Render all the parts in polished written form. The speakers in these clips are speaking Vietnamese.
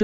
chương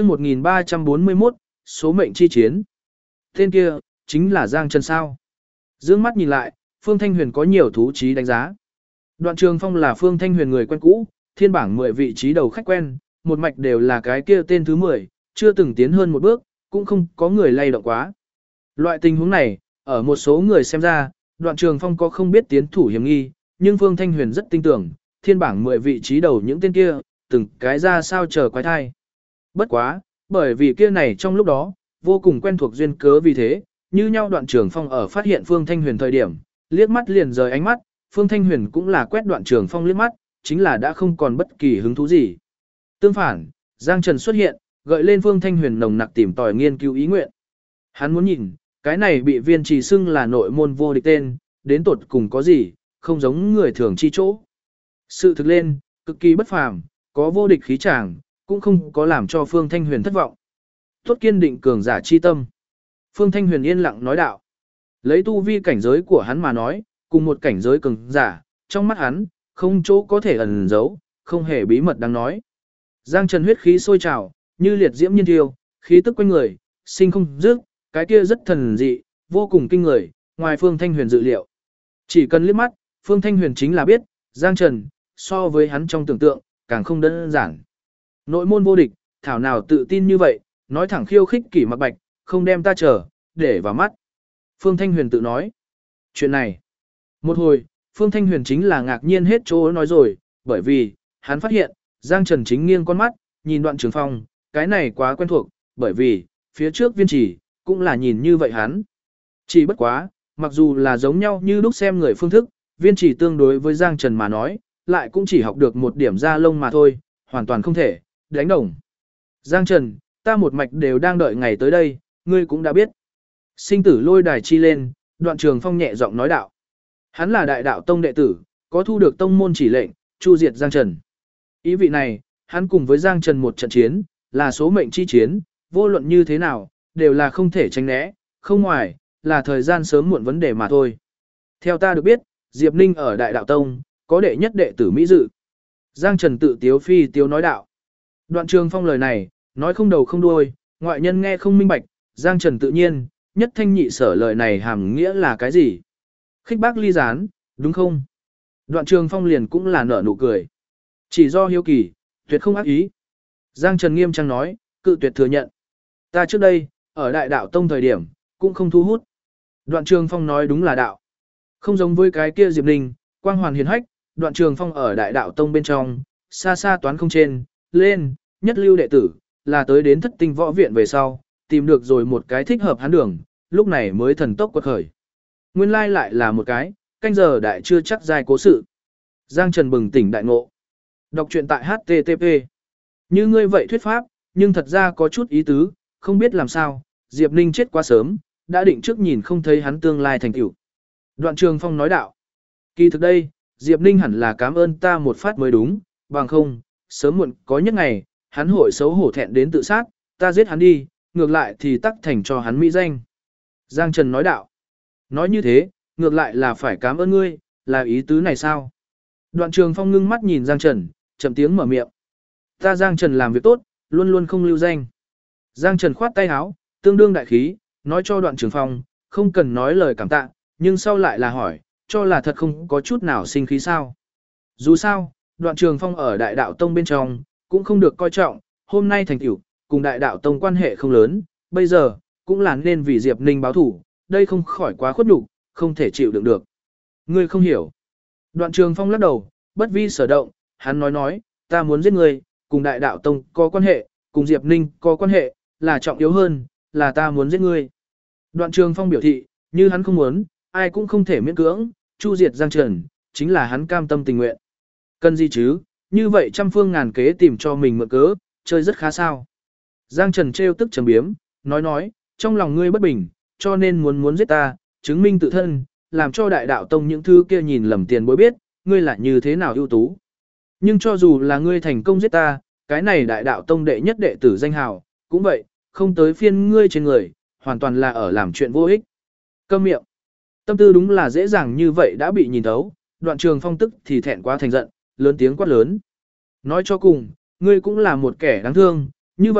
1341, số mệnh chi chiến. Tên kia, chính là Giang Trần sao. Dương mắt nhìn lại, Phương Thanh Huyền có nhiều thú trí đánh giá. Đoạn Trường Phong là Phương Thanh Huyền người quen cũ, thiên bảng 10 vị trí đầu khách quen, một mạch đều là cái kia tên thứ 10, chưa từng tiến hơn một bước, cũng không có người lay động quá. Loại tình huống này, ở một số người xem ra, Đoạn Trường Phong có không biết tiến thủ hiểm nghi, nhưng Phương Thanh Huyền rất tin tưởng, thiên bảng 10 vị trí đầu những tên kia, từng cái ra sao chờ quái thai. Bất quá, bởi vì kia này trong lúc đó, vô cùng quen thuộc duyên cớ vì thế, như nhau Đoạn Trường Phong ở phát hiện Phương Thanh Huyền thời điểm, liếc mắt liền rời ánh mắt, Phương Thanh Huyền cũng là quét Đoạn Trường Phong liếc mắt, chính là đã không còn bất kỳ hứng thú gì. Tương phản, Giang Trần xuất hiện, gợi lên Phương Thanh Huyền nồng nặc tìm tòi nghiên cứu ý nguyện. Hắn muốn nhìn, cái này bị viên trì xưng là nội môn vô địch tên, đến tột cùng có gì, không giống người thường chi chỗ. Sự thực lên, cực kỳ bất phàm, có vô địch khí tràng, cũng không có làm cho Phương Thanh Huyền thất vọng. Tốt kiên định cường giả chi tâm. Phương Thanh Huyền yên lặng nói đạo. Lấy tu vi cảnh giới của hắn mà nói, cùng một cảnh giới cường giả, trong mắt hắn, không chỗ có thể ẩn giấu, không hề bí mật đáng nói. Giang Trần huyết khí sôi trào, như liệt diễm nhiên thiêu, khí tức quanh người, sinh không dứt, cái kia rất thần dị, vô cùng kinh người, ngoài Phương Thanh Huyền dự liệu. Chỉ cần liếc mắt, Phương Thanh Huyền chính là biết, Giang Trần, so với hắn trong tưởng tượng, càng không đơn giản. Nội môn vô địch, thảo nào tự tin như vậy, nói thẳng khiêu khích Kỷ Mặc Bạch, không đem ta chờ, để vào mắt. Phương Thanh Huyền tự nói. Chuyện này, một hồi, Phương Thanh Huyền chính là ngạc nhiên hết chỗ nói rồi, bởi vì, hắn phát hiện, Giang Trần chính nghiêng con mắt, nhìn Đoạn Trường Phong, cái này quá quen thuộc, bởi vì, phía trước viên chỉ, cũng là nhìn như vậy hắn. Chỉ bất quá, mặc dù là giống nhau như lúc xem người phương thức, viên chỉ tương đối với Giang Trần mà nói, lại cũng chỉ học được một điểm da lông mà thôi, hoàn toàn không thể, đánh đồng. Giang Trần, ta một mạch đều đang đợi ngày tới đây, ngươi cũng đã biết. Sinh tử lôi đài chi lên, Đoạn Trường Phong nhẹ giọng nói đạo. Hắn là đại đạo tông đệ tử, có thu được tông môn chỉ lệnh, chu diệt Giang Trần. Ý vị này, hắn cùng với Giang Trần một trận chiến, là số mệnh chi chiến, vô luận như thế nào, đều là không thể tránh né, không ngoài, là thời gian sớm muộn vấn đề mà thôi. Theo ta được biết, Diệp Ninh ở đại đạo tông, có đệ nhất đệ tử Mỹ Dự. Giang Trần tự tiếu phi tiếu nói đạo. Đoạn Trường Phong lời này, nói không đầu không đuôi, ngoại nhân nghe không minh bạch, Giang Trần tự nhiên, nhất thanh nhị sở lời này hàm nghĩa là cái gì? Khích bác ly gián, đúng không? Đoạn Trường Phong liền cũng là nở nụ cười. Chỉ do hiếu kỳ, tuyệt không ác ý. Giang Trần nghiêm trang nói, cự tuyệt thừa nhận. Ta trước đây, ở đại đạo tông thời điểm, cũng không thu hút. Đoạn Trường Phong nói đúng là đạo. Không giống với cái kia Diệp Ninh, quang hoàn hiền hách, Đoạn Trường Phong ở đại đạo tông bên trong, xa xa toán không trên, lên, nhất lưu đệ tử, là tới đến thất tinh võ viện về sau, tìm được rồi một cái thích hợp hắn đường, lúc này mới thần tốc quật khởi. Nguyên lai lại là một cái, canh giờ đại chưa chắc giai cố sự. Giang Trần bừng tỉnh đại ngộ. Đọc truyện tại HTTP. Như ngươi vậy thuyết pháp, nhưng thật ra có chút ý tứ, không biết làm sao, Diệp Ninh chết quá sớm, đã định trước nhìn không thấy hắn tương lai thành tựu. Đoạn Trường Phong nói đạo. Kỳ thực đây, Diệp Ninh hẳn là cảm ơn ta một phát mới đúng, bằng không, sớm muộn có nhất ngày, hắn hội xấu hổ thẹn đến tự sát, ta giết hắn đi, ngược lại thì tắc thành cho hắn mỹ danh. Giang Trần nói đạo. Nói như thế, ngược lại là phải cảm ơn ngươi, là ý tứ này sao? Đoạn Trường Phong ngưng mắt nhìn Giang Trần, chậm tiếng mở miệng. Ta Giang Trần làm việc tốt, luôn luôn không lưu danh. Giang Trần khoát tay áo, tương đương đại khí, nói cho Đoạn Trường Phong, không cần nói lời cảm tạ, nhưng sau lại là hỏi, cho là thật không có chút nào sinh khí sao. Dù sao, Đoạn Trường Phong ở đại đạo tông bên trong, cũng không được coi trọng, hôm nay thành tựu cùng đại đạo tông quan hệ không lớn, bây giờ, cũng là nên vì Diệp Ninh báo thủ, đây không khỏi quá khuất nhục, không thể chịu đựng được. Ngươi không hiểu. Đoạn Trường Phong lắc đầu, bất vi sở động, hắn nói, ta muốn giết ngươi, cùng đại đạo tông có quan hệ, cùng Diệp Ninh có quan hệ, là trọng yếu hơn, là ta muốn giết ngươi. Đoạn Trường Phong biểu thị, như hắn không muốn, ai cũng không thể miễn cưỡng, chu diệt Giang Trần, chính là hắn cam tâm tình nguyện. Cần gì chứ, như vậy trăm phương ngàn kế tìm cho mình mượn cớ, chơi rất khá sao. Giang Trần trêu tức trầm biếm, nói, trong lòng ngươi bất bình, cho nên muốn giết ta, chứng minh tự thân, làm cho đại đạo tông những thứ kia nhìn lầm tiền bối biết, ngươi là như thế nào ưu tú. Nhưng cho dù là ngươi thành công giết ta, cái này đại đạo tông đệ nhất đệ tử danh hào, cũng vậy, không tới phiên ngươi trên người, hoàn toàn là ở làm chuyện vô ích. Câm miệng. Tâm tư đúng là dễ dàng như vậy đã bị nhìn thấu, Đoạn Trường Phong tức thì thẹn quá thành giận, lớn tiếng quát lớn. Nói cho cùng, ngươi cũng là một kẻ đáng thương, như vậy,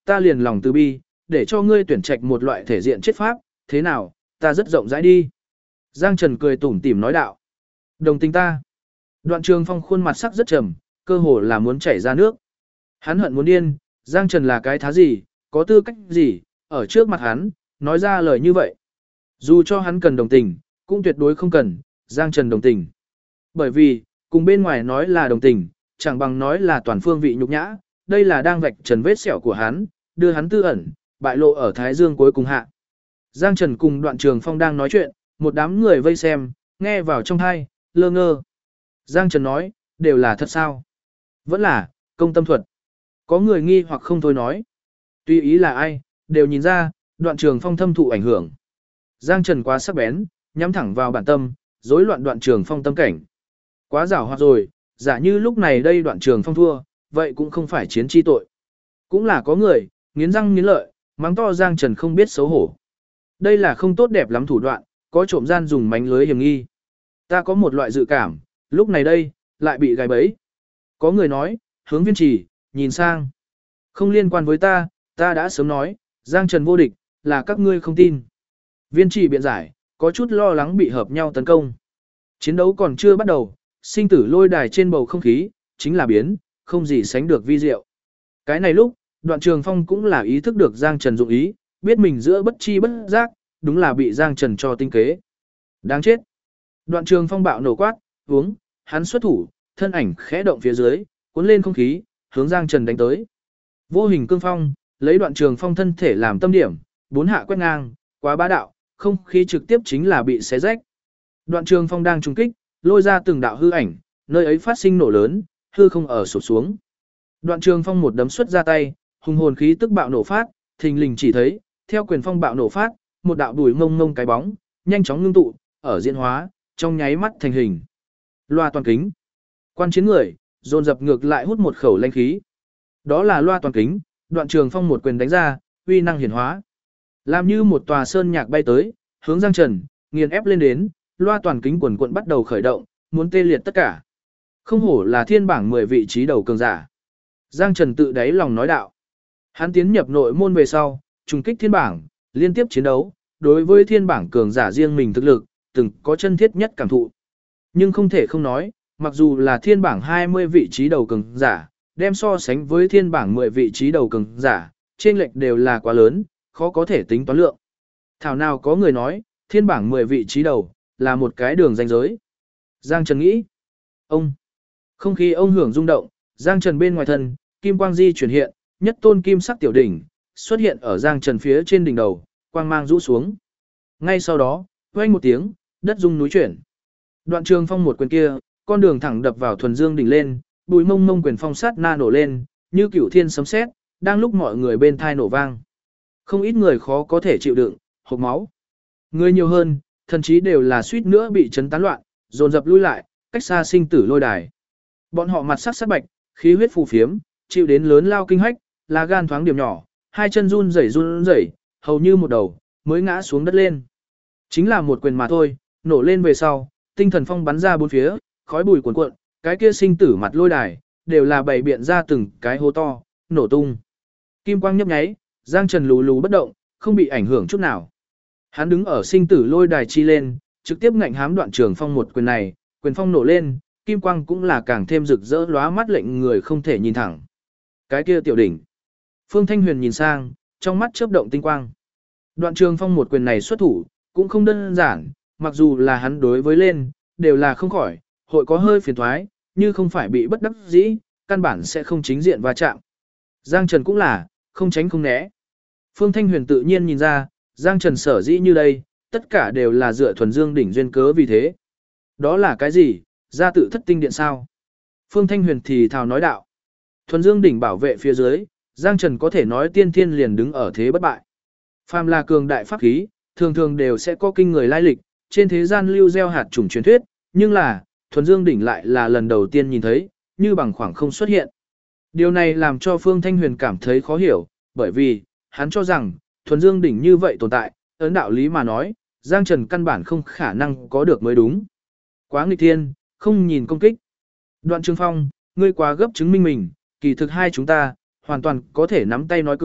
ta liền lòng từ bi, để cho ngươi tuyển trạch một loại thể diện chết pháp, thế nào, ta rất rộng rãi đi. Giang Trần cười tủm tỉm nói đạo. Đồng tình ta. Đoạn Trường Phong khuôn mặt sắc rất trầm, cơ hồ là muốn chảy ra nước. Hắn hận muốn điên, Giang Trần là cái thá gì, có tư cách gì, ở trước mặt hắn, nói ra lời như vậy. Dù cho hắn cần đồng tình, cũng tuyệt đối không cần, Giang Trần đồng tình. Bởi vì, cùng bên ngoài nói là đồng tình, chẳng bằng nói là toàn phương vị nhục nhã, đây là đang vạch trần vết sẹo của hắn, đưa hắn tư ẩn, bại lộ ở Thái Dương cuối cùng hạ. Giang Trần cùng Đoạn Trường Phong đang nói chuyện, một đám người vây xem, nghe vào trong tai, lơ ngơ. Giang Trần nói, đều là thật sao? Vẫn là, công tâm thuật. Có người nghi hoặc không thôi nói. Tuy ý là ai, đều nhìn ra, Đoạn Trường Phong thâm thụ ảnh hưởng. Giang Trần quá sắc bén, nhắm thẳng vào bản tâm, rối loạn Đoạn Trường Phong tâm cảnh. Quá giảo hoạt rồi, giả như lúc này đây Đoạn Trường Phong thua, vậy cũng không phải chiến chi tội. Cũng là có người, nghiến răng nghiến lợi, mắng to Giang Trần không biết xấu hổ. Đây là không tốt đẹp lắm thủ đoạn, có trộm gian dùng mánh lưới hiểm nghi. Ta có một loại dự cảm, lúc này đây, lại bị gài bẫy. Có người nói, Hướng Viên Trì, nhìn sang. Không liên quan với ta đã sớm nói, Giang Trần vô địch, là các ngươi không tin. Viên Trì biện giải, có chút lo lắng bị hợp nhau tấn công. Chiến đấu còn chưa bắt đầu, sinh tử lôi đài trên bầu không khí, chính là biến, không gì sánh được vi diệu. Cái này lúc, Đoạn Trường Phong cũng là ý thức được Giang Trần dụng ý, biết mình giữa bất chi bất giác, đúng là bị Giang Trần cho tinh kế. Đáng chết. Đoạn Trường Phong bạo nổ quát, uống, hắn xuất thủ, thân ảnh khẽ động phía dưới, cuốn lên không khí, hướng Giang Trần đánh tới. Vô hình cương phong, lấy Đoạn Trường Phong thân thể làm tâm điểm, bốn hạ quét ngang, quá bá đạo, không khí trực tiếp chính là bị xé rách. Đoạn Trường Phong đang trùng kích, lôi ra từng đạo hư ảnh, nơi ấy phát sinh nổ lớn, hư không ở sụp xuống. Đoạn Trường Phong một đấm xuất ra tay, hùng hồn khí tức bạo nổ phát, thình lình chỉ thấy, theo quyền phong bạo nổ phát, một đạo đùi ngông ngông cái bóng, nhanh chóng ngưng tụ, ở diễn hóa, trong nháy mắt thành hình. Loa toàn kính. Quan chiến người, dồn dập ngược lại hút một khẩu lanh khí. Đó là loa toàn kính, Đoạn Trường Phong một quyền đánh ra, uy năng hiển hóa. Làm như một tòa sơn nhạc bay tới, hướng Giang Trần, nghiền ép lên đến, loa toàn kính quần quận bắt đầu khởi động, muốn tê liệt tất cả. Không hổ là thiên bảng 10 vị trí đầu cường giả. Giang Trần tự đáy lòng nói đạo. Hắn tiến nhập nội môn về sau, trùng kích thiên bảng, liên tiếp chiến đấu, đối với thiên bảng cường giả riêng mình thực lực, từng có chân thiết nhất cảm thụ. Nhưng không thể không nói, mặc dù là thiên bảng 20 vị trí đầu cường giả, đem so sánh với thiên bảng 10 vị trí đầu cường giả, chênh lệch đều là quá lớn, khó có thể tính toán lượng. Thảo nào có người nói, thiên bảng 10 vị trí đầu, là một cái đường ranh giới. Giang Trần nghĩ, không khí ông hưởng rung động, Giang Trần bên ngoài thân, kim quang di chuyển hiện, nhất tôn kim sắc tiểu đỉnh, xuất hiện ở Giang Trần phía trên đỉnh đầu, quang mang rũ xuống. Ngay sau đó, vang một tiếng, đất rung núi chuyển. Đoạn Trường Phong một quyền kia, con đường thẳng đập vào thuần dương đỉnh lên, bùi mông mông quyền phong sát na nổ lên, như cửu thiên sấm sét, đang lúc mọi người bên thai nổ vang. Không ít người khó có thể chịu đựng, hộc máu. Người nhiều hơn, thậm chí đều là suýt nữa bị chấn tán loạn, dồn dập lui lại, cách xa sinh tử lôi đài. Bọn họ mặt sắc sát bạch, khí huyết phù phiếm, chịu đến lớn lao kinh hách, lá gan thoáng điểm nhỏ, hai chân run rẩy, hầu như một đầu, mới ngã xuống đất lên. Chính là một quyền mà thôi, nổ lên về sau, tinh thần phong bắn ra bốn phía, khói bụi cuồn cuộn, cái kia sinh tử mặt lôi đài, đều là bày biện ra từng cái hố to, nổ tung. Kim quang nhấp nháy, Giang Trần lù lù bất động, không bị ảnh hưởng chút nào. Hắn đứng ở sinh tử lôi đài chi lên, trực tiếp ngạnh hám Đoạn Trường Phong một quyền này, quyền phong nổ lên, kim quang cũng là càng thêm rực rỡ lóa mắt lệnh người không thể nhìn thẳng. Cái kia tiểu đỉnh. Phương Thanh Huyền nhìn sang, trong mắt chớp động tinh quang. Đoạn Trường Phong một quyền này xuất thủ, cũng không đơn giản, mặc dù là hắn đối với lên, đều là không khỏi, hội có hơi phiền thoái, như không phải bị bất đắc dĩ, căn bản sẽ không chính diện va chạm. Giang Trần cũng là, không tránh không né. Phương Thanh Huyền tự nhiên nhìn ra, Giang Trần sở dĩ như đây, tất cả đều là dựa thuần dương đỉnh duyên cớ vì thế. Đó là cái gì, ra tự thất tinh điện sao? Phương Thanh Huyền thì thào nói đạo. Thuần dương đỉnh bảo vệ phía dưới, Giang Trần có thể nói tiên thiên liền đứng ở thế bất bại. Phàm là cường đại pháp khí, thường thường đều sẽ có kinh người lai lịch, trên thế gian lưu gieo hạt chủng truyền thuyết, nhưng là, thuần dương đỉnh lại là lần đầu tiên nhìn thấy, như bằng khoảng không xuất hiện. Điều này làm cho Phương Thanh Huyền cảm thấy khó hiểu, bởi vì, hắn cho rằng, thuần dương đỉnh như vậy tồn tại, ấn đạo lý mà nói, Giang Trần căn bản không khả năng có được mới đúng. Quá nghịch thiên, không nhìn công kích. Đoạn Trường Phong, ngươi quá gấp chứng minh mình, kỳ thực hai chúng ta, hoàn toàn có thể nắm tay nói cười,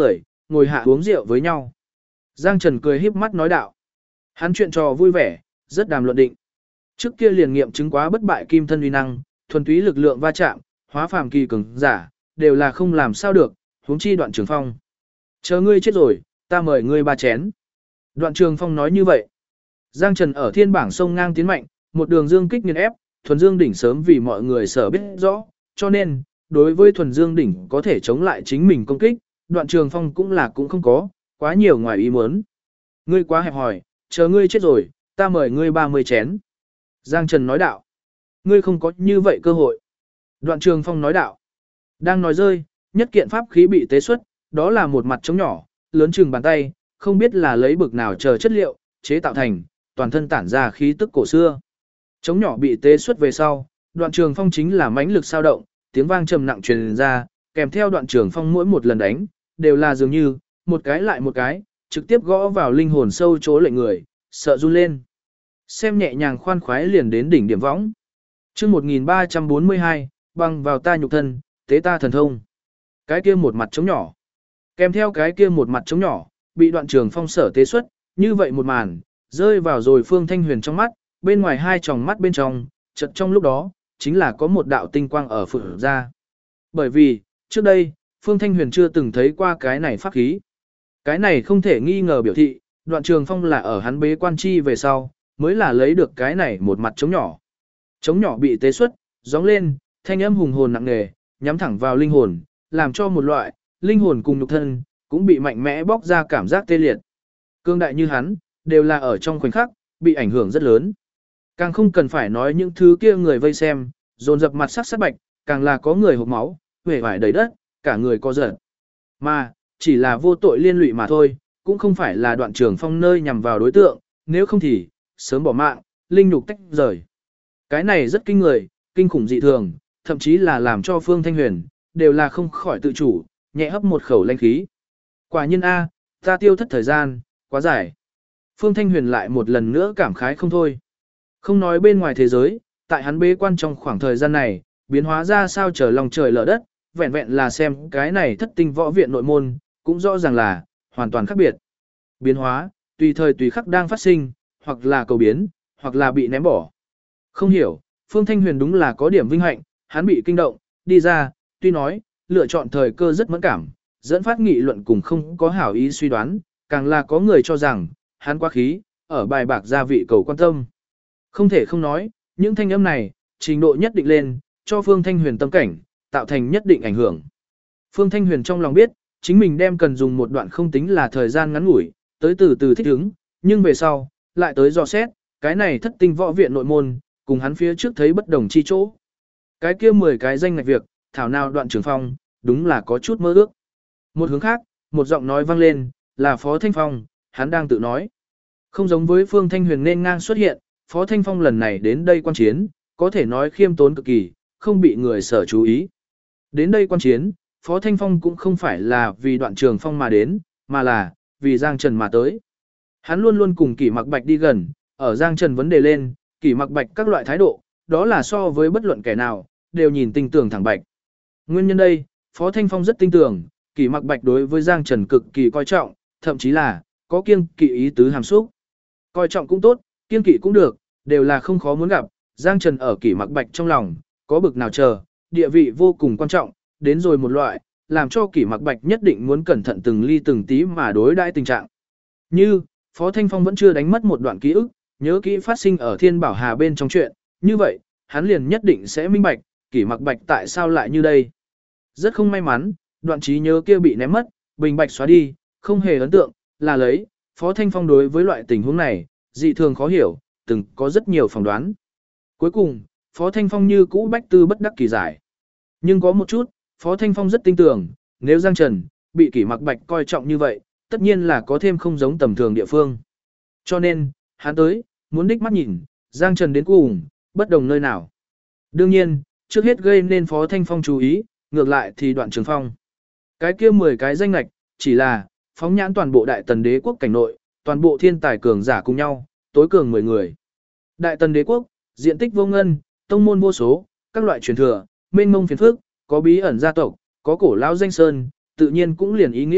ngồi hạ uống rượu với nhau. Giang Trần cười híp mắt nói đạo. Hắn chuyện trò vui vẻ, rất đàm luận định. Trước kia liền nghiệm chứng quá bất bại kim thân uy năng, thuần túy lực lượng va chạm, hóa phàm kỳ cường giả, đều là không làm sao được, huống chi Đoạn Trường Phong. Chờ ngươi chết rồi, ta mời ngươi 3 chén. Đoạn Trường Phong nói như vậy. Giang Trần ở thiên bảng sông ngang tiến mạnh, một đường dương kích nghiền ép, thuần dương đỉnh sớm vì mọi người sở biết rõ, cho nên, đối với thuần dương đỉnh có thể chống lại chính mình công kích, Đoạn Trường Phong cũng không có, quá nhiều ngoài ý muốn. Ngươi quá hẹp hòi, chờ ngươi chết rồi, ta mời ngươi 30 chén. Giang Trần nói đạo. Ngươi không có như vậy cơ hội. Đoạn Trường Phong nói đạo. Đang nói rơi, nhất kiện pháp khí bị tế xuất, đó là một mặt trống nhỏ, lớn chừng bàn tay, không biết là lấy bực nào chờ chất liệu, chế tạo thành, toàn thân tản ra khí tức cổ xưa. Trống nhỏ bị tế xuất về sau, Đoạn Trường Phong chính là mãnh lực sao động, tiếng vang trầm nặng truyền ra, kèm theo Đoạn Trường Phong mỗi một lần đánh, đều là dường như, một cái lại một cái, trực tiếp gõ vào linh hồn sâu chỗ lệnh người, sợ run lên. Xem nhẹ nhàng khoan khoái liền đến đỉnh điểm võng. Chương 1342, băng vào ta nhục thân, tế ta thần thông. Cái kia một mặt trống nhỏ. Kèm theo cái kia một mặt trống nhỏ, bị Đoạn Trường Phong sở tế xuất, như vậy một màn, rơi vào rồi Phương Thanh Huyền trong mắt, bên ngoài hai tròng mắt bên trong, chợt trong lúc đó, chính là có một đạo tinh quang ở phượng ra. Bởi vì, trước đây, Phương Thanh Huyền chưa từng thấy qua cái này pháp khí. Cái này không thể nghi ngờ biểu thị, Đoạn Trường Phong là ở hắn bế quan chi về sau, mới là lấy được cái này một mặt trống nhỏ. Trống nhỏ bị tế xuất, gióng lên, thanh âm hùng hồn nặng nề, nhắm thẳng vào linh hồn, làm cho một loại, linh hồn cùng nhục thân, cũng bị mạnh mẽ bóc ra cảm giác tê liệt. Cương đại như hắn, đều là ở trong khoảnh khắc, bị ảnh hưởng rất lớn. Càng không cần phải nói những thứ kia người vây xem, dồn dập mặt sắc sắc bạch, càng là có người hộc máu, huệ vải đầy đất, cả người co giật. Mà, chỉ là vô tội liên lụy mà thôi, cũng không phải là Đoạn Trường Phong nơi nhằm vào đối tượng, nếu không thì, sớm bỏ mạng, linh nhục tách rời. Cái này rất kinh người, kinh khủng dị thường, thậm chí là làm cho Phương Thanh Huyền, đều là không khỏi tự chủ, nhẹ hấp một khẩu lanh khí. Quả nhiên A, ta tiêu thất thời gian, quá dài. Phương Thanh Huyền lại một lần nữa cảm khái không thôi. Không nói bên ngoài thế giới, tại hắn bế quan trong khoảng thời gian này, biến hóa ra sao trở lòng trời lở đất, vẹn vẹn là xem cái này thất tinh võ viện nội môn, cũng rõ ràng là, hoàn toàn khác biệt. Biến hóa, tùy thời tùy khắc đang phát sinh, hoặc là cầu biến, hoặc là bị ném bỏ. Không hiểu, Phương Thanh Huyền đúng là có điểm vinh hạnh, hắn bị kinh động, đi ra, tuy nói, lựa chọn thời cơ rất mẫn cảm, dẫn phát nghị luận cùng không có hảo ý suy đoán, càng là có người cho rằng, hắn quá khí, ở bài bạc gia vị cầu quan tâm. Không thể không nói, những thanh âm này, trình độ nhất định lên, cho Phương Thanh Huyền tâm cảnh, tạo thành nhất định ảnh hưởng. Phương Thanh Huyền trong lòng biết, chính mình đem cần dùng một đoạn không tính là thời gian ngắn ngủi, tới từ từ thích ứng, nhưng về sau, lại tới dò xét, cái này thất tinh võ viện nội môn, cùng hắn phía trước thấy bất đồng chi chỗ. Cái kia 10 cái danh ngạch việc, thảo nào Đoạn Trường Phong, đúng là có chút mơ ước. Một hướng khác, một giọng nói vang lên, là Phó Thanh Phong, hắn đang tự nói. Không giống với Phương Thanh Huyền nên ngang xuất hiện, Phó Thanh Phong lần này đến đây quan chiến, có thể nói khiêm tốn cực kỳ, không bị người sở chú ý. Đến đây quan chiến, Phó Thanh Phong cũng không phải là vì Đoạn Trường Phong mà đến, mà là vì Giang Trần mà tới. Hắn luôn luôn cùng Kỷ Mặc Bạch đi gần, ở Giang Trần vấn đề lên, Kỷ Mặc Bạch các loại thái độ, đó là so với bất luận kẻ nào, đều nhìn tinh tường thẳng bạch. Nguyên nhân đây, Phó Thanh Phong rất tinh tường, Kỷ Mặc Bạch đối với Giang Trần cực kỳ coi trọng, thậm chí là có kiêng kỵ ý tứ hàm xúc. Coi trọng cũng tốt, kiêng kỵ cũng được, đều là không khó muốn gặp, Giang Trần ở Kỷ Mặc Bạch trong lòng, có bực nào chờ, địa vị vô cùng quan trọng, đến rồi một loại, làm cho Kỷ Mặc Bạch nhất định muốn cẩn thận từng ly từng tí mà đối đãi tình trạng. Như, Phó Thanh Phong vẫn chưa đánh mất một đoạn ký ức, nhớ kỹ phát sinh ở Thiên Bảo Hà bên trong chuyện, như vậy, hắn liền nhất định sẽ minh bạch, Kỷ Mặc Bạch tại sao lại như đây. Rất không may mắn, đoạn trí nhớ kia bị ném mất, bình bạch xóa đi, không hề ấn tượng, là lấy, Phó Thanh Phong đối với loại tình huống này, dị thường khó hiểu, từng có rất nhiều phỏng đoán. Cuối cùng, Phó Thanh Phong như cũ bách tư bất đắc kỳ giải. Nhưng có một chút, Phó Thanh Phong rất tin tưởng, nếu Giang Trần bị Kỷ Mặc Bạch coi trọng như vậy, tất nhiên là có thêm không giống tầm thường địa phương. Cho nên, hắn tới, muốn đích mắt nhìn, Giang Trần đến cùng, bất đồng nơi nào. Đương nhiên, trước hết gây nên Phó Thanh Phong chú ý, ngược lại thì Đoạn Trường Phong. Cái kia 10 cái danh lạch, chỉ là, phóng nhãn toàn bộ Đại Tần Đế quốc cảnh nội, toàn bộ thiên tài cường giả cùng nhau, tối cường 10 người. Đại Tần Đế quốc, diện tích vô ngân, tông môn vô số, các loại truyền thừa, mênh mông phiền phức, có bí ẩn gia tộc, có cổ lão danh sơn, tự nhiên cũng liền ý nghĩa,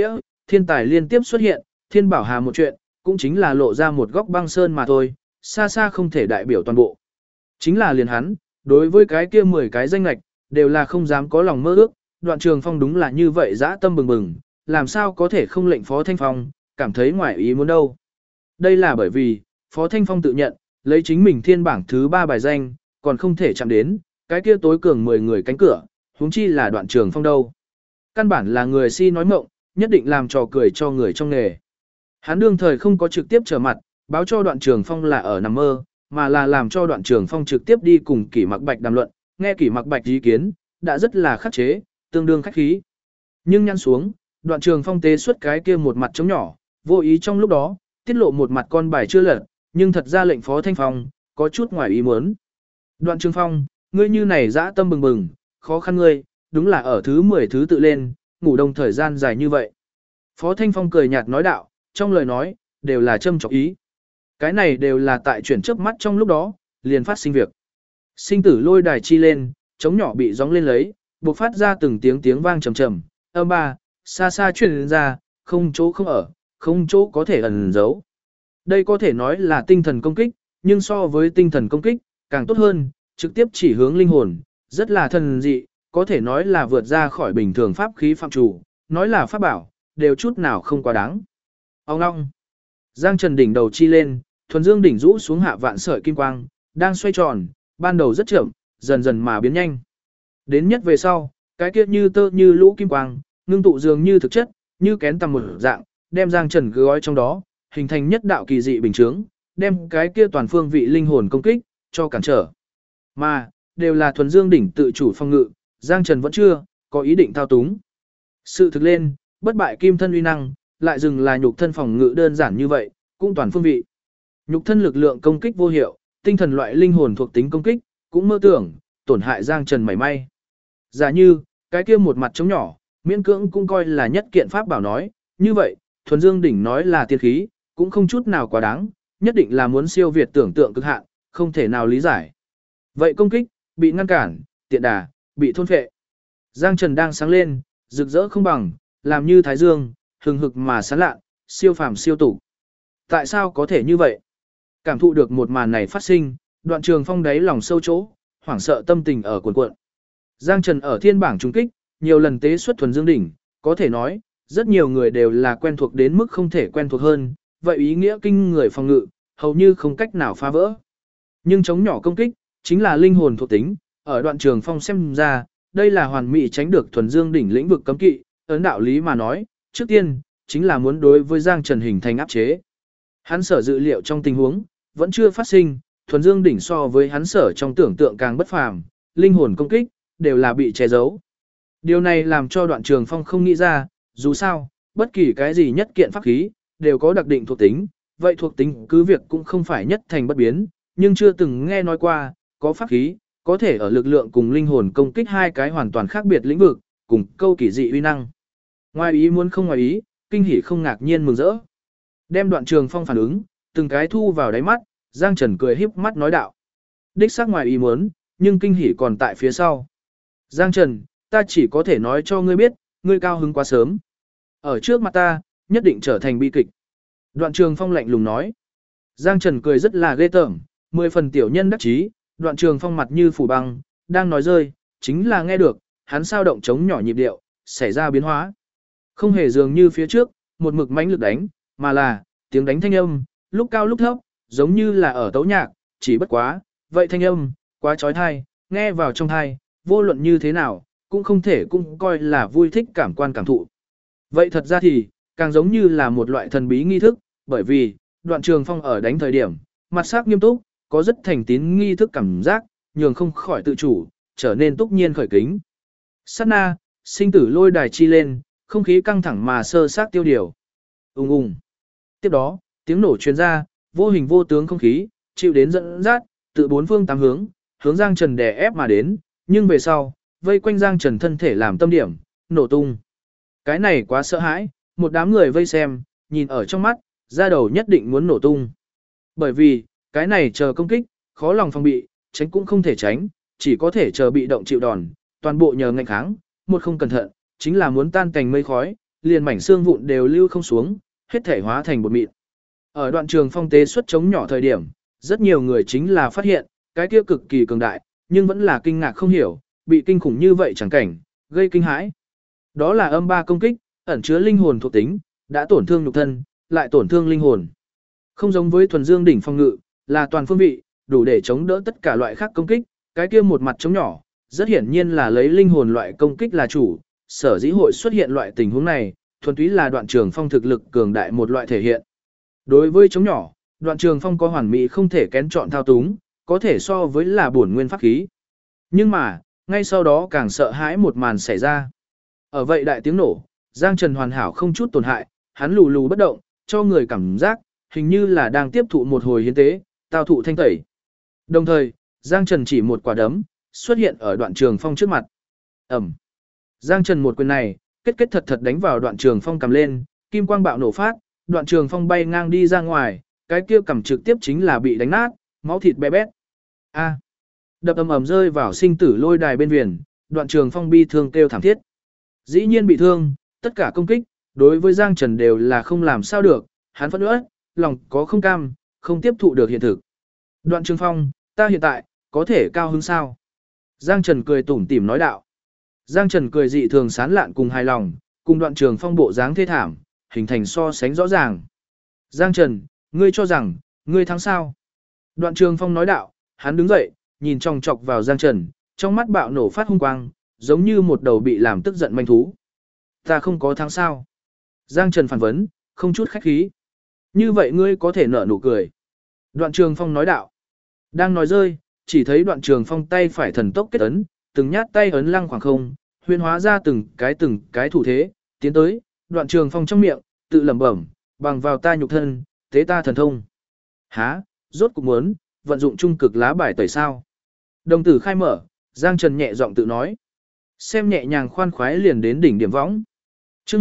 thiên tài liên tiếp xuất hiện, thiên bảo hà một chuyện, cũng chính là lộ ra một góc băng sơn mà thôi, xa xa không thể đại biểu toàn bộ. Chính là liền hắn, đối với cái kia 10 cái danh lạch, đều là không dám có lòng mơ ước, Đoạn Trường Phong đúng là như vậy dã tâm bừng bừng, làm sao có thể không lệnh Phó Thanh Phong cảm thấy ngoài ý muốn đâu. Đây là bởi vì, Phó Thanh Phong tự nhận, lấy chính mình thiên bảng thứ 3 bài danh, còn không thể chạm đến, cái kia tối cường 10 người cánh cửa, huống chi là Đoạn Trường Phong đâu. Căn bản là người si nói mộng, nhất định làm trò cười cho người trong nghề. Hắn đương thời không có trực tiếp trở mặt, báo cho Đoạn Trường Phong là ở nằm mơ, mà là làm cho Đoạn Trường Phong trực tiếp đi cùng Kỷ Mặc Bạch đàm luận, nghe Kỷ Mặc Bạch ý kiến, đã rất là khắc chế, tương đương khách khí. Nhưng nhăn xuống, Đoạn Trường Phong tế xuất cái kia một mặt trống nhỏ, vô ý trong lúc đó, tiết lộ một mặt con bài chưa lật, nhưng thật ra lệnh Phó Thanh Phong có chút ngoài ý muốn. Đoạn Trường Phong, ngươi như này dã tâm bừng bừng, khó khăn ngươi, đúng là ở thứ 10 thứ tự lên, ngủ đông thời gian dài như vậy. Phó Thanh Phong cười nhạt nói đạo, trong lời nói, đều là châm chọc ý. Cái này đều là tại chuyển chớp mắt trong lúc đó, liền phát sinh việc. Sinh tử lôi đài chi lên, trống nhỏ bị gióng lên lấy, bộc phát ra từng tiếng tiếng vang trầm trầm, âm ba, xa xa truyền ra, không chỗ không ở, không chỗ có thể ẩn giấu. Đây có thể nói là tinh thần công kích, nhưng so với tinh thần công kích, càng tốt hơn, trực tiếp chỉ hướng linh hồn, rất là thần dị, có thể nói là vượt ra khỏi bình thường pháp khí phạm chủ, nói là pháp bảo, đều chút nào không quá đáng. Ông ngong. Giang Trần đỉnh đầu chi lên, thuần dương đỉnh rũ xuống hạ vạn sợi kim quang, đang xoay tròn, ban đầu rất chậm, dần dần mà biến nhanh. Đến nhất về sau, cái kia như tơ như lũ kim quang, ngưng tụ dường như thực chất, như kén tầm một dạng, đem Giang Trần gói trong đó, hình thành nhất đạo kỳ dị bình chướng, đem cái kia toàn phương vị linh hồn công kích cho cản trở. Mà, đều là thuần dương đỉnh tự chủ phong ngự, Giang Trần vẫn chưa có ý định thao túng. Sự thực lên, bất bại kim thân uy năng, lại dừng là nhục thân phòng ngự đơn giản như vậy, cũng toàn phương vị. Nhục thân lực lượng công kích vô hiệu, tinh thần loại linh hồn thuộc tính công kích, cũng mơ tưởng, tổn hại Giang Trần mảy may. Giả như, cái kia một mặt trống nhỏ, miễn cưỡng cũng coi là nhất kiện pháp bảo nói, như vậy, thuần dương đỉnh nói là tiên khí, cũng không chút nào quá đáng, nhất định là muốn siêu việt tưởng tượng cực hạn, không thể nào lý giải. Vậy công kích, bị ngăn cản, tiện đà, bị thôn phệ. Giang Trần đang sáng lên, rực rỡ không bằng, làm như thái dương, hừng hực mà sáng lạ, siêu phàm siêu tủ. Tại sao có thể như vậy? Cảm thụ được một màn này phát sinh, Đoạn Trường Phong đáy lòng sâu chỗ, hoảng sợ tâm tình ở cuộn cuộn. Giang Trần ở thiên bảng trung kích, nhiều lần tế xuất thuần dương đỉnh, có thể nói, rất nhiều người đều là quen thuộc đến mức không thể quen thuộc hơn, vậy ý nghĩa kinh người phòng ngự, hầu như không cách nào phá vỡ. Nhưng chống nhỏ công kích, chính là linh hồn thuộc tính, ở Đoạn Trường Phong xem ra, đây là hoàn mỹ tránh được thuần dương đỉnh lĩnh vực cấm kỵ, ấn đạo lý mà nói, trước tiên, chính là muốn đối với Giang Trần hình thành áp chế. Hắn sở dự liệu trong tình huống, vẫn chưa phát sinh, thuần dương đỉnh so với hắn sở trong tưởng tượng càng bất phàm, linh hồn công kích, đều là bị che giấu. Điều này làm cho Đoạn Trường Phong không nghĩ ra, dù sao, bất kỳ cái gì nhất kiện pháp khí, đều có đặc định thuộc tính, vậy thuộc tính cứ việc cũng không phải nhất thành bất biến, nhưng chưa từng nghe nói qua, có pháp khí, có thể ở lực lượng cùng linh hồn công kích hai cái hoàn toàn khác biệt lĩnh vực, cùng câu kỳ dị uy năng. Ngoài ý muốn không ngoài ý, kinh hỉ không ngạc nhiên mừng rỡ. Đem Đoạn Trường Phong phản ứng, từng cái thu vào đáy mắt, Giang Trần cười híp mắt nói đạo. Đích xác ngoài ý muốn, nhưng kinh hỉ còn tại phía sau. Giang Trần, ta chỉ có thể nói cho ngươi biết, ngươi cao hứng quá sớm. Ở trước mặt ta, nhất định trở thành bi kịch. Đoạn Trường Phong lạnh lùng nói. Giang Trần cười rất là ghê tởm, 10 phần tiểu nhân đắc chí, Đoạn Trường Phong mặt như phủ băng, đang nói rơi, chính là nghe được, hắn sao động chống nhỏ nhịp điệu, xảy ra biến hóa. Không hề dường như phía trước, một mực mãnh lực đánh, mà là, tiếng đánh thanh âm, lúc cao lúc thấp, giống như là ở tấu nhạc, chỉ bất quá, vậy thanh âm, quá trói thai, nghe vào trong thai, vô luận như thế nào, cũng không thể cũng coi là vui thích cảm quan cảm thụ. Vậy thật ra thì, càng giống như là một loại thần bí nghi thức, bởi vì, Đoạn Trường Phong ở đánh thời điểm, mặt sắc nghiêm túc, có rất thành tín nghi thức cảm giác, nhường không khỏi tự chủ, trở nên túc nhiên khởi kính. Sát na, sinh tử lôi đài chi lên, không khí căng thẳng mà sơ sát tiêu điều. Ùng ùng. Tiếp đó, tiếng nổ truyền ra, vô hình vô tướng không khí, chịu đến dẫn dắt, từ bốn phương tám hướng, hướng Giang Trần đè ép mà đến, nhưng về sau, vây quanh Giang Trần thân thể làm tâm điểm, nổ tung. Cái này quá sợ hãi, một đám người vây xem, nhìn ở trong mắt, ra đầu nhất định muốn nổ tung. Bởi vì, cái này chờ công kích, khó lòng phòng bị, tránh cũng không thể tránh, chỉ có thể chờ bị động chịu đòn, toàn bộ nhờ ngạnh kháng, một không cẩn thận, chính là muốn tan cành mây khói, liền mảnh xương vụn đều lưu không xuống, hết thể hóa thành bột mịn. Ở đoạn trường phong tế xuất chống nhỏ thời điểm, rất nhiều người chính là phát hiện, cái kia cực kỳ cường đại, nhưng vẫn là kinh ngạc không hiểu, bị kinh khủng như vậy chẳng cảnh, gây kinh hãi. Đó là âm ba công kích, ẩn chứa linh hồn thuộc tính, đã tổn thương nhục thân, lại tổn thương linh hồn. Không giống với thuần dương đỉnh phong ngự, là toàn phương vị, đủ để chống đỡ tất cả loại khác công kích, cái kia một mặt chống nhỏ, rất hiển nhiên là lấy linh hồn loại công kích là chủ, sở dĩ hội xuất hiện loại tình huống này, thuần túy là đoạn trường phong thực lực cường đại một loại thể hiện. Đối với chống nhỏ, đoạn trường phong có hoàn mỹ không thể kén chọn thao túng, có thể so với là bổn nguyên pháp khí. Nhưng mà, ngay sau đó càng sợ hãi một màn xảy ra. Ở vậy đại tiếng nổ, Giang Trần hoàn hảo không chút tổn hại, hắn lù lù bất động, cho người cảm giác, hình như là đang tiếp thụ một hồi hiến tế, tao thụ thanh tẩy. Đồng thời, Giang Trần chỉ một quả đấm, xuất hiện ở đoạn trường phong trước mặt. Ẩm. Giang Trần một quyền này, kết thật thật đánh vào đoạn trường phong cầm lên, kim quang bạo nổ phát, đoạn trường phong bay ngang đi ra ngoài, cái kia cầm trực tiếp chính là bị đánh nát, máu thịt bé bét. A. Đập ầm ầm rơi vào sinh tử lôi đài bên viền, đoạn trường phong bi thương kêu thảm thiết. Dĩ nhiên bị thương, tất cả công kích, đối với Giang Trần đều là không làm sao được, hắn phẫn uất, lòng có không cam, không tiếp thụ được hiện thực. Đoạn trường phong, ta hiện tại, có thể cao hứng sao? Giang Trần cười tủm tỉm nói đạo. Giang Trần cười dị thường sán lạn cùng hài lòng, cùng đoạn trường phong bộ dáng thê thảm, hình thành so sánh rõ ràng. Giang Trần, ngươi cho rằng, ngươi thắng sao? Đoạn trường phong nói đạo, hắn đứng dậy, nhìn chòng chọc vào Giang Trần, trong mắt bạo nổ phát hung quang, giống như một đầu bị làm tức giận manh thú. Ta không có thắng sao? Giang Trần phản vấn, không chút khách khí. Như vậy ngươi có thể nở nụ cười. Đoạn trường phong nói đạo. Đang nói rơi, chỉ thấy đoạn trường phong tay phải thần tốc kết ấn, từng nhát tay ấn lăng khoảng không, huyễn hóa ra từng cái thủ thế, tiến tới, đoạn trường phong trong miệng, tự lẩm bẩm, bằng vào ta nhục thân, tế ta thần thông. Hả, rốt cục muốn, vận dụng trung cực lá bài tẩy sao. Đồng tử khai mở, Giang Trần nhẹ giọng tự nói. Xem nhẹ nhàng khoan khoái liền đến đỉnh điểm võng. Chương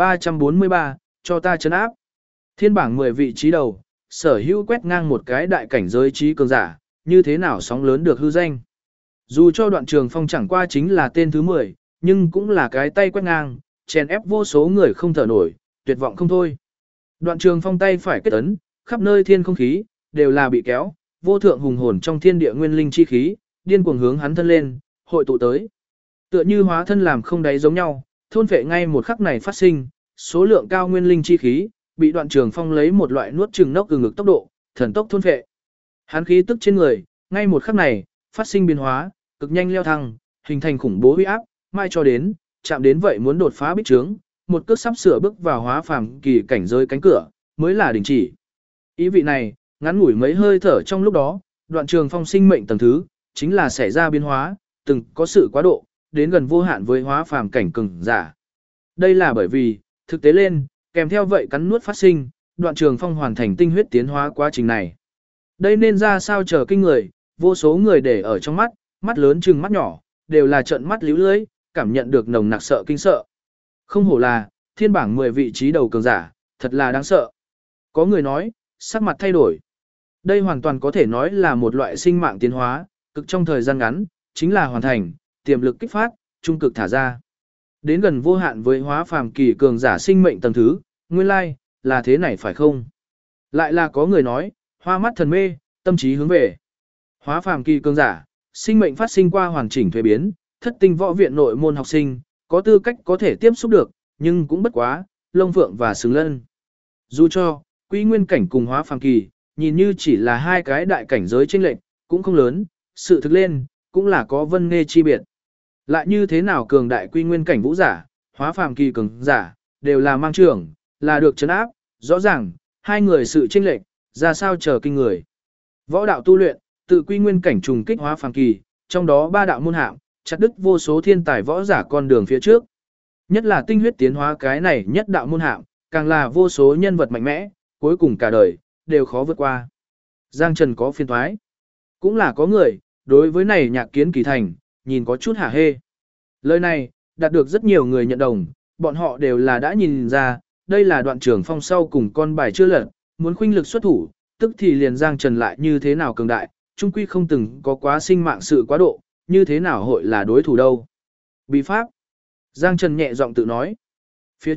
1343, cho ta trấn áp. Thiên bảng 10 vị trí đầu, sở hữu quét ngang một cái đại cảnh giới trí cường giả, như thế nào sóng lớn được hư danh. Dù cho đoạn trường phong chẳng qua chính là tên thứ 10, nhưng cũng là cái tay quét ngang, chèn ép vô số người không thở nổi, tuyệt vọng không thôi. Đoạn trường phong tay phải kết ấn, khắp nơi thiên không khí, đều là bị kéo, vô thượng hùng hồn trong thiên địa nguyên linh chi khí, điên cuồng hướng hắn thân lên, hội tụ tới. Tựa như hóa thân làm không đáy giống nhau, thôn phệ ngay một khắc này phát sinh, số lượng cao nguyên linh chi khí, bị đoạn trường phong lấy một loại nuốt chừng nốc từ ngực tốc độ, thần tốc thôn phệ. Hắn khí tức trên người, ngay một khắc này, phát sinh biến hóa, cực nhanh leo thăng, hình thành khủng bố huy áp, mai cho đến, chạm đến vậy muốn đột phá bích trướng, một cước sắp sửa bước vào hóa phàm kỳ cảnh giới cánh cửa, mới là đình chỉ. Ý vị này, ngắn ngủi mấy hơi thở trong lúc đó, đoạn trường phong sinh mệnh tầng thứ, chính là xảy ra biến hóa, từng có sự quá độ, đến gần vô hạn với hóa phàm cảnh cường giả. Đây là bởi vì, thực tế lên, kèm theo vậy cắn nuốt phát sinh, đoạn trường phong hoàn thành tinh huyết tiến hóa quá trình này. Đây nên ra sao chờ kinh người, vô số người để ở trong mắt, mắt lớn chừng mắt nhỏ, đều là trợn mắt líu lưới, cảm nhận được nồng nặc sợ kinh sợ. Không hổ là, thiên bảng 10 vị trí đầu cường giả, thật là đáng sợ. Có người nói, sắc mặt thay đổi. Đây hoàn toàn có thể nói là một loại sinh mạng tiến hóa, cực trong thời gian ngắn, chính là hoàn thành, tiềm lực kích phát, trung cực thả ra. Đến gần vô hạn với hóa phàm kỳ cường giả sinh mệnh tầng thứ, nguyên lai, là thế này phải không? Lại là có người nói, hoa mắt thần mê, tâm trí hướng về. Hóa phàm kỳ cường giả, sinh mệnh phát sinh qua hoàn chỉnh thuế biến, thất tinh võ viện nội môn học sinh, có tư cách có thể tiếp xúc được, nhưng cũng bất quá, lông phượng và xứng lân. Dù cho, quy nguyên cảnh cùng hóa phàm kỳ, nhìn như chỉ là hai cái đại cảnh giới chênh lệch, cũng không lớn, sự thực lên, cũng là có vân nghe chi biệt. Lại như thế nào cường đại quy nguyên cảnh vũ giả, hóa phàm kỳ cường giả, đều là mang trưởng, là được trấn áp, rõ ràng, hai người sự chênh lệch, ra sao chờ kinh người. Võ đạo tu luyện, tự quy nguyên cảnh trùng kích hóa phàm kỳ, trong đó ba đạo môn hạng, chặt đứt vô số thiên tài võ giả con đường phía trước. Nhất là tinh huyết tiến hóa cái này nhất đạo môn hạng, càng là vô số nhân vật mạnh mẽ, cuối cùng cả đời, đều khó vượt qua. Giang Trần có phiên thoái. Cũng là có người, đối với này nhạc kiến kỳ thành, nhìn có chút hả hê. Lời này, đạt được rất nhiều người nhận đồng, bọn họ đều là đã nhìn ra, đây là đoạn trường phong sau cùng con bài chưa lật, muốn khuynh lực xuất thủ, tức thì liền Giang Trần lại như thế nào cường đại, chung quy không từng có quá sinh mạng sự quá độ, như thế nào hội là đối thủ đâu. Bí pháp. Giang Trần nhẹ giọng tự nói. Phía trước,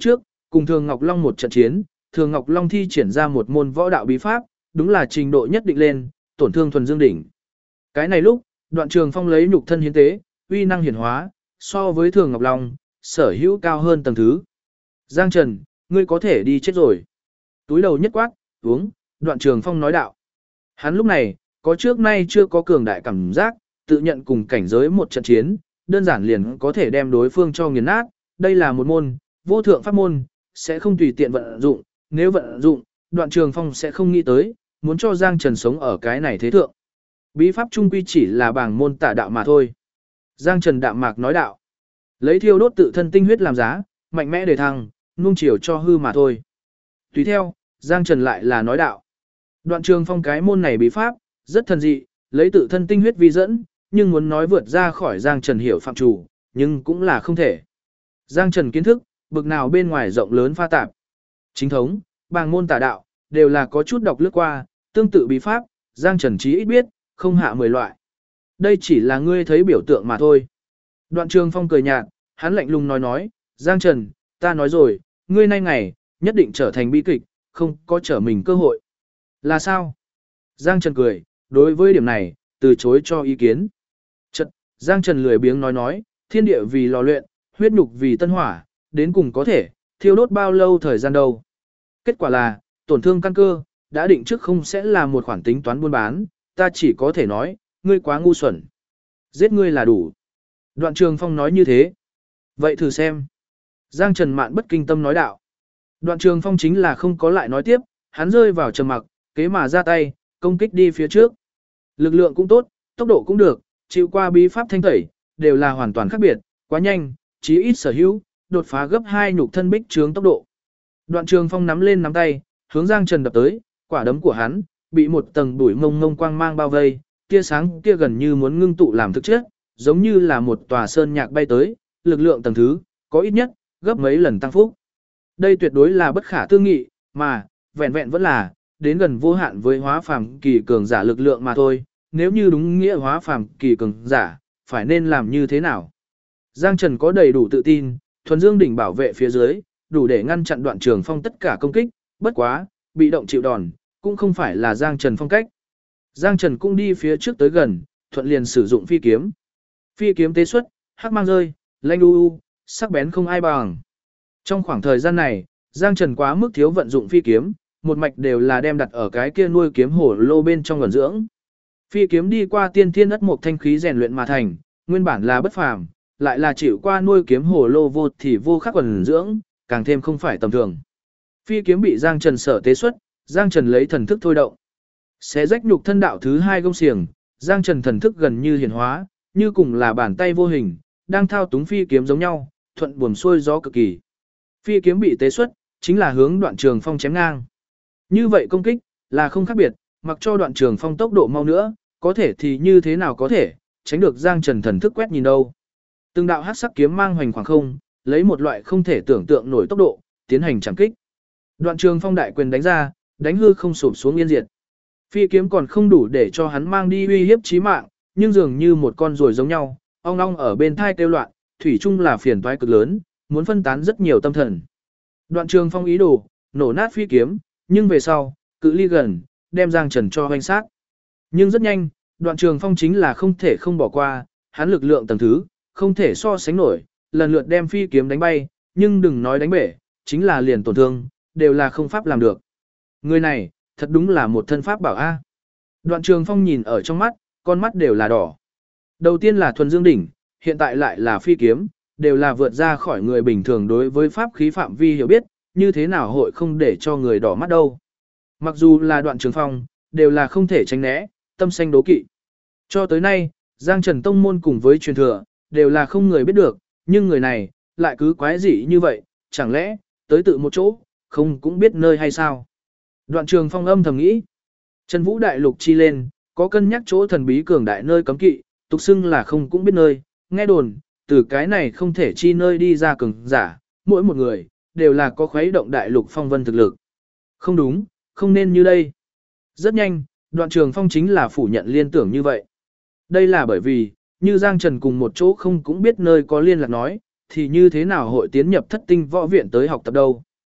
cùng Thường Ngọc Long một trận chiến, Thường Ngọc Long thi triển ra một môn võ đạo bí pháp, đúng là trình độ nhất định lên, tổn thương thuần dương đỉnh. Cái này lúc, Đoạn Trường Phong lấy nhục thân hiến tế, uy năng hiển hóa, so với Thường Ngọc Long, sở hữu cao hơn tầng thứ. Giang Trần, ngươi có thể đi chết rồi. Túi đầu nhất quát, uống, Đoạn Trường Phong nói đạo. Hắn lúc này, có trước nay chưa có cường đại cảm giác, tự nhận cùng cảnh giới một trận chiến, đơn giản liền có thể đem đối phương cho nghiền nát. Đây là một môn, vô thượng pháp môn, sẽ không tùy tiện vận dụng, nếu vận dụng, Đoạn Trường Phong sẽ không nghĩ tới, muốn cho Giang Trần sống ở cái này thế thượng. Bí pháp trung quy chỉ là bảng môn tả đạo mà thôi. Giang Trần đạm mạc nói đạo. Lấy thiêu đốt tự thân tinh huyết làm giá, mạnh mẽ để thăng, nuông chiều cho hư mà thôi. Tùy theo, Giang Trần lại là nói đạo. Đoạn Trường Phong cái môn này bí pháp, rất thần dị, lấy tự thân tinh huyết vi dẫn, nhưng muốn nói vượt ra khỏi Giang Trần hiểu phạm chủ, nhưng cũng là không thể. Giang Trần kiến thức, bực nào bên ngoài rộng lớn pha tạp. Chính thống, bàng môn tả đạo, đều là có chút đọc lướt qua, tương tự bí pháp, Giang Trần chí ít biết, không hạ 10 loại. Đây chỉ là ngươi thấy biểu tượng mà thôi. Đoạn Trường Phong cười nhạt, hắn lạnh lùng nói, Giang Trần, ta nói rồi, ngươi nay ngày, nhất định trở thành bi kịch, không có trở mình cơ hội. Là sao? Giang Trần cười, đối với điểm này, từ chối cho ý kiến. Chật, Giang Trần lười biếng nói, thiên địa vì lò luyện, huyết nhục vì tân hỏa, đến cùng có thể, thiêu đốt bao lâu thời gian đâu. Kết quả là, tổn thương căn cơ, đã định trước không sẽ là một khoản tính toán buôn bán, ta chỉ có thể nói, ngươi quá ngu xuẩn. Giết ngươi là đủ. Đoạn Trường Phong nói như thế. Vậy thử xem. Giang Trần mạn bất kinh tâm nói đạo. Đoạn Trường Phong chính là không có lại nói tiếp, hắn rơi vào trầm mặc, kế mà ra tay, công kích đi phía trước. Lực lượng cũng tốt, tốc độ cũng được, chịu qua bí pháp thanh tẩy, đều là hoàn toàn khác biệt, quá nhanh, chí ít sở hữu, đột phá gấp 2 nhục thân bích trướng tốc độ. Đoạn Trường Phong nắm lên nắm tay, hướng Giang Trần đập tới, quả đấm của hắn bị một tầng bụi mông mông quang mang bao vây, tia sáng kia gần như muốn ngưng tụ làm thực chất, giống như là một tòa sơn nhạc bay tới, lực lượng tầng thứ, có ít nhất gấp mấy lần tăng phúc. Đây tuyệt đối là bất khả tư nghị, mà vẹn vẹn vẫn là đến gần vô hạn với hóa phàm kỳ cường giả lực lượng mà thôi, nếu như đúng nghĩa hóa phàm kỳ cường giả, phải nên làm như thế nào? Giang Trần có đầy đủ tự tin, thuần dương đỉnh bảo vệ phía dưới, đủ để ngăn chặn Đoạn Trường Phong tất cả công kích, bất quá, bị động chịu đòn, cũng không phải là Giang Trần phong cách. Giang Trần cũng đi phía trước tới gần, thuận liền sử dụng phi kiếm. Phi kiếm tế xuất, hắc mang rơi, lanh u, sắc bén không ai bằng. Trong khoảng thời gian này, Giang Trần quá mức thiếu vận dụng phi kiếm, một mạch đều là đem đặt ở cái kia nuôi kiếm hổ lô bên trong ẩn dưỡng. Phi kiếm đi qua tiên thiên ất mục thanh khí rèn luyện mà thành, nguyên bản là bất phàm, lại là chịu qua nuôi kiếm hổ lô vô thì vô khắc ẩn dưỡng, càng thêm không phải tầm thường. Phi kiếm bị Giang Trần sở tế xuất, Giang Trần lấy thần thức thôi động. Xé rách nhục thân đạo thứ 2 gông xiềng, Giang Trần thần thức gần như hiển hóa, như cùng là bàn tay vô hình, đang thao túng phi kiếm giống nhau, thuận buồm xuôi gió cực kỳ. Phi kiếm bị tế xuất, chính là hướng Đoạn Trường Phong chém ngang. Như vậy công kích, là không khác biệt, mặc cho Đoạn Trường Phong tốc độ mau nữa, có thể thì như thế nào có thể, tránh được Giang Trần thần thức quét nhìn đâu. Từng đạo hắc sắc kiếm mang hoành khoảng không, lấy một loại không thể tưởng tượng nổi tốc độ, tiến hành chạm kích. Đoạn Trường Phong đại quyền đánh ra, đánh hư không sụp xuống yên diệt. Phi kiếm còn không đủ để cho hắn mang đi uy hiếp chí mạng, nhưng dường như một con ruồi giống nhau, ong ong ở bên thai kêu loạn, thủy chung là phiền toái cực lớn, muốn phân tán rất nhiều tâm thần. Đoạn Trường Phong ý đồ nổ nát phi kiếm, nhưng về sau, cự ly gần, đem Giang Trần cho hoành sát. Nhưng rất nhanh, Đoạn Trường Phong chính là không thể không bỏ qua, hắn lực lượng tầng thứ, không thể so sánh nổi, lần lượt đem phi kiếm đánh bay, nhưng đừng nói đánh bể, chính là liền tổn thương, đều là không pháp làm được. Người này, thật đúng là một thân pháp bảo A. Đoạn Trường Phong nhìn ở trong mắt, con mắt đều là đỏ. Đầu tiên là thuần dương đỉnh, hiện tại lại là phi kiếm, đều là vượt ra khỏi người bình thường đối với pháp khí phạm vi hiểu biết, như thế nào hội không để cho người đỏ mắt đâu. Mặc dù là Đoạn Trường Phong, đều là không thể tránh né, tâm xanh đố kỵ. Cho tới nay, Giang Trần Tông Môn cùng với truyền thừa, đều là không người biết được, nhưng người này, lại cứ quái dị như vậy, chẳng lẽ, tới tự một chỗ, không cũng biết nơi hay sao. Đoạn Trường Phong âm thầm nghĩ, Trần Vũ Đại Lục chi lên, có cân nhắc chỗ thần bí cường đại nơi cấm kỵ, tục xưng là không cũng biết nơi, nghe đồn, từ cái này không thể chi nơi đi ra cường giả, mỗi một người, đều là có khuấy động Đại Lục phong vân thực lực. Không đúng, không nên như đây. Rất nhanh, Đoạn Trường Phong chính là phủ nhận liên tưởng như vậy. Đây là bởi vì, như Giang Trần cùng một chỗ không cũng biết nơi có liên lạc nói, thì như thế nào hội tiến nhập thất tinh võ viện tới học tập đâu.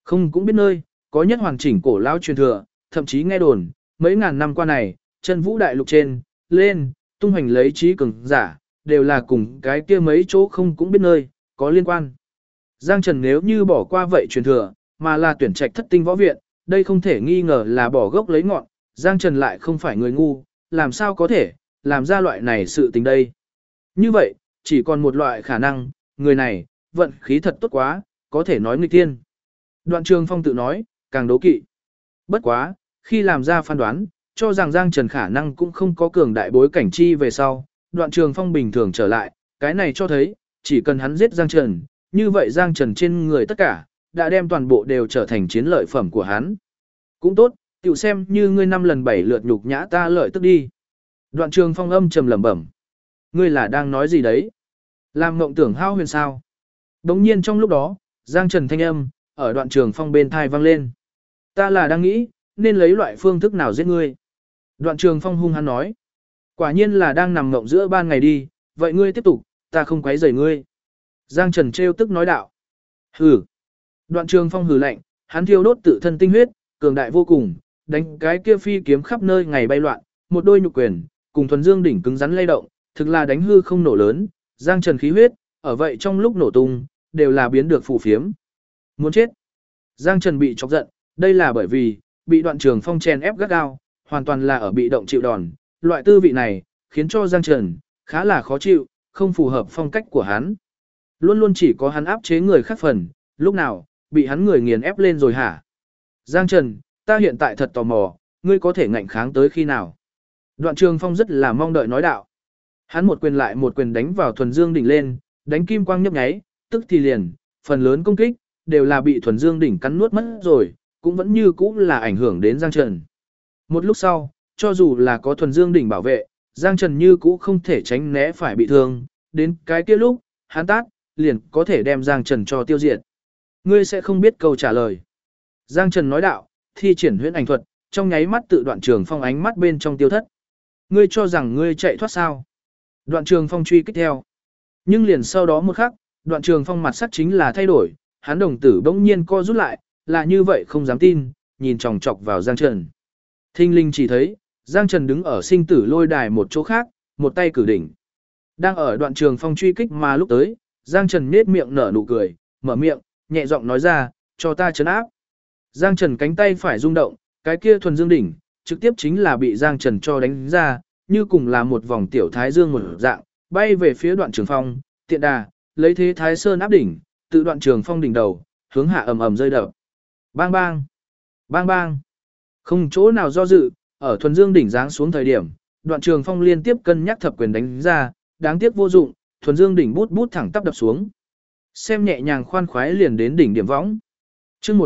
Không cũng biết nơi, có nhất hoàn chỉnh cổ lão truyền thừa, thậm chí nghe đồn, mấy ngàn năm qua này, chân vũ đại lục trên, lên, tung hoành lấy trí cường giả, đều là cùng cái kia mấy chỗ không cũng biết nơi, có liên quan. Giang Trần nếu như bỏ qua vậy truyền thừa, mà là tuyển trạch thất tinh võ viện, đây không thể nghi ngờ là bỏ gốc lấy ngọn, Giang Trần lại không phải người ngu, làm sao có thể, làm ra loại này sự tình đây. Như vậy, chỉ còn một loại khả năng, người này, vận khí thật tốt quá, có thể nói nghịch thiên. Đoạn Trường Phong tự nói, càng đố kỵ. Bất quá, khi làm ra phán đoán, cho rằng Giang Trần khả năng cũng không có cường đại bối cảnh chi về sau, Đoạn Trường Phong bình thường trở lại, cái này cho thấy, chỉ cần hắn giết Giang Trần, như vậy Giang Trần trên người tất cả, đã đem toàn bộ đều trở thành chiến lợi phẩm của hắn. Cũng tốt, tiểu xem như ngươi 5 lần 7 lượt nhục nhã ta lợi tức đi. Đoạn Trường Phong âm trầm lẩm bẩm. Ngươi là đang nói gì đấy? Làm mộng tưởng hao huyền sao? Đống nhiên trong lúc đó, Giang Trần thanh âm, ở Đoạn Trường Phong bên thai vang lên. Ta là đang nghĩ, nên lấy loại phương thức nào giết ngươi. Đoạn Trường Phong hung hăng nói. Quả nhiên là đang nằm mộng giữa ban ngày đi, vậy ngươi tiếp tục, ta không quấy rầy ngươi. Giang Trần trêu tức nói đạo. Hừ. Đoạn Trường Phong hừ lạnh, hắn thiêu đốt tự thân tinh huyết, cường đại vô cùng, đánh cái kia phi kiếm khắp nơi ngày bay loạn, một đôi nhục quyền, cùng thuần dương đỉnh cứng rắn lay động, thực là đánh hư không nổ lớn, Giang Trần khí huyết, ở vậy trong lúc nổ tung, đều là biến được phù phiếm. Muốn chết. Giang Trần bị chọc giận, đây là bởi vì, bị Đoạn Trường Phong chèn ép gắt gao, hoàn toàn là ở bị động chịu đòn, loại tư vị này, khiến cho Giang Trần, khá là khó chịu, không phù hợp phong cách của hắn. Luôn luôn chỉ có hắn áp chế người khác phần, lúc nào, bị hắn người nghiền ép lên rồi hả? Giang Trần, ta hiện tại thật tò mò, ngươi có thể ngạnh kháng tới khi nào? Đoạn Trường Phong rất là mong đợi nói đạo. Hắn một quyền lại một quyền đánh vào thuần dương đỉnh lên, đánh kim quang nhấp nháy, tức thì liền, phần lớn công kích, đều là bị thuần dương đỉnh cắn nuốt mất rồi, cũng vẫn như cũ là ảnh hưởng đến Giang Trần. Một lúc sau, cho dù là có thuần dương đỉnh bảo vệ, Giang Trần như cũ không thể tránh né phải bị thương, đến cái kia lúc, hắn tát, liền có thể đem Giang Trần cho tiêu diệt. Ngươi sẽ không biết câu trả lời. Giang Trần nói đạo, thi triển huyễn ảnh thuật, trong nháy mắt tự Đoạn Trường Phong ánh mắt bên trong tiêu thất. Ngươi cho rằng ngươi chạy thoát sao? Đoạn Trường Phong truy kích theo. Nhưng liền sau đó một khắc, Đoạn Trường Phong mặt sắc chính là thay đổi, hắn đồng tử bỗng nhiên co rút lại, là như vậy không dám tin, nhìn chòng chọc vào Giang Trần. Thinh linh chỉ thấy, Giang Trần đứng ở sinh tử lôi đài một chỗ khác, một tay cử đỉnh. Đang ở Đoạn Trường Phong truy kích mà lúc tới, Giang Trần nhếch miệng nở nụ cười, mở miệng, nhẹ giọng nói ra, cho ta trấn áp. Giang Trần cánh tay phải rung động, cái kia thuần dương đỉnh, trực tiếp chính là bị Giang Trần cho đánh ra, như cùng là một vòng tiểu thái dương một dạng, bay về phía Đoạn Trường Phong, tiện đà, lấy thế thái sơn áp đỉnh, tự Đoạn Trường Phong đỉnh đầu, hướng hạ ầm ầm rơi đập. Bang bang, bang bang. Không chỗ nào do dự, ở thuần dương đỉnh giáng xuống thời điểm, Đoạn Trường Phong liên tiếp cân nhắc thập quyền đánh ra, đáng tiếc vô dụng, thuần dương đỉnh bút bút thẳng tắp đập xuống. Xem nhẹ nhàng khoan khoái liền đến đỉnh điểm võng. Chương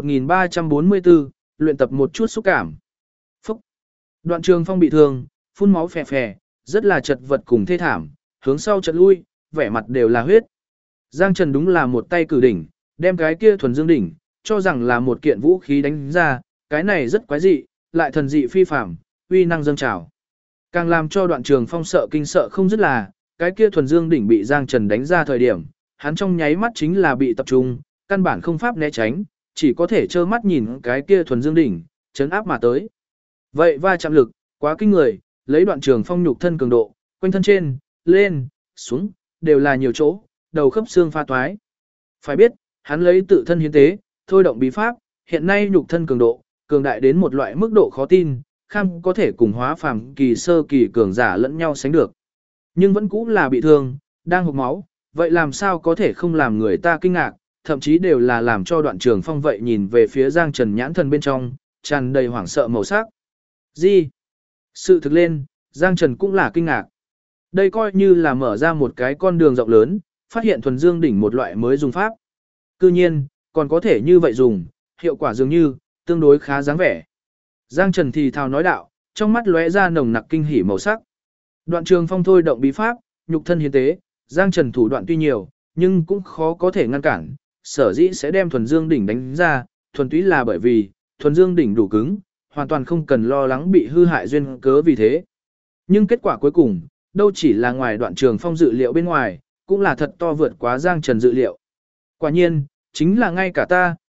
1344, luyện tập một chút xúc cảm. Phúc. Đoạn Trường Phong bị thương, phun máu phè phè, rất là chật vật cùng thê thảm, hướng sau chợt lui, vẻ mặt đều là huyết. Giang Trần đúng là một tay cử đỉnh, đem cái kia thuần dương đỉnh, cho rằng là một kiện vũ khí đánh ra, cái này rất quái dị, lại thần dị phi phàm, uy năng dâng trào. Càng làm cho Đoạn Trường Phong sợ kinh sợ không dứt là, cái kia thuần dương đỉnh bị Giang Trần đánh ra thời điểm, hắn trong nháy mắt chính là bị tập trung, căn bản không pháp né tránh, chỉ có thể trơ mắt nhìn cái kia thuần dương đỉnh, chấn áp mà tới. Vậy va chạm lực, quá kinh người, lấy Đoạn Trường Phong nhục thân cường độ, quanh thân trên, lên, xuống, đều là nhiều chỗ, đầu khớp xương pha toái. Phải biết, hắn lấy tự thân hiến tế, thôi động bí pháp, hiện nay nhục thân cường độ, cường đại đến một loại mức độ khó tin, kham có thể cùng hóa phàm kỳ sơ kỳ cường giả lẫn nhau sánh được. Nhưng vẫn cũng là bị thương, đang hộc máu, vậy làm sao có thể không làm người ta kinh ngạc, thậm chí đều là làm cho Đoạn Trường Phong vậy nhìn về phía Giang Trần nhãn thần bên trong, tràn đầy hoảng sợ màu sắc. Gì? Sự thực lên, Giang Trần cũng là kinh ngạc. Đây coi như là mở ra một cái con đường rộng lớn, phát hiện thuần dương đỉnh một loại mới dùng pháp. Cư nhiên, còn có thể như vậy dùng, hiệu quả dường như, tương đối khá dáng vẻ. Giang Trần thì thào nói đạo, trong mắt lóe ra nồng nặc kinh hỉ màu sắc. Đoạn Trường Phong thôi động bí pháp, nhục thân hiến tế, Giang Trần thủ đoạn tuy nhiều, nhưng cũng khó có thể ngăn cản, sở dĩ sẽ đem thuần dương đỉnh đánh ra, thuần túy là bởi vì, thuần dương đỉnh đủ cứng, hoàn toàn không cần lo lắng bị hư hại duyên cớ vì thế. Nhưng kết quả cuối cùng, đâu chỉ là ngoài Đoạn Trường Phong dự liệu bên ngoài, cũng là thật to vượt quá Giang Trần dự liệu. Quả nhiên, chính là ngay cả ta,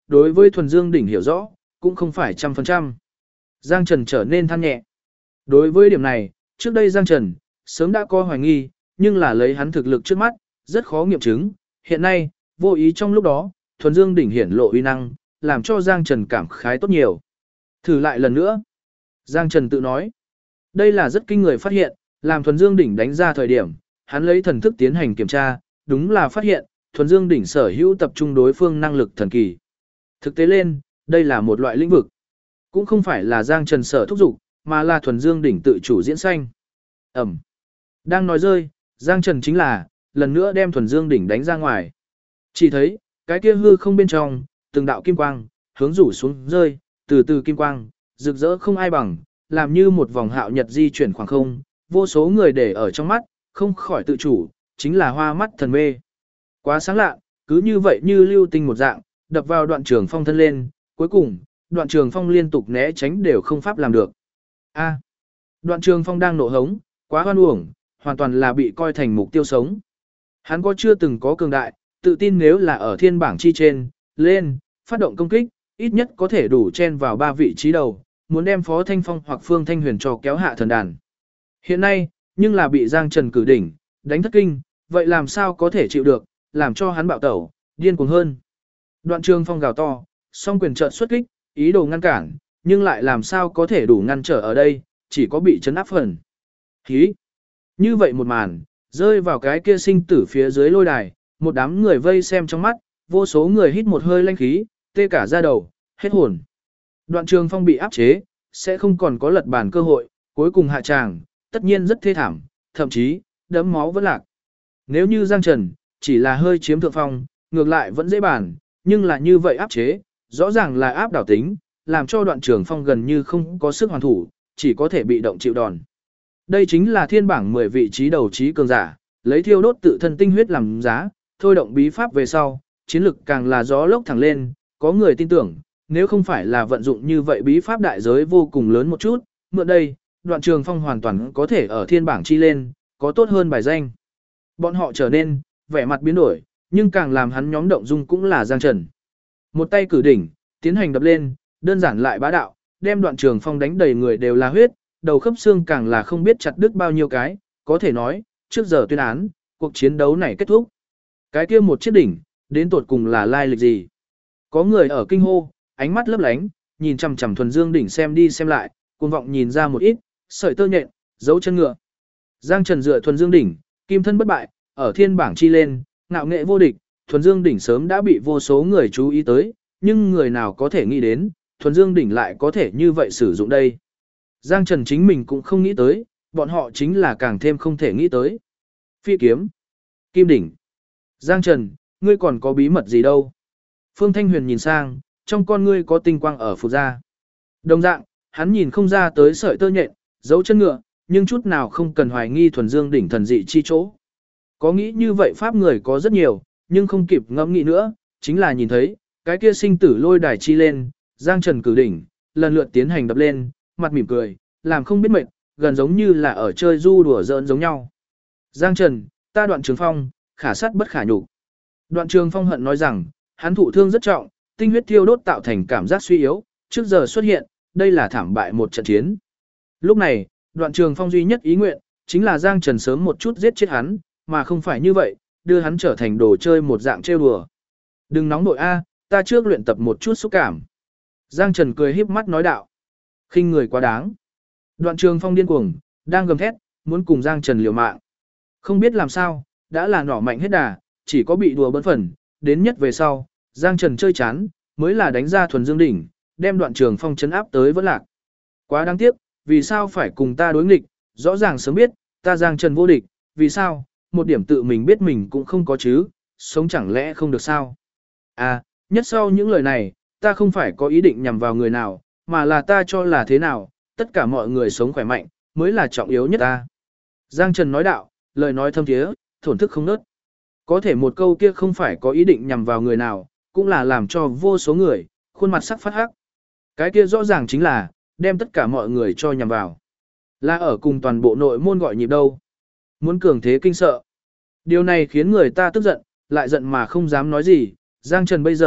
đối với thuần dương đỉnh hiểu rõ, cũng không phải 100%. Giang Trần trở nên than nhẹ. Đối với điểm này, trước đây Giang Trần, sớm đã có hoài nghi, nhưng là lấy hắn thực lực trước mắt, rất khó nghiệm chứng. Hiện nay, vô ý trong lúc đó, thuần dương đỉnh hiển lộ uy năng, làm cho Giang Trần cảm khái tốt nhiều. Thử lại lần nữa. Giang Trần tự nói. Đây là rất kinh người phát hiện, làm thuần dương đỉnh đánh ra thời điểm, hắn lấy thần thức tiến hành kiểm tra, đúng là phát hiện, thuần dương đỉnh sở hữu tập trung đối phương năng lực thần kỳ. Thực tế lên, đây là một loại lĩnh vực. Cũng không phải là Giang Trần sở thúc dục, mà là thuần dương đỉnh tự chủ diễn sanh. Ẩm. Đang nói rơi, Giang Trần chính là, lần nữa đem thuần dương đỉnh đánh ra ngoài. Chỉ thấy, cái kia hư không bên trong, từng đạo kim quang, hướng rủ xuống rơi, từ từ kim quang, rực rỡ không ai bằng, làm như một vòng hạo nhật di chuyển khoảng không, vô số người để ở trong mắt, không khỏi tự chủ, chính là hoa mắt thần mê. Quá sáng lạ, cứ như vậy như lưu tinh một dạng, đập vào Đoạn Trường Phong thân lên, cuối cùng, Đoạn Trường Phong liên tục né tránh đều không pháp làm được. A. Đoạn Trường Phong đang nộ hống, quá hoan uổng, hoàn toàn là bị coi thành mục tiêu sống. Hắn có chưa từng có cường đại, tự tin nếu là ở thiên bảng chi trên, lên, phát động công kích, ít nhất có thể đủ chen vào 3 vị trí đầu, muốn đem Phó Thanh Phong hoặc Phương Thanh Huyền cho kéo hạ thần đàn. Hiện nay, nhưng là bị Giang Trần cử đỉnh, đánh thất kinh, vậy làm sao có thể chịu được, làm cho hắn bạo tẩu, điên cuồng hơn. Đoạn Trường Phong gào to, song quyền trợn xuất kích, ý đồ ngăn cản, nhưng lại làm sao có thể đủ ngăn trở ở đây, chỉ có bị chấn áp phần. Hí! Như vậy một màn, rơi vào cái kia sinh tử phía dưới lôi đài, một đám người vây xem trong mắt, vô số người hít một hơi lanh khí, tê cả da đầu, hết hồn. Đoạn Trường Phong bị áp chế, sẽ không còn có lật bàn cơ hội, cuối cùng hạ tràng, tất nhiên rất thê thảm, thậm chí, đẫm máu vẫn lạc. Nếu như Giang Trần, chỉ là hơi chiếm thượng phong, ngược lại vẫn dễ bàn, nhưng là như vậy áp chế, rõ ràng là áp đảo tính, làm cho Đoạn Trường Phong gần như không có sức hoàn thủ, chỉ có thể bị động chịu đòn. Đây chính là thiên bảng 10 vị trí đầu trí cường giả, lấy thiêu đốt tự thân tinh huyết làm giá, thôi động bí pháp về sau, chiến lực càng là gió lốc thẳng lên, có người tin tưởng, nếu không phải là vận dụng như vậy bí pháp đại giới vô cùng lớn một chút, mượn đây, Đoạn Trường Phong hoàn toàn có thể ở thiên bảng chi lên, có tốt hơn bài danh. Bọn họ trở nên, vẻ mặt biến đổi, nhưng càng làm hắn nhóm động dung cũng là Giang Trần. Một tay cử đỉnh, tiến hành đập lên, đơn giản lại bá đạo, đem Đoạn Trường Phong đánh đầy người đều là huyết, đầu khớp xương càng là không biết chặt đứt bao nhiêu cái, có thể nói, trước giờ tuyên án, cuộc chiến đấu này kết thúc. Cái kia một chiếc đỉnh, đến tột cùng là lai lịch gì? Có người ở kinh hô, ánh mắt lấp lánh, nhìn chằm chằm thuần dương đỉnh xem đi xem lại, cuồng vọng nhìn ra một ít, sợi tơ nhện, dấu chân ngựa. Giang Trần dựa thuần dương đỉnh, kim thân bất bại, ở thiên bảng chi lên, ngạo nghệ vô địch, thuần dương đỉnh sớm đã bị vô số người chú ý tới, nhưng người nào có thể nghĩ đến, thuần dương đỉnh lại có thể như vậy sử dụng đây. Giang Trần chính mình cũng không nghĩ tới, bọn họ chính là càng thêm không thể nghĩ tới. Phi kiếm, kim đỉnh. Giang Trần, ngươi còn có bí mật gì đâu? Phương Thanh Huyền nhìn sang, trong con ngươi có tinh quang ở phụt ra. Đồng dạng, hắn nhìn không ra tới sợi tơ nhện, dấu chân ngựa, nhưng chút nào không cần hoài nghi thuần dương đỉnh thần dị chi chỗ. Có nghĩ như vậy pháp người có rất nhiều, nhưng không kịp ngẫm nghĩ nữa, chính là nhìn thấy, cái kia sinh tử lôi đài chi lên, Giang Trần cử đỉnh, lần lượt tiến hành đập lên, mặt mỉm cười, làm không biết mệt, gần giống như là ở chơi du đùa giỡn giống nhau. Giang Trần, ta Đoạn Trường Phong, khả sát bất khả nhục. Đoạn Trường Phong hận nói rằng, hắn thụ thương rất trọng, tinh huyết thiêu đốt tạo thành cảm giác suy yếu, trước giờ xuất hiện, đây là thảm bại một trận chiến. Lúc này, Đoạn Trường Phong duy nhất ý nguyện, chính là Giang Trần sớm một chút giết chết hắn, mà không phải như vậy, đưa hắn trở thành đồ chơi một dạng trêu đùa. Đừng nóng nội a, ta trước luyện tập một chút xúc cảm. Giang Trần cười híp mắt nói đạo. Khinh người quá đáng. Đoạn Trường Phong điên cuồng, đang gầm thét, muốn cùng Giang Trần liều mạng. Không biết làm sao, đã là nỏ mạnh hết đà, chỉ có bị đùa bỡn phần, đến nhất về sau, Giang Trần chơi chán, mới là đánh ra thuần dương đỉnh, đem Đoạn Trường Phong chấn áp tới vẫn lạc. Quá đáng tiếc, vì sao phải cùng ta đối nghịch, rõ ràng sớm biết, ta Giang Trần vô địch, vì sao, một điểm tự mình biết mình cũng không có chứ, sống chẳng lẽ không được sao. À, nhất sau những lời này, ta không phải có ý định nhằm vào người nào, mà là ta cho là thế nào, tất cả mọi người sống khỏe mạnh, mới là trọng yếu nhất ta. Giang Trần nói đạo, lời nói thâm thiế, thổn thức không nớt. Có thể một câu kia không phải có ý định nhằm vào người nào, cũng là làm cho vô số người, khuôn mặt sắc phát hắc. Cái kia rõ ràng chính là, đem tất cả mọi người cho nhằm vào. Là ở cùng toàn bộ nội môn gọi nhịp đâu. Muốn cường thế kinh sợ. Điều này khiến người ta tức giận, lại giận mà không dám nói gì. Giang Trần bây giờ,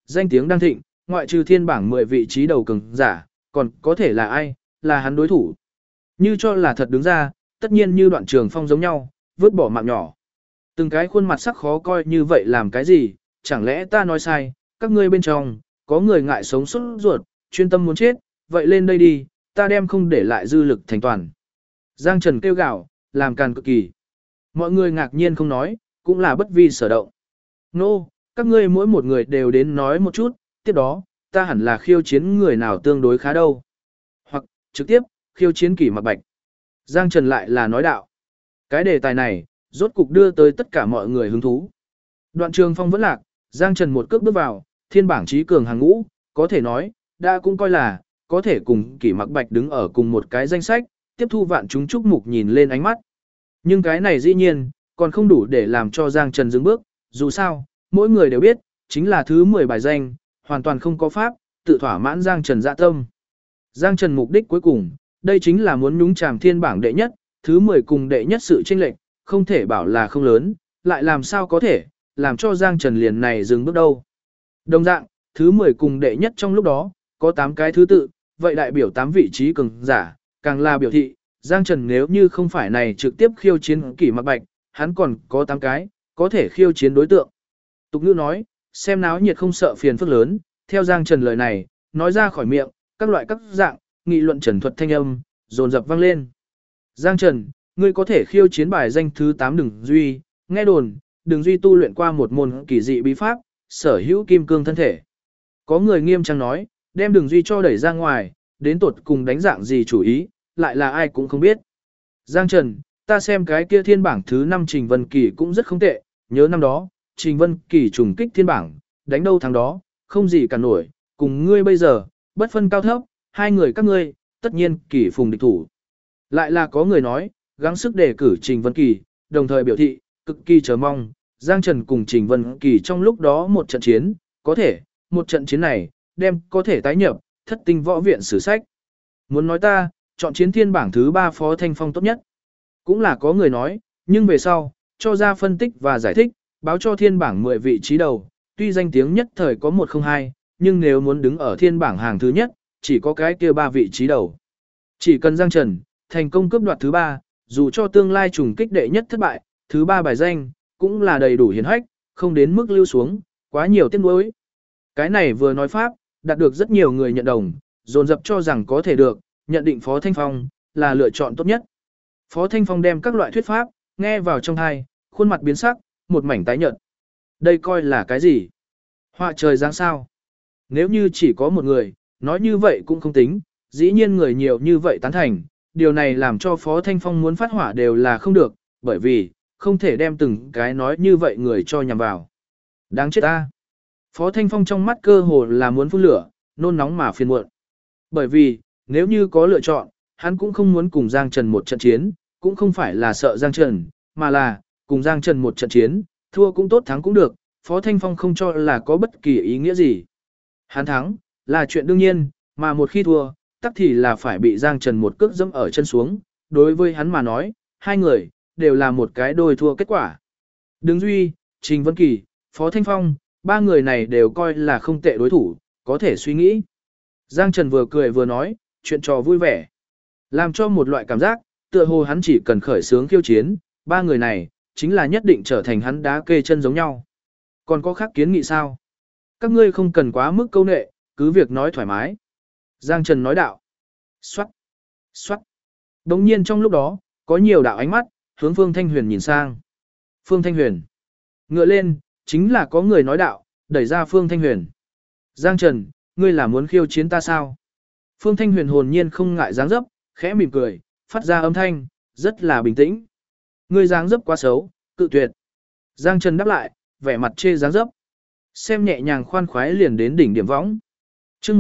danh tiếng đang thịnh, ngoại trừ thiên bảng 10 vị trí đầu cường giả, còn có thể là ai, là hắn đối thủ. Như cho là thật đứng ra, tất nhiên như Đoạn Trường Phong giống nhau, vứt bỏ mạng nhỏ. Từng cái khuôn mặt sắc khó coi như vậy làm cái gì, chẳng lẽ ta nói sai, các ngươi bên trong, có người ngại sống sốt ruột, chuyên tâm muốn chết, vậy lên đây đi, ta đem không để lại dư lực thành toàn. Giang Trần kêu gào, làm càn cực kỳ. Mọi người ngạc nhiên không nói, cũng là bất vi sở động. Nô, các ngươi mỗi một người đều đến nói một chút, tiếp đó, ta hẳn là khiêu chiến người nào tương đối khá đâu. Hoặc, trực tiếp, khiêu chiến Kỷ Mặc Bạch. Giang Trần lại là nói đạo. Cái đề tài này, rốt cục đưa tới tất cả mọi người hứng thú. Đoạn Trường Phong vẫn lạc, Giang Trần một cước bước vào, thiên bảng trí cường hàng ngũ, có thể nói, đã cũng coi là, có thể cùng Kỷ Mặc Bạch đứng ở cùng một cái danh sách, tiếp thu vạn chúng chúc mục nhìn lên ánh mắt. Nhưng cái này dĩ nhiên, còn không đủ để làm cho Giang Trần dừng bước, dù sao, mỗi người đều biết, chính là thứ 10 bài danh, hoàn toàn không có pháp, tự thỏa mãn Giang Trần dạ tâm. Giang Trần mục đích cuối cùng, đây chính là muốn nhúng chàm thiên bảng đệ nhất, thứ 10 cùng đệ nhất sự chênh lệch, không thể bảo là không lớn, lại làm sao có thể, làm cho Giang Trần liền này dừng bước đâu. Đồng dạng, thứ 10 cùng đệ nhất trong lúc đó, có 8 cái thứ tự, vậy đại biểu 8 vị trí cường giả, càng là biểu thị, Giang Trần nếu như không phải này trực tiếp khiêu chiến Kỷ Mặc Bạch, hắn còn có 8 cái, có thể khiêu chiến đối tượng. Tục ngữ nói, xem náo nhiệt không sợ phiền phức lớn, theo Giang Trần lời này, nói ra khỏi miệng, các loại các dạng, nghị luận trần thuật thanh âm, dồn dập vang lên. Giang Trần, ngươi có thể khiêu chiến bài danh thứ 8 Đường Duy, nghe đồn, Đường Duy tu luyện qua một môn kỳ dị bí pháp, sở hữu kim cương thân thể. Có người nghiêm trang nói, đem Đường Duy cho đẩy ra ngoài, đến tột cùng đánh dạng gì chủ ý, lại là ai cũng không biết. Giang Trần, ta xem cái kia thiên bảng thứ 5 Trình Vân Kỳ cũng rất không tệ, nhớ năm đó, Trình Vân Kỳ trùng kích thiên bảng, đánh đâu thắng đó, không gì cả nổi, cùng ngươi bây giờ, bất phân cao thấp, hai người các ngươi, tất nhiên kỳ phùng địch thủ. Lại là có người nói, gắng sức đề cử Trình Vân Kỳ, đồng thời biểu thị, cực kỳ chờ mong, Giang Trần cùng Trình Vân Kỳ trong lúc đó một trận chiến, có thể, một trận chiến này, đem có thể tái nhập, thất tinh võ viện sử sách. Muốn nói ta, chọn chiến thiên bảng thứ 3 Phó Thanh Phong tốt nhất. Cũng là có người nói, nhưng về sau, cho ra phân tích và giải thích, báo cho thiên bảng 10 vị trí đầu, tuy danh tiếng nhất thời có 102, nhưng nếu muốn đứng ở thiên bảng hàng thứ nhất, chỉ có cái kia 3 vị trí đầu. Chỉ cần Giang Trần, thành công cướp đoạt thứ 3, dù cho tương lai trùng kích đệ nhất thất bại, thứ 3 bài danh, cũng là đầy đủ hiển hách, không đến mức lưu xuống, quá nhiều tiếc nuối. Cái này vừa nói pháp, đạt được rất nhiều người nhận đồng, dồn dập cho rằng có thể được, nhận định Phó Thanh Phong là lựa chọn tốt nhất. Phó Thanh Phong đem các loại thuyết pháp, nghe vào trong tai, khuôn mặt biến sắc, một mảnh tái nhợt. Đây coi là cái gì? Họa trời giáng sao? Nếu như chỉ có một người, nói như vậy cũng không tính, dĩ nhiên người nhiều như vậy tán thành, điều này làm cho Phó Thanh Phong muốn phát hỏa đều là không được, bởi vì, không thể đem từng cái nói như vậy người cho nhằm vào. Đáng chết ta! Phó Thanh Phong trong mắt cơ hồ là muốn phun lửa, nôn nóng mà phiền muộn. Bởi vì, nếu như có lựa chọn, hắn cũng không muốn cùng Giang Trần một trận chiến, cũng không phải là sợ Giang Trần, mà là, cùng Giang Trần một trận chiến, thua cũng tốt thắng cũng được, Phó Thanh Phong không cho là có bất kỳ ý nghĩa gì. Hắn thắng, là chuyện đương nhiên, mà một khi thua, tắc thì là phải bị Giang Trần một cước dẫm ở chân xuống, đối với hắn mà nói, hai người, đều là một cái đôi thua kết quả. Đường Duy, Trình Vân Kỳ, Phó Thanh Phong, ba người này đều coi là không tệ đối thủ, có thể suy nghĩ. Giang Trần vừa cười vừa nói, chuyện trò vui vẻ. Làm cho một loại cảm giác, tựa hồ hắn chỉ cần khởi sướng khiêu chiến, ba người này, chính là nhất định trở thành hắn đá kê chân giống nhau. Còn có khác kiến nghị sao? Các ngươi không cần quá mức câu nệ, cứ việc nói thoải mái. Giang Trần nói đạo. Xoát, xoát. Đồng nhiên trong lúc đó, có nhiều đạo ánh mắt, hướng Phương Thanh Huyền nhìn sang. Phương Thanh Huyền. Ngựa lên, chính là có người nói đạo, đẩy ra Phương Thanh Huyền. Giang Trần, ngươi là muốn khiêu chiến ta sao? Phương Thanh Huyền hồn nhiên không ngại dáng dấp, khẽ mỉm cười, phát ra âm thanh, rất là bình tĩnh. Ngươi dáng dấp quá xấu, cự tuyệt. Giang Trần đáp lại, vẻ mặt chê dáng dấp. Xem nhẹ nhàng khoan khoái liền đến đỉnh điểm võng. Chương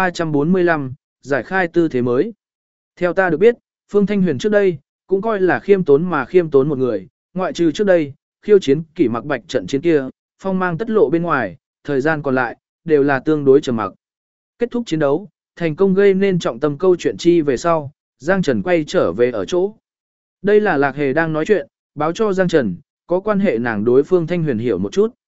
1345, giải khai tư thế mới. Theo ta được biết, Phương Thanh Huyền trước đây, cũng coi là khiêm tốn mà khiêm tốn một người, ngoại trừ trước đây, khiêu chiến Kỷ Mặc Bạch trận chiến kia, phong mang tất lộ bên ngoài, thời gian còn lại, đều là tương đối trầm mặc. Kết thúc chiến đấu, thành công gây nên trọng tâm câu chuyện chi về sau, Giang Trần quay trở về ở chỗ. Đây là Lạc Hề đang nói chuyện, báo cho Giang Trần, có quan hệ nàng đối Phương Thanh Huyền hiểu một chút.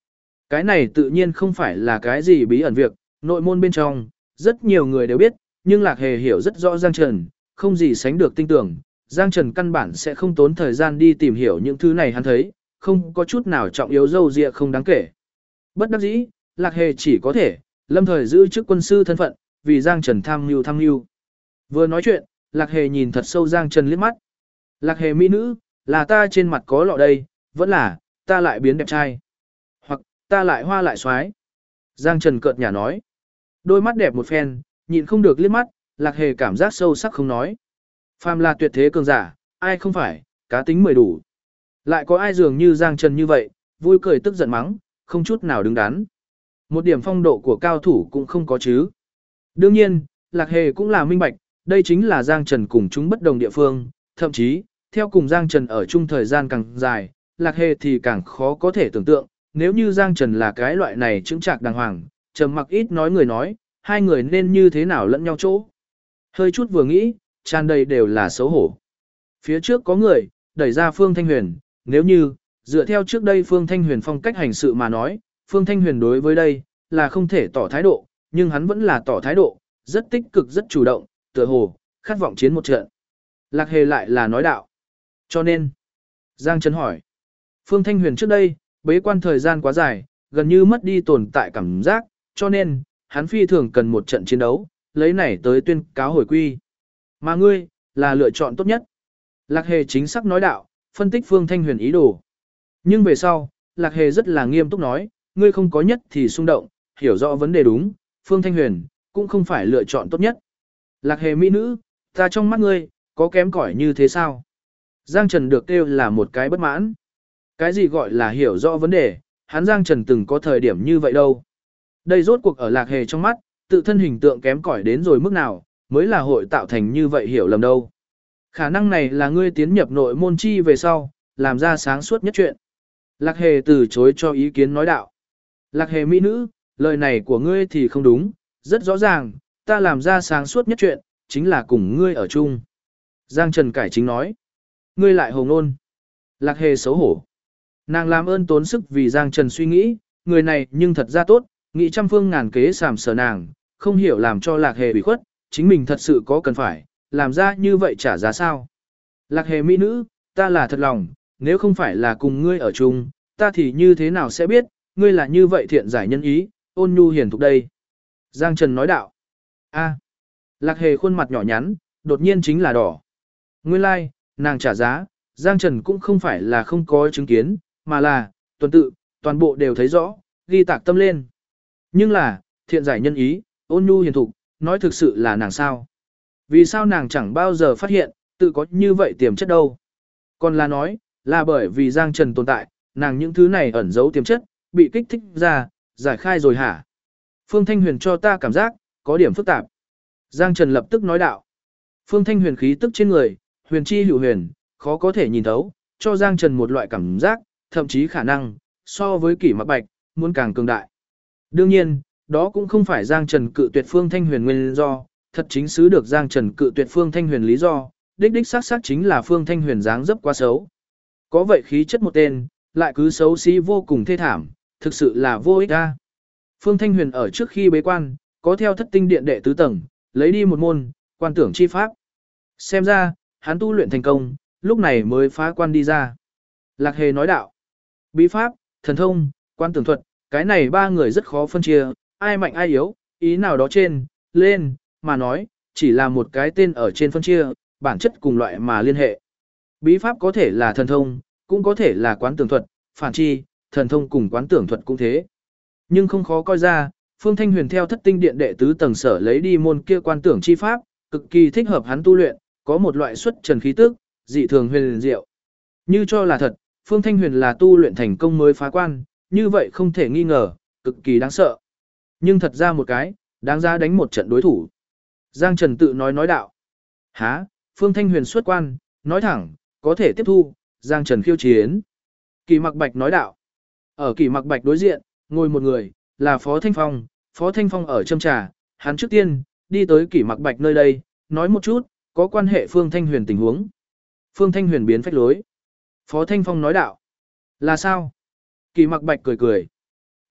Cái này tự nhiên không phải là cái gì bí ẩn việc, nội môn bên trong, rất nhiều người đều biết, nhưng Lạc Hề hiểu rất rõ Giang Trần, không gì sánh được tin tưởng, Giang Trần căn bản sẽ không tốn thời gian đi tìm hiểu những thứ này hắn thấy, không có chút nào trọng yếu dâu dịa không đáng kể. Bất đắc dĩ, Lạc Hề chỉ có thể, lâm thời giữ chức quân sư thân phận, vì Giang Trần tham mưu. Vừa nói chuyện, Lạc Hề nhìn thật sâu Giang Trần liếc mắt. Lạc Hề mỹ nữ, là ta trên mặt có lọ đây, vẫn là, ta lại biến đẹp trai. Hoặc, ta lại hoa lại xoái. Giang Trần cợt nhả nói. Đôi mắt đẹp một phen, nhịn không được liếc mắt, Lạc Hề cảm giác sâu sắc không nói. Phàm là tuyệt thế cường giả, ai không phải, cá tính mười đủ. Lại có ai dường như Giang Trần như vậy, vui cười tức giận mắng, không chút nào đứng đắn. Một điểm phong độ của cao thủ cũng không có chứ. Đương nhiên, Lạc Hề cũng là minh bạch, đây chính là Giang Trần cùng chúng bất đồng địa phương, thậm chí, theo cùng Giang Trần ở chung thời gian càng dài, Lạc Hề thì càng khó có thể tưởng tượng, nếu như Giang Trần là cái loại này chững chạc đàng hoàng, trầm mặc ít nói người nói, hai người nên như thế nào lẫn nhau chỗ. Hơi chút vừa nghĩ, tràn đầy đều là xấu hổ. Phía trước có người, đẩy ra Phương Thanh Huyền, nếu như, dựa theo trước đây Phương Thanh Huyền phong cách hành sự mà nói, Phương Thanh Huyền đối với đây, là không thể tỏ thái độ, nhưng hắn vẫn là tỏ thái độ, rất tích cực rất chủ động, tựa hồ, khát vọng chiến một trận. Lạc Hề lại là nói đạo. Cho nên, Giang Trần hỏi, Phương Thanh Huyền trước đây, bế quan thời gian quá dài, gần như mất đi tồn tại cảm giác, cho nên, hắn phi thường cần một trận chiến đấu, lấy này tới tuyên cáo hồi quy. Mà ngươi, là lựa chọn tốt nhất. Lạc Hề chính xác nói đạo, phân tích Phương Thanh Huyền ý đồ. Nhưng về sau, Lạc Hề rất là nghiêm túc nói, ngươi không có nhất thì xung động, hiểu rõ vấn đề đúng, Phương Thanh Huyền, cũng không phải lựa chọn tốt nhất. Lạc Hề mỹ nữ, ta trong mắt ngươi, có kém cỏi như thế sao? Giang Trần được kêu là một cái bất mãn. Cái gì gọi là hiểu rõ vấn đề, hắn Giang Trần từng có thời điểm như vậy đâu. Đây rốt cuộc ở Lạc Hề trong mắt, tự thân hình tượng kém cỏi đến rồi mức nào, mới là hội tạo thành như vậy hiểu lầm đâu. Khả năng này là ngươi tiến nhập nội môn chi về sau, làm ra sáng suốt nhất chuyện. Lạc Hề từ chối cho ý kiến nói đạo. Lạc Hề mỹ nữ, lời này của ngươi thì không đúng, rất rõ ràng, ta làm ra sáng suốt nhất chuyện, chính là cùng ngươi ở chung. Giang Trần cải chính nói. Ngươi lại hồ ngôn. Lạc Hề xấu hổ. Nàng làm ơn tốn sức vì Giang Trần suy nghĩ, người này nhưng thật ra tốt, nghĩ trăm phương ngàn kế sàm sờ nàng, không hiểu làm cho Lạc Hề bị khuất, chính mình thật sự có cần phải, làm ra như vậy trả giá sao. Lạc Hề mỹ nữ, ta là thật lòng, nếu không phải là cùng ngươi ở chung, ta thì như thế nào sẽ biết, ngươi là như vậy thiện giải nhân ý, ôn nhu hiền thục đây. Giang Trần nói đạo. A. Lạc Hề khuôn mặt nhỏ nhắn, đột nhiên chính là đỏ. Nguyên lai, like, nàng trả giá, Giang Trần cũng không phải là không có chứng kiến, mà là, tuần tự, toàn bộ đều thấy rõ, ghi tạc tâm lên. Nhưng là, thiện giải nhân ý, ôn nhu hiền thục, nói thực sự là nàng sao? Vì sao nàng chẳng bao giờ phát hiện, tự có như vậy tiềm chất đâu? Còn là nói, là bởi vì Giang Trần tồn tại, nàng những thứ này ẩn giấu tiềm chất, bị kích thích ra, giải khai rồi hả? Phương Thanh Huyền cho ta cảm giác, có điểm phức tạp. Giang Trần lập tức nói đạo. Phương Thanh Huyền khí tức trên người, huyền chi hữu huyền, khó có thể nhìn thấu, cho Giang Trần một loại cảm giác, thậm chí khả năng, so với Kỷ Mặc Bạch, muốn càng cường đại. Đương nhiên, đó cũng không phải Giang Trần cự tuyệt Phương Thanh Huyền nguyên do, thật chính xứ được Giang Trần cự tuyệt Phương Thanh Huyền lý do, đích đích xác xác chính là Phương Thanh Huyền dáng dấp quá xấu. Có vậy khí chất một tên, lại cứ xấu xí vô cùng thê thảm, thực sự là vô ích a. Phương Thanh Huyền ở trước khi bế quan, có theo Thất Tinh Điện đệ tứ tầng, lấy đi một môn, quan tưởng chi pháp. Xem ra, hắn tu luyện thành công, lúc này mới phá quan đi ra. Lạc Hề nói đạo. Bí pháp, thần thông, quan tưởng thuật, cái này ba người rất khó phân chia, ai mạnh ai yếu, ý nào đó trên, lên, mà nói, chỉ là một cái tên ở trên phân chia, bản chất cùng loại mà liên hệ. Bí pháp có thể là thần thông, cũng có thể là quán tưởng thuật, phản chi, thần thông cùng quán tưởng thuật cũng thế. Nhưng không khó coi ra, Phương Thanh Huyền theo Thất Tinh Điện đệ tứ tầng sở lấy đi môn kia quan tưởng chi pháp, cực kỳ thích hợp hắn tu luyện, có một loại xuất trần khí tức, dị thường huyền diệu. Như cho là thật, Phương Thanh Huyền là tu luyện thành công mới phá quan, như vậy không thể nghi ngờ, cực kỳ đáng sợ. Nhưng thật ra một cái, đáng giá đánh một trận đối thủ. Giang Trần tự nói đạo. Hả, Phương Thanh Huyền xuất quan, nói thẳng, có thể tiếp thu, Giang Trần khiêu chiến. Kỷ Mặc Bạch nói đạo. Ở Kỷ Mặc Bạch đối diện, ngồi một người, là Phó Thanh Phong. Phó Thanh Phong ở châm trà, hắn trước tiên, đi tới Kỷ Mặc Bạch nơi đây, nói một chút, có quan hệ Phương Thanh Huyền tình huống. Phương Thanh Huyền biến phách lối. Phó Thanh Phong nói đạo. Là sao? Kỷ Mặc Bạch cười cười.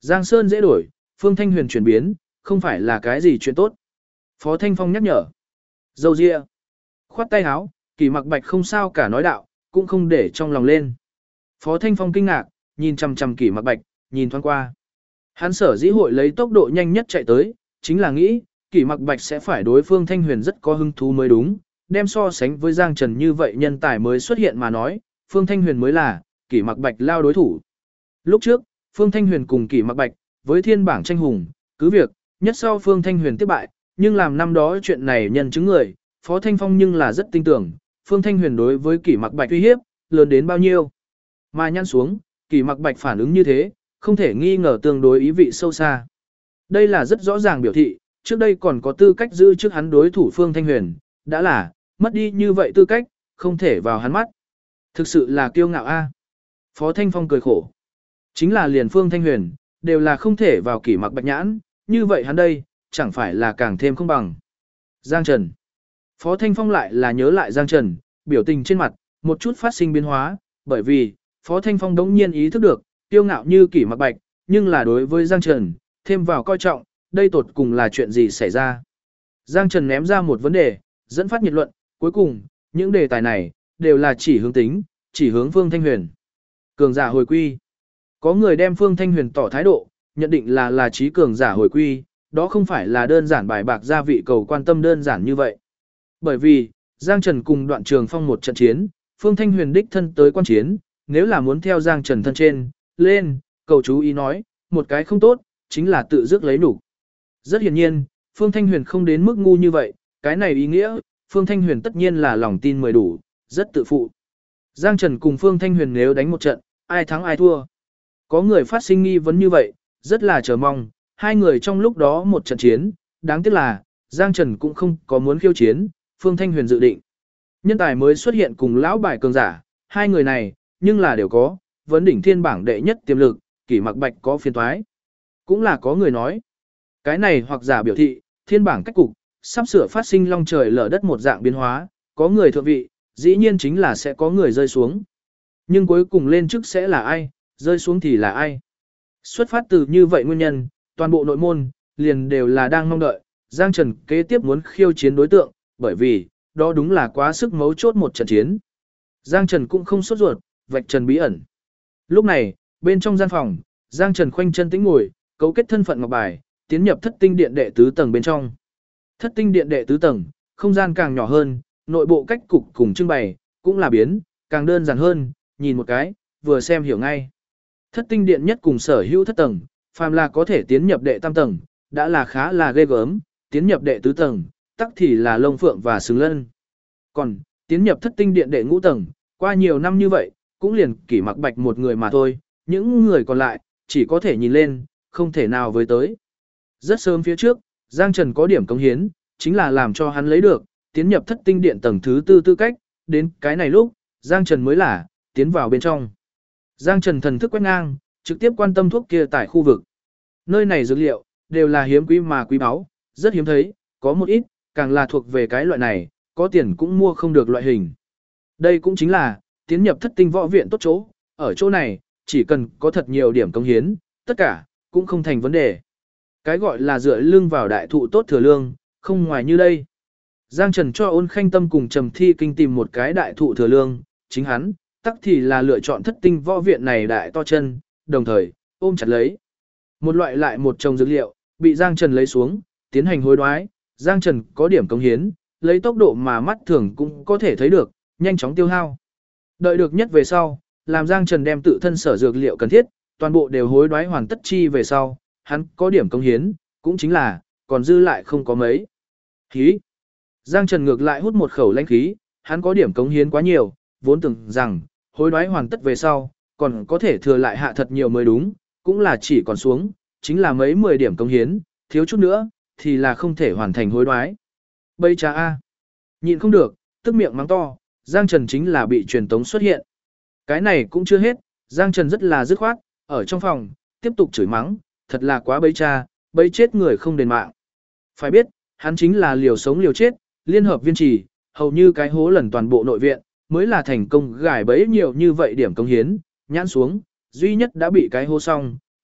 Giang Sơn dễ đổi, Phương Thanh Huyền chuyển biến, không phải là cái gì chuyện tốt. Phó Thanh Phong nhắc nhở. Dâu ria. Khoát tay áo, Kỷ Mặc Bạch không sao cả nói đạo, cũng không để trong lòng lên. Phó Thanh Phong kinh ngạc, nhìn chằm chằm Kỷ Mặc Bạch, nhìn thoáng qua. Hắn sở dĩ hội lấy tốc độ nhanh nhất chạy tới, chính là nghĩ, Kỷ Mặc Bạch sẽ phải đối Phương Thanh Huyền rất có hứng thú mới đúng, đem so sánh với Giang Trần như vậy nhân tài mới xuất hiện mà nói, Phương Thanh Huyền mới là Kỷ Mặc Bạch lao đối thủ. Lúc trước, Phương Thanh Huyền cùng Kỷ Mặc Bạch với thiên bảng tranh hùng, cứ việc, nhất sau Phương Thanh Huyền tiếp bại, nhưng làm năm đó chuyện này nhân chứng người, Phó Thanh Phong nhưng là rất tin tưởng, Phương Thanh Huyền đối với Kỷ Mặc Bạch uy hiếp, lớn đến bao nhiêu. Mà nhăn xuống, Kỷ Mặc Bạch phản ứng như thế, không thể nghi ngờ tương đối ý vị sâu xa. Đây là rất rõ ràng biểu thị, trước đây còn có tư cách giữ trước hắn đối thủ Phương Thanh Huyền, đã là, mất đi như vậy tư cách, không thể vào hắn mắt. Thực sự là kiêu ngạo a. Phó Thanh Phong cười khổ. Chính là liền Phương Thanh Huyền, đều là không thể vào Kỷ Mặc Bạch nhãn, như vậy hắn đây, chẳng phải là càng thêm không bằng. Giang Trần. Phó Thanh Phong lại là nhớ lại Giang Trần, biểu tình trên mặt, một chút phát sinh biến hóa, bởi vì, Phó Thanh Phong đống nhiên ý thức được, kiêu ngạo như Kỷ Mặc Bạch, nhưng là đối với Giang Trần, thêm vào coi trọng, đây tột cùng là chuyện gì xảy ra. Giang Trần ném ra một vấn đề, dẫn phát nhiệt luận, cuối cùng, những đề tài này, đều là chỉ hướng tính, chỉ hướng Phương Thanh Huyền. Cường giả hồi quy. Có người đem Phương Thanh Huyền tỏ thái độ, nhận định là trí cường giả hồi quy, đó không phải là đơn giản bài bạc gia vị cầu quan tâm đơn giản như vậy. Bởi vì, Giang Trần cùng Đoạn Trường Phong một trận chiến, Phương Thanh Huyền đích thân tới quan chiến, nếu là muốn theo Giang Trần thân trên, lên, cầu chú ý nói, một cái không tốt, chính là tự dứt lấy đủ. Rất hiển nhiên, Phương Thanh Huyền không đến mức ngu như vậy, cái này ý nghĩa, Phương Thanh Huyền tất nhiên là lòng tin mười đủ, rất tự phụ. Giang Trần cùng Phương Thanh Huyền nếu đánh một trận, ai thắng ai thua. Có người phát sinh nghi vấn như vậy, rất là chờ mong, hai người trong lúc đó một trận chiến, đáng tiếc là, Giang Trần cũng không có muốn khiêu chiến, Phương Thanh Huyền dự định. Nhân tài mới xuất hiện cùng lão bài cường giả, hai người này, nhưng là đều có, vấn đỉnh thiên bảng đệ nhất tiềm lực, Kỷ Mặc Bạch có phiền toái. Cũng là có người nói, cái này hoặc giả biểu thị, thiên bảng cách cục, sắp sửa phát sinh long trời lở đất một dạng biến hóa, có người thượng vị, dĩ nhiên chính là sẽ có người rơi xuống. Nhưng cuối cùng lên chức sẽ là ai, rơi xuống thì là ai. Xuất phát từ như vậy nguyên nhân, toàn bộ nội môn, liền đều là đang mong đợi, Giang Trần kế tiếp muốn khiêu chiến đối tượng, bởi vì, đó đúng là quá sức mấu chốt một trận chiến. Giang Trần cũng không sốt ruột, vạch trần bí ẩn. Lúc này, bên trong gian phòng, Giang Trần khoanh chân tĩnh ngồi, cấu kết thân phận ngọc bài, tiến nhập thất tinh điện đệ tứ tầng bên trong. Thất tinh điện đệ tứ tầng, không gian càng nhỏ hơn, nội bộ cách cục cùng trưng bày, cũng là biến, càng đơn giản hơn, nhìn một cái, vừa xem hiểu ngay. Thất tinh điện nhất cùng sở hữu thất tầng, phàm là có thể tiến nhập đệ tam tầng, đã là khá là ghê gớm, tiến nhập đệ tứ tầng, tắc thì là lông phượng và xứng lân. Còn, tiến nhập thất tinh điện đệ ngũ tầng, qua nhiều năm như vậy, cũng liền Kỷ Mặc Bạch một người mà thôi, những người còn lại, chỉ có thể nhìn lên, không thể nào với tới. Rất sớm phía trước, Giang Trần có điểm cống hiến, chính là làm cho hắn lấy được, tiến nhập thất tinh điện tầng thứ tư tư cách, đến cái này lúc, Giang Trần mới là, tiến vào bên trong. Giang Trần thần thức quét ngang, trực tiếp quan tâm thuốc kia tại khu vực. Nơi này dược liệu, đều là hiếm quý mà quý báu, rất hiếm thấy, có một ít, càng là thuộc về cái loại này, có tiền cũng mua không được loại hình. Đây cũng chính là, tiến nhập thất tinh võ viện tốt chỗ, ở chỗ này, chỉ cần có thật nhiều điểm cống hiến, tất cả, cũng không thành vấn đề. Cái gọi là dựa lưng vào đại thụ tốt thừa lương, không ngoài như đây. Giang Trần cho Ôn Khanh Tâm cùng Trầm Thi Kinh tìm một cái đại thụ thừa lương, chính hắn, tắc thì là lựa chọn thất tinh võ viện này đại to chân, đồng thời, ôm chặt lấy. Một loại lại một chồng dược liệu, bị Giang Trần lấy xuống, tiến hành hối đoái, Giang Trần có điểm cống hiến, lấy tốc độ mà mắt thường cũng có thể thấy được, nhanh chóng tiêu hao. Đợi được nhất về sau, làm Giang Trần đem tự thân sở dược liệu cần thiết, toàn bộ đều hối đoái hoàn tất chi về sau, hắn có điểm cống hiến, cũng chính là, còn dư lại không có mấy. Khí. Giang Trần ngược lại hút một khẩu lãnh khí, hắn có điểm cống hiến quá nhiều, vốn tưởng rằng, hối đoái hoàn tất về sau, còn có thể thừa lại hạ thật nhiều mới đúng, cũng là chỉ còn xuống, chính là mấy 10 điểm cống hiến, thiếu chút nữa, thì là không thể hoàn thành hối đoái. Bây cha A. Nhịn không được, tức miệng mắng to, Giang Trần chính là bị truyền tống xuất hiện. Cái này cũng chưa hết, Giang Trần rất là dứt khoát, ở trong phòng, tiếp tục chửi mắng, thật là quá bấy cha, bấy chết người không đền mạng. Phải biết, hắn chính là liều sống liều chết, liên hợp viên trì, hầu như cái hố lần toàn bộ nội viện, mới là thành công gài bấy nhiều như vậy điểm công hiến, nhãn xuống, duy nhất đã bị cái hố xong,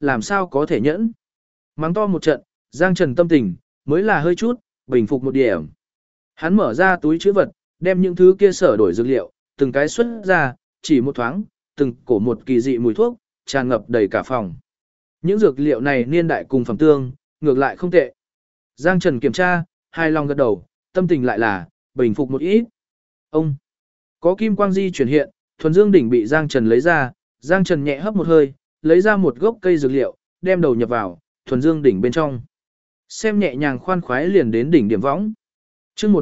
làm sao có thể nhẫn. Mắng to một trận, Giang Trần tâm tình, mới là hơi chút, bình phục một điểm. Hắn mở ra túi trữ vật, đem những thứ kia sở đổi dược liệu, từng cái xuất ra, chỉ một thoáng, từng cổ một kỳ dị mùi thuốc, tràn ngập đầy cả phòng. Những dược liệu này niên đại cùng phẩm tương, ngược lại không tệ. Giang Trần kiểm tra, hài lòng gật đầu, tâm tình lại là, bình phục một ít. Ông, có kim quang di chuyển hiện, thuần dương đỉnh bị Giang Trần lấy ra, Giang Trần nhẹ hấp một hơi, lấy ra một gốc cây dược liệu, đem đầu nhập vào, thuần dương đỉnh bên trong. Xem nhẹ nhàng khoan khoái liền đến đỉnh điểm võng. Chương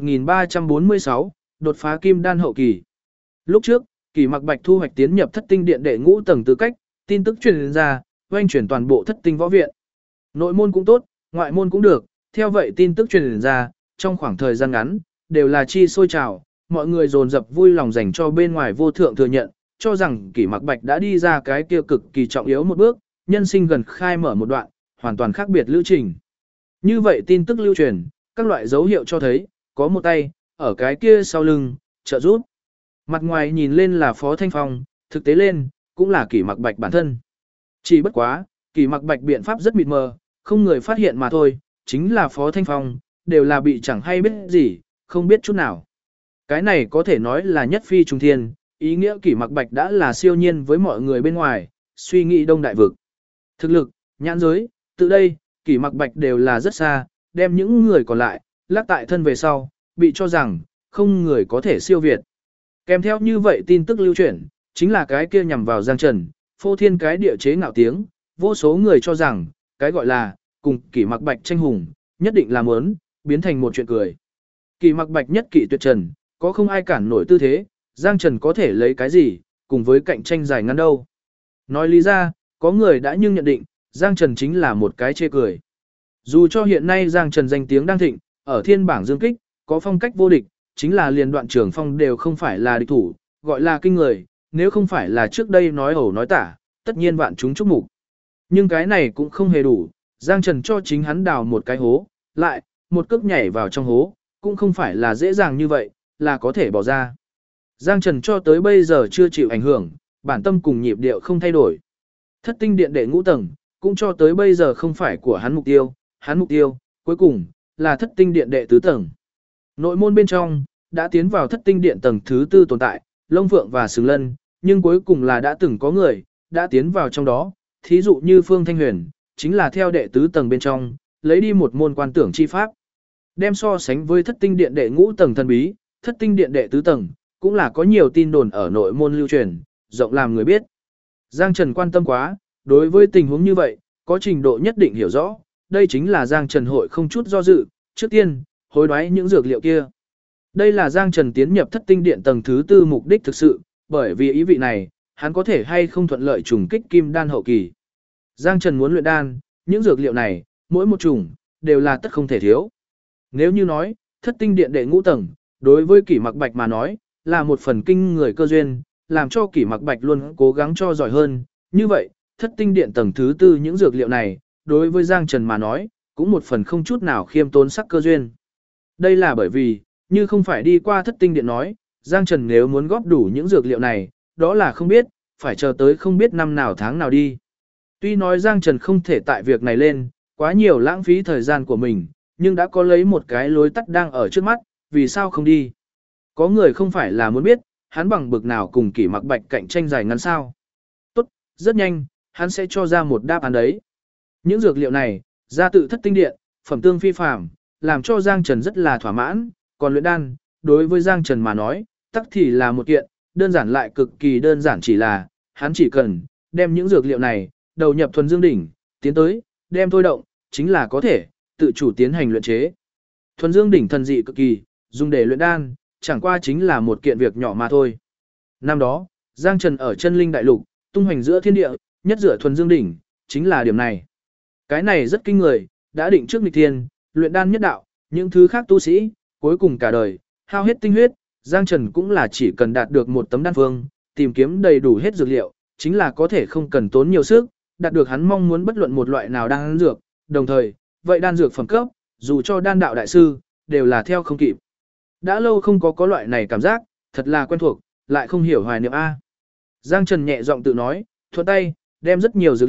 1346, đột phá kim đan hậu kỳ. Lúc trước, Kỷ Mặc Bạch thu hoạch tiến nhập Thất Tinh Điện đệ ngũ tầng tư cách, tin tức truyền ra, oanh chuyển toàn bộ Thất Tinh võ viện. Nội môn cũng tốt, ngoại môn cũng được, theo vậy tin tức truyền ra, trong khoảng thời gian ngắn, đều là chi sôi trào, mọi người dồn dập vui lòng dành cho bên ngoài vô thượng thừa nhận, cho rằng Kỷ Mặc Bạch đã đi ra cái kia cực kỳ trọng yếu một bước, nhân sinh gần khai mở một đoạn, hoàn toàn khác biệt lưu trình. Như vậy tin tức lưu truyền, các loại dấu hiệu cho thấy, có một tay, ở cái kia sau lưng, trợ giúp. Mặt ngoài nhìn lên là Phó Thanh Phong, thực tế lên, cũng là Kỷ Mặc Bạch bản thân. Chỉ bất quá, Kỷ Mặc Bạch biện pháp rất mịt mờ, không người phát hiện mà thôi, chính là Phó Thanh Phong, đều là bị chẳng hay biết gì, không biết chút nào. Cái này có thể nói là nhất phi trùng thiên, ý nghĩa Kỷ Mặc Bạch đã là siêu nhiên với mọi người bên ngoài, suy nghĩ đông đại vực. Thực lực, nhãn giới, từ đây, Kỷ Mặc Bạch đều là rất xa, đem những người còn lại, lắc tại thân về sau, bị cho rằng, không người có thể siêu việt. Kèm theo như vậy tin tức lưu truyền, chính là cái kia nhằm vào Giang Trần, phô thiên cái địa chế ngạo tiếng, vô số người cho rằng, cái gọi là, cùng Kỷ Mặc Bạch tranh hùng, nhất định là muốn, biến thành một chuyện cười. Kỷ Mặc Bạch nhất kỷ tuyệt trần, có không ai cản nổi tư thế, Giang Trần có thể lấy cái gì, cùng với cạnh tranh dài ngắn đâu. Nói lý ra, có người đã nhưng nhận định, Giang Trần chính là một cái chê cười. Dù cho hiện nay Giang Trần danh tiếng đang thịnh, ở thiên bảng dương kích, có phong cách vô địch, chính là liền Đoạn Trường Phong đều không phải là địch thủ, gọi là kinh người, nếu không phải là trước đây nói ẩu nói tả, tất nhiên vạn chúng chúc mục. Nhưng cái này cũng không hề đủ, Giang Trần cho chính hắn đào một cái hố, lại, một cước nhảy vào trong hố, cũng không phải là dễ dàng như vậy, là có thể bỏ ra. Giang Trần cho tới bây giờ chưa chịu ảnh hưởng, bản tâm cùng nhịp điệu không thay đổi. Thất Tinh Điện đệ ngũ tầng, cũng cho tới bây giờ không phải của hắn mục tiêu, cuối cùng, là Thất Tinh Điện đệ tứ tầng. Nội môn bên trong, đã tiến vào Thất Tinh Điện tầng thứ tư tồn tại, Long Phượng và Sừng Lân, nhưng cuối cùng là đã từng có người, đã tiến vào trong đó, thí dụ như Phương Thanh Huyền, chính là theo đệ tứ tầng bên trong, lấy đi một môn quan tưởng chi pháp. Đem so sánh với Thất Tinh Điện đệ ngũ tầng thần bí, Thất Tinh Điện đệ tứ tầng, cũng là có nhiều tin đồn ở nội môn lưu truyền, rộng làm người biết. Giang Trần quan tâm quá, đối với tình huống như vậy, có trình độ nhất định hiểu rõ, đây chính là Giang Trần hội không chút do dự, trước tiên, hối đoái những dược liệu kia. Đây là Giang Trần tiến nhập Thất Tinh Điện tầng thứ tư mục đích thực sự, bởi vì ý vị này, hắn có thể hay không thuận lợi trùng kích kim đan hậu kỳ. Giang Trần muốn luyện đan, những dược liệu này, mỗi một chủng, đều là tất không thể thiếu. Nếu như nói, Thất Tinh Điện đệ ngũ tầng, đối với Kỷ Mặc Bạch mà nói, là một phần kinh người cơ duyên, làm cho Kỷ Mặc Bạch luôn cố gắng cho giỏi hơn. Như vậy, Thất Tinh Điện tầng thứ tư những dược liệu này, đối với Giang Trần mà nói, cũng một phần không chút nào khiêm tốn sắc cơ duyên. Đây là bởi vì, như không phải đi qua Thất Tinh Điện nói, Giang Trần nếu muốn góp đủ những dược liệu này, đó là không biết, phải chờ tới không biết năm nào tháng nào đi. Tuy nói Giang Trần không thể tại việc này lên, quá nhiều lãng phí thời gian của mình, nhưng đã có lấy một cái lối tắt đang ở trước mắt, vì sao không đi? Có người không phải là muốn biết, hắn bằng bực nào cùng Kỷ Mặc Bạch cạnh tranh dài ngắn sao? Tốt, rất nhanh, hắn sẽ cho ra một đáp án đấy. Những dược liệu này, ra tự Thất Tinh Điện, phẩm tương phi phàm, làm cho Giang Trần rất là thỏa mãn, còn luyện đan, đối với Giang Trần mà nói, tắc thì là một kiện, đơn giản lại cực kỳ đơn giản chỉ là, hắn chỉ cần đem những dược liệu này đầu nhập thuần dương đỉnh, tiến tới, đem thôi động, chính là có thể tự chủ tiến hành luyện chế. Thuần dương đỉnh thần dị cực kỳ, dùng để luyện đan, chẳng qua chính là một kiện việc nhỏ mà thôi. Năm đó, Giang Trần ở chân linh đại lục, tung hoành giữa thiên địa, nhất dựa thuần dương đỉnh, chính là điểm này. Cái này rất kinh người, đã định trước nghịch thiên, luyện đan nhất đạo, những thứ khác tu sĩ, cuối cùng cả đời, hao hết tinh huyết, Giang Trần cũng là chỉ cần đạt được một tấm đan phương, tìm kiếm đầy đủ hết dược liệu, chính là có thể không cần tốn nhiều sức, đạt được hắn mong muốn bất luận một loại nào đan dược, đồng thời, vậy đan dược phẩm cấp, dù cho đan đạo đại sư, đều là theo không kịp. Đã lâu không có loại này cảm giác, thật là quen thuộc, lại không hiểu hoài niệm A. Giang Trần nhẹ giọng tự nói, thuận tay, đem rất nhiều dược liệu,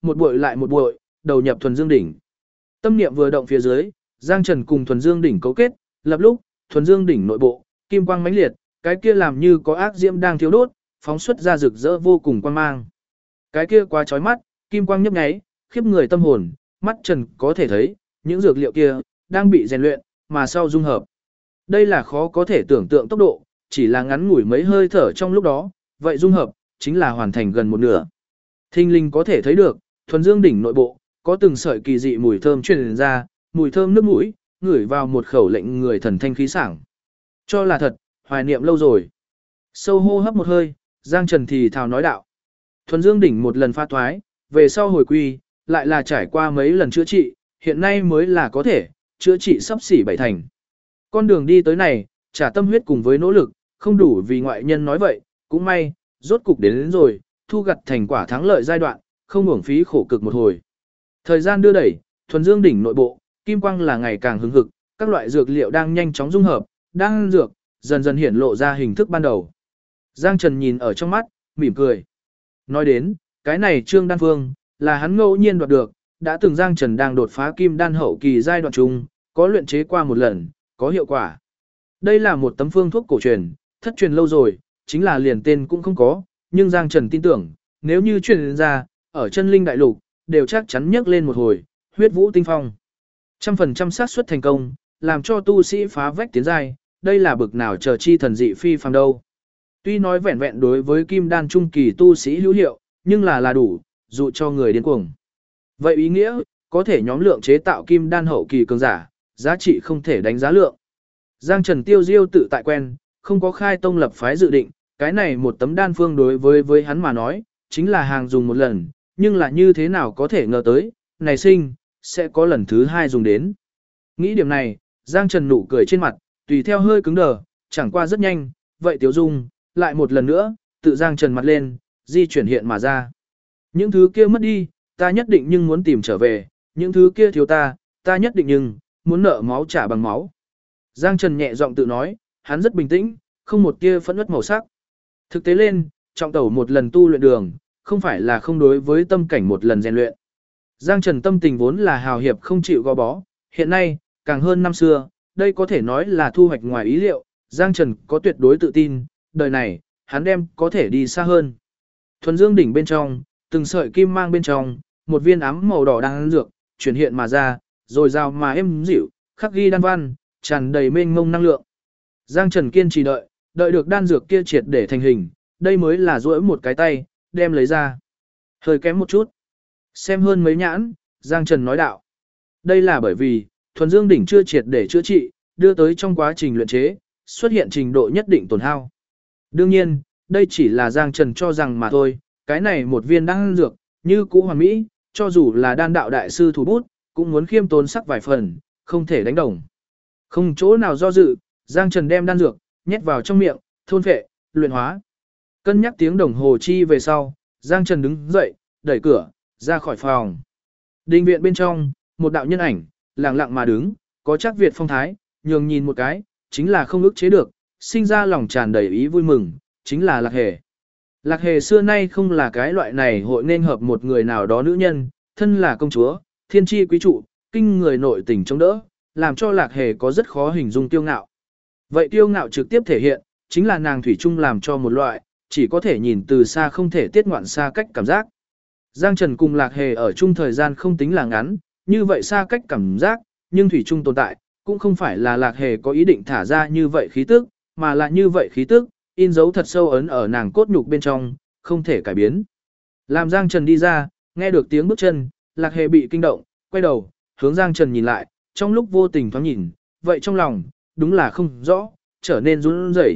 một bội lại một bội, đầu nhập thuần dương đỉnh. Tâm niệm vừa động phía dưới, Giang Trần cùng thuần dương đỉnh cấu kết, lập lúc, thuần dương đỉnh nội bộ, kim quang mãnh liệt, cái kia làm như có ác diễm đang thiêu đốt, phóng xuất ra rực rỡ vô cùng quang mang. Cái kia quá chói mắt, kim quang nhấp nháy, khiếp người tâm hồn, mắt Trần có thể thấy, những dược liệu kia đang bị rèn luyện, mà sau dung hợp. Đây là khó có thể tưởng tượng tốc độ, chỉ là ngắn ngủi mấy hơi thở trong lúc đó, vậy dung hợp chính là hoàn thành gần một nửa. Thinh linh có thể thấy được, thuần dương đỉnh nội bộ có từng sợi kỳ dị mùi thơm truyền ra, mùi thơm nước mũi, ngửi vào một khẩu lệnh người thần thanh khí sảng. Cho là thật, hoài niệm lâu rồi. Sâu hô hấp một hơi, Giang Trần thì thào nói đạo. Thuần dương đỉnh một lần pha thoái, về sau hồi quy, lại là trải qua mấy lần chữa trị, hiện nay mới là có thể, chữa trị sắp xỉ bảy thành. Con đường đi tới này, trả tâm huyết cùng với nỗ lực, không đủ vì ngoại nhân nói vậy, cũng may, rốt cục đến rồi, thu gặt thành quả thắng lợi giai đoạn, không uổng phí khổ cực một hồi. Thời gian đưa đẩy, thuần dương đỉnh nội bộ, kim quang là ngày càng hứng hực, các loại dược liệu đang nhanh chóng dung hợp, đang dược, dần dần hiển lộ ra hình thức ban đầu. Giang Trần nhìn ở trong mắt, mỉm cười. Nói đến, cái này Trương Đan Phương, là hắn ngẫu nhiên đoạt được, đã từng Giang Trần đang đột phá kim đan hậu kỳ giai đoạn chung, có luyện chế qua một lần, có hiệu quả. Đây là một tấm phương thuốc cổ truyền, thất truyền lâu rồi, chính là liền tên cũng không có, nhưng Giang Trần tin tưởng, nếu như truyền ra, ở chân linh đại lục, đều chắc chắn nhấc lên một hồi, huyết vũ tinh phong. 100% xác suất thành công, làm cho tu sĩ phá vách tiến giai, đây là bực nào chờ chi thần dị phi phàm đâu. Tuy nói vẹn vẹn đối với kim đan trung kỳ tu sĩ hữu hiệu, nhưng là đủ, dụ cho người điên cuồng. Vậy ý nghĩa, có thể nhóm lượng chế tạo kim đan hậu kỳ cường giả, giá trị không thể đánh giá lượng. Giang Trần tiêu diêu tự tại quen, không có khai tông lập phái dự định, cái này một tấm đan phương đối với hắn mà nói, chính là hàng dùng một lần, nhưng là như thế nào có thể ngờ tới, này sinh, sẽ có lần thứ hai dùng đến. Nghĩ điểm này, Giang Trần nụ cười trên mặt, tùy theo hơi cứng đờ, chẳng qua rất nhanh, vậy Tiếu Dung, lại một lần nữa, tự Giang Trần mặt lên, di chuyển hiện mà ra. Những thứ kia mất đi, ta nhất định nhưng muốn tìm trở về, những thứ kia thiếu ta nhất định nhưng, muốn nợ máu trả bằng máu. Giang Trần nhẹ giọng tự nói, hắn rất bình tĩnh, không một tia phẫn uất màu sắc. Thực tế lên, trọng tẩu một lần tu luyện đường, không phải là không đối với tâm cảnh một lần rèn luyện. Giang Trần tâm tình vốn là hào hiệp không chịu gò bó, hiện nay, càng hơn năm xưa, đây có thể nói là thu hoạch ngoài ý liệu, Giang Trần có tuyệt đối tự tin, đời này, hắn đem có thể đi xa hơn. Thuần dương đỉnh bên trong, từng sợi kim mang bên trong, một viên ám màu đỏ đang dược, chuyển hiện mà ra, rồi rào mà êm dịu, khắc ghi đan văn, tràn đầy mênh mông năng lượng. Giang Trần kiên trì đợi được đan dược kia triệt để thành hình, đây mới là duỗi một cái tay, đem lấy ra. Hơi kém một chút. Xem hơn mấy nhãn, Giang Trần nói đạo. Đây là bởi vì, thuần dương đỉnh chưa triệt để chữa trị, đưa tới trong quá trình luyện chế, xuất hiện trình độ nhất định tổn hao. Đương nhiên, đây chỉ là Giang Trần cho rằng mà thôi, cái này một viên đan dược, như cũ hoàn mỹ, cho dù là đan đạo đại sư thủ bút, cũng muốn khiêm tốn sắc vài phần, không thể đánh đồng. Không chỗ nào do dự, Giang Trần đem đan dược, nhét vào trong miệng, thôn phệ, luyện hóa. Cân nhắc tiếng đồng hồ chi về sau, Giang Trần đứng dậy, đẩy cửa, ra khỏi phòng. Đình viện bên trong, một đạo nhân ảnh, lặng lặng mà đứng, có chắc Việt phong thái, nhường nhìn một cái, chính là không ức chế được, sinh ra lòng tràn đầy ý vui mừng, chính là Lạc Hề. Lạc Hề xưa nay không là cái loại này hội nên hợp một người nào đó nữ nhân, thân là công chúa, thiên tri quý trụ, kinh người nội tình chống đỡ, làm cho Lạc Hề có rất khó hình dung tiêu ngạo. Vậy tiêu ngạo trực tiếp thể hiện, chính là nàng thủy chung làm cho một loại, chỉ có thể nhìn từ xa không thể tiết ngoạn xa cách cảm giác. Giang Trần cùng Lạc Hề ở chung thời gian không tính là ngắn, như vậy xa cách cảm giác, nhưng thủy chung tồn tại, cũng không phải là Lạc Hề có ý định thả ra như vậy khí tức, mà là như vậy khí tức, in dấu thật sâu ấn ở nàng cốt nhục bên trong, không thể cải biến. Làm Giang Trần đi ra, nghe được tiếng bước chân, Lạc Hề bị kinh động, quay đầu, hướng Giang Trần nhìn lại, trong lúc vô tình thoáng nhìn, vậy trong lòng, đúng là không rõ, trở nên run rẩy.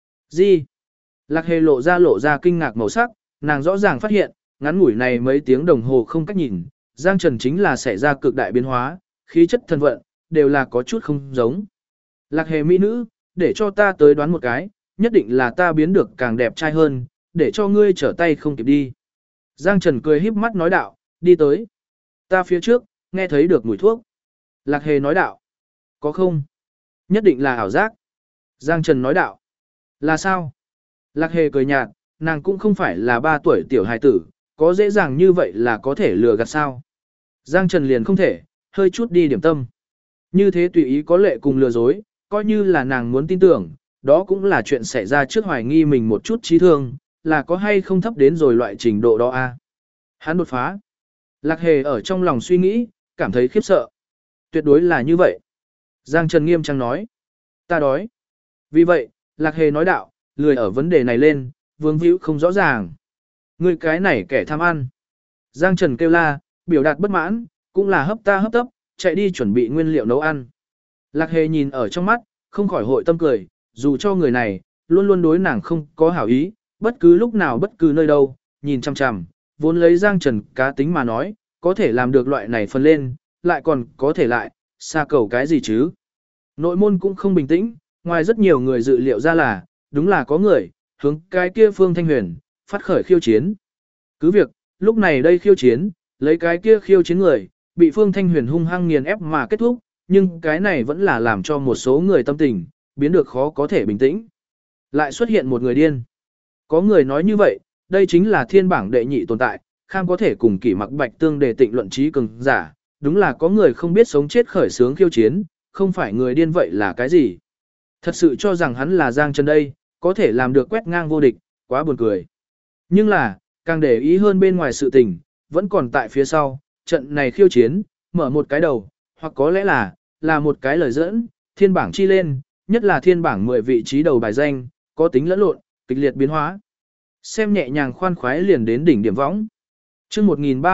Gì? Lạc Hề lộ ra kinh ngạc màu sắc, nàng rõ ràng phát hiện, ngắn ngủi này mấy tiếng đồng hồ không cách nhìn, Giang Trần chính là xảy ra cực đại biến hóa, khí chất thân vận, đều là có chút không giống. Lạc Hề mỹ nữ, để cho ta tới đoán một cái, nhất định là ta biến được càng đẹp trai hơn, để cho ngươi trở tay không kịp đi. Giang Trần cười híp mắt nói đạo, đi tới. Ta phía trước, nghe thấy được mùi thuốc. Lạc Hề nói đạo, có không? Nhất định là ảo giác. Giang Trần nói đạo, là sao? Lạc Hề cười nhạt, nàng cũng không phải là 3 tuổi tiểu hài tử, có dễ dàng như vậy là có thể lừa gạt sao. Giang Trần liền không thể, hơi chút đi điểm tâm. Như thế tùy ý có lệ cùng lừa dối, coi như là nàng muốn tin tưởng, đó cũng là chuyện xảy ra trước hoài nghi mình một chút trí thương, là có hay không thấp đến rồi loại trình độ đó a. Hắn đột phá. Lạc Hề ở trong lòng suy nghĩ, cảm thấy khiếp sợ. Tuyệt đối là như vậy. Giang Trần nghiêm trang nói. Ta đói. Vì vậy, Lạc Hề nói đạo, lười ở vấn đề này lên, vương víu không rõ ràng. Người cái này kẻ tham ăn. Giang Trần kêu la, biểu đạt bất mãn, cũng là hấp ta hấp tấp, chạy đi chuẩn bị nguyên liệu nấu ăn. Lạc Hề nhìn ở trong mắt, không khỏi hội tâm cười, dù cho người này, luôn luôn đối nàng không có hảo ý, bất cứ lúc nào bất cứ nơi đâu, nhìn chằm chằm, vốn lấy Giang Trần cá tính mà nói, có thể làm được loại này phân lên, lại còn có thể lại, xa cầu cái gì chứ. Nội môn cũng không bình tĩnh, ngoài rất nhiều người dự liệu ra là, đúng là có người, hướng cái kia Phương Thanh Huyền, phát khởi khiêu chiến. Cứ việc, lúc này đây khiêu chiến, lấy cái kia khiêu chiến người, bị Phương Thanh Huyền hung hăng nghiền ép mà kết thúc, nhưng cái này vẫn là làm cho một số người tâm tình, biến được khó có thể bình tĩnh. Lại xuất hiện một người điên. Có người nói như vậy, đây chính là thiên bảng đệ nhị tồn tại, kham có thể cùng kỷ mặc bạch tương để tịnh luận trí cường giả, đúng là có người không biết sống chết khởi sướng khiêu chiến, không phải người điên vậy là cái gì. Thật sự cho rằng hắn là Giang Trần đây, có thể làm được quét ngang vô địch, quá buồn cười. Nhưng là, càng để ý hơn bên ngoài sự tình, vẫn còn tại phía sau, trận này khiêu chiến, mở một cái đầu, hoặc có lẽ là một cái lời dẫn, thiên bảng chi lên, nhất là thiên bảng 10 vị trí đầu bài danh, có tính lẫn lộn, kịch liệt biến hóa. Xem nhẹ nhàng khoan khoái liền đến đỉnh điểm võng. Chương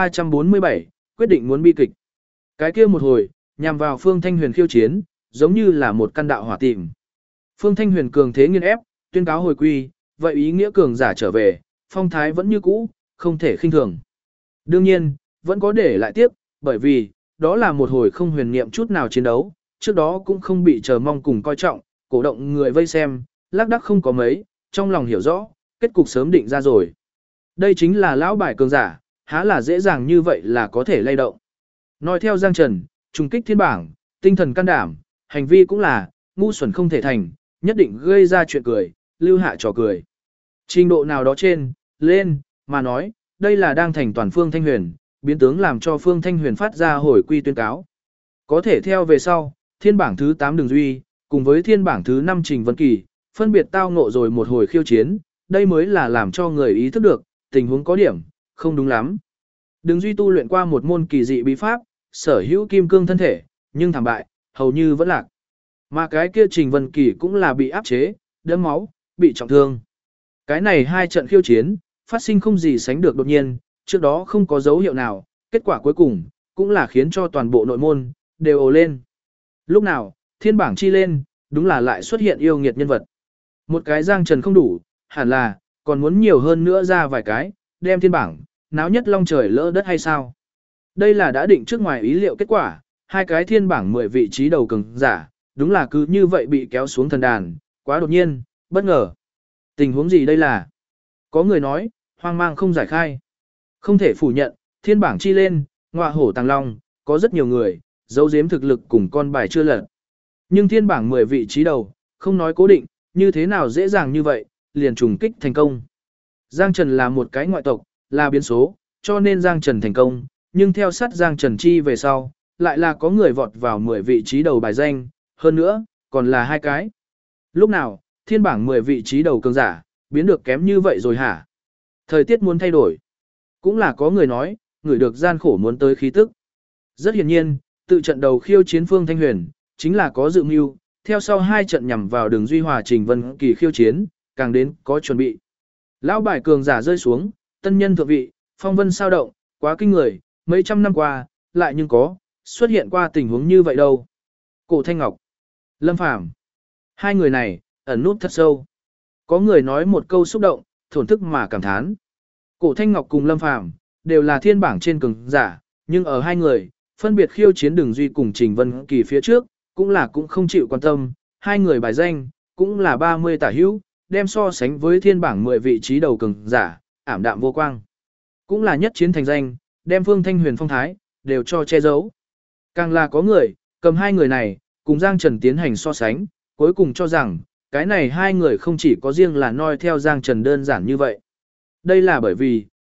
1347, quyết định muốn bi kịch. Cái kia một hồi, nhằm vào Phương Thanh Huyền khiêu chiến, giống như là một căn đạo hỏa tìm. Phương Thanh Huyền cường thế nghiên ép, tuyên cáo hồi quy, vậy ý nghĩa cường giả trở về, phong thái vẫn như cũ, không thể khinh thường. Đương nhiên, vẫn có để lại tiếp, bởi vì, đó là một hồi không huyền niệm chút nào chiến đấu, trước đó cũng không bị chờ mong cùng coi trọng, cổ động người vây xem, lác đác không có mấy, trong lòng hiểu rõ, kết cục sớm định ra rồi. Đây chính là lão bài cường giả, há là dễ dàng như vậy là có thể lay động. Nói theo Giang Trần, trùng kích thiên bảng, tinh thần can đảm, hành vi cũng là, ngu xuẩn không thể thành, nhất định gây ra chuyện cười, lưu hạ trò cười. Trình độ nào đó trên, lên, mà nói, đây là đang thành toàn Phương Thanh Huyền, biến tướng làm cho Phương Thanh Huyền phát ra hồi quy tuyên cáo. Có thể theo về sau, thiên bảng thứ 8 Đường Duy, cùng với thiên bảng thứ 5 Trình Vân Kỳ, phân biệt tao ngộ rồi một hồi khiêu chiến, đây mới là làm cho người ý thức được, tình huống có điểm, không đúng lắm. Đường Duy tu luyện qua một môn kỳ dị bí pháp, sở hữu kim cương thân thể, nhưng thảm bại, hầu như vẫn lạc. Mà cái kia Trình Vân Kỳ cũng là bị áp chế, đẫm máu, bị trọng thương. Cái này hai trận khiêu chiến, phát sinh không gì sánh được đột nhiên, trước đó không có dấu hiệu nào, kết quả cuối cùng, cũng là khiến cho toàn bộ nội môn, đều ồ lên. Lúc nào, thiên bảng chi lên, đúng là lại xuất hiện yêu nghiệt nhân vật. Một cái Giang Trần không đủ, hẳn là, còn muốn nhiều hơn nữa ra vài cái, đem thiên bảng, náo nhất long trời lỡ đất hay sao. Đây là đã định trước ngoài ý liệu kết quả, hai cái thiên bảng 10 vị trí đầu cường giả, đúng là cứ như vậy bị kéo xuống thần đàn, quá đột nhiên, bất ngờ. Tình huống gì đây là? Có người nói, hoang mang không giải khai. Không thể phủ nhận, thiên bảng chi lên, ngọa hổ tàng long, có rất nhiều người, giấu giếm thực lực cùng con bài chưa lật. Nhưng thiên bảng 10 vị trí đầu, không nói cố định, như thế nào dễ dàng như vậy, liền trùng kích thành công. Giang Trần là một cái ngoại tộc, là biến số, cho nên Giang Trần thành công, nhưng theo sát Giang Trần chi về sau, lại là có người vọt vào 10 vị trí đầu bài danh, hơn nữa, còn là hai cái. Lúc nào, thiên bảng 10 vị trí đầu cường giả, biến được kém như vậy rồi hả? Thời tiết muốn thay đổi. Cũng là có người nói, người được gian khổ muốn tới khí tức. Rất hiển nhiên, tự trận đầu khiêu chiến Phương Thanh Huyền, chính là có dự mưu, theo sau hai trận nhằm vào Đường Duy Hòa Trình Vân Kỳ khiêu chiến, càng đến có chuẩn bị. Lão bài cường giả rơi xuống, tân nhân thượng vị, phong vân sao động, quá kinh người, mấy trăm năm qua, lại nhưng có, xuất hiện qua tình huống như vậy đâu. Cổ Thanh Ngọc, Lâm Phàm, hai người này, ẩn nút thật sâu. Có người nói một câu xúc động, thổn thức mà cảm thán. Cổ Thanh Ngọc cùng Lâm Phàm đều là thiên bảng trên cường giả, nhưng ở hai người, phân biệt khiêu chiến Đường Duy cùng Trình Vân Kỳ phía trước, cũng không chịu quan tâm, hai người bài danh, cũng là 30 tả hữu, đem so sánh với thiên bảng 10 vị trí đầu cường giả, ảm đạm vô quang. Cũng là nhất chiến thành danh, đem Phương Thanh Huyền phong thái, đều cho che giấu. Càng là có người, cầm hai người này, cùng Giang Trần tiến hành so sánh, cuối cùng cho rằng, cái này hai người không chỉ có riêng là noi theo Giang Trần đơn giản như vậy. Đây là bởi vì,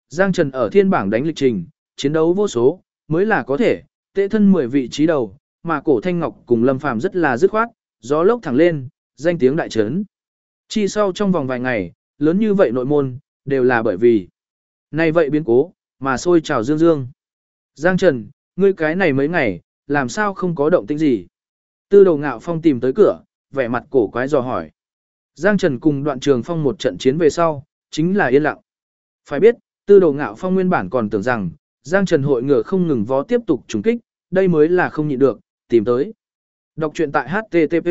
Giang Trần ở thiên bảng đánh lịch trình, chiến đấu vô số, mới là có thể, tệ thân 10 vị trí đầu, mà Cổ Thanh Ngọc cùng Lâm Phàm rất là dứt khoát, gió lốc thẳng lên, danh tiếng đại trấn. Chi sau trong vòng vài ngày, lớn như vậy nội môn, đều là bởi vì này vậy biến cố, mà sôi trào dương dương. Giang Trần, ngươi cái này mấy ngày, làm sao không có động tĩnh gì? Tư Đầu Ngạo Phong tìm tới cửa, vẻ mặt cổ quái dò hỏi. Giang Trần cùng Đoạn Trường Phong một trận chiến về sau, chính là yên lặng. Phải biết, Tư Đầu Ngạo Phong nguyên bản còn tưởng rằng, Giang Trần hội ngựa không ngừng vó tiếp tục trúng kích, đây mới là không nhịn được, tìm tới. Đọc truyện tại HTTP.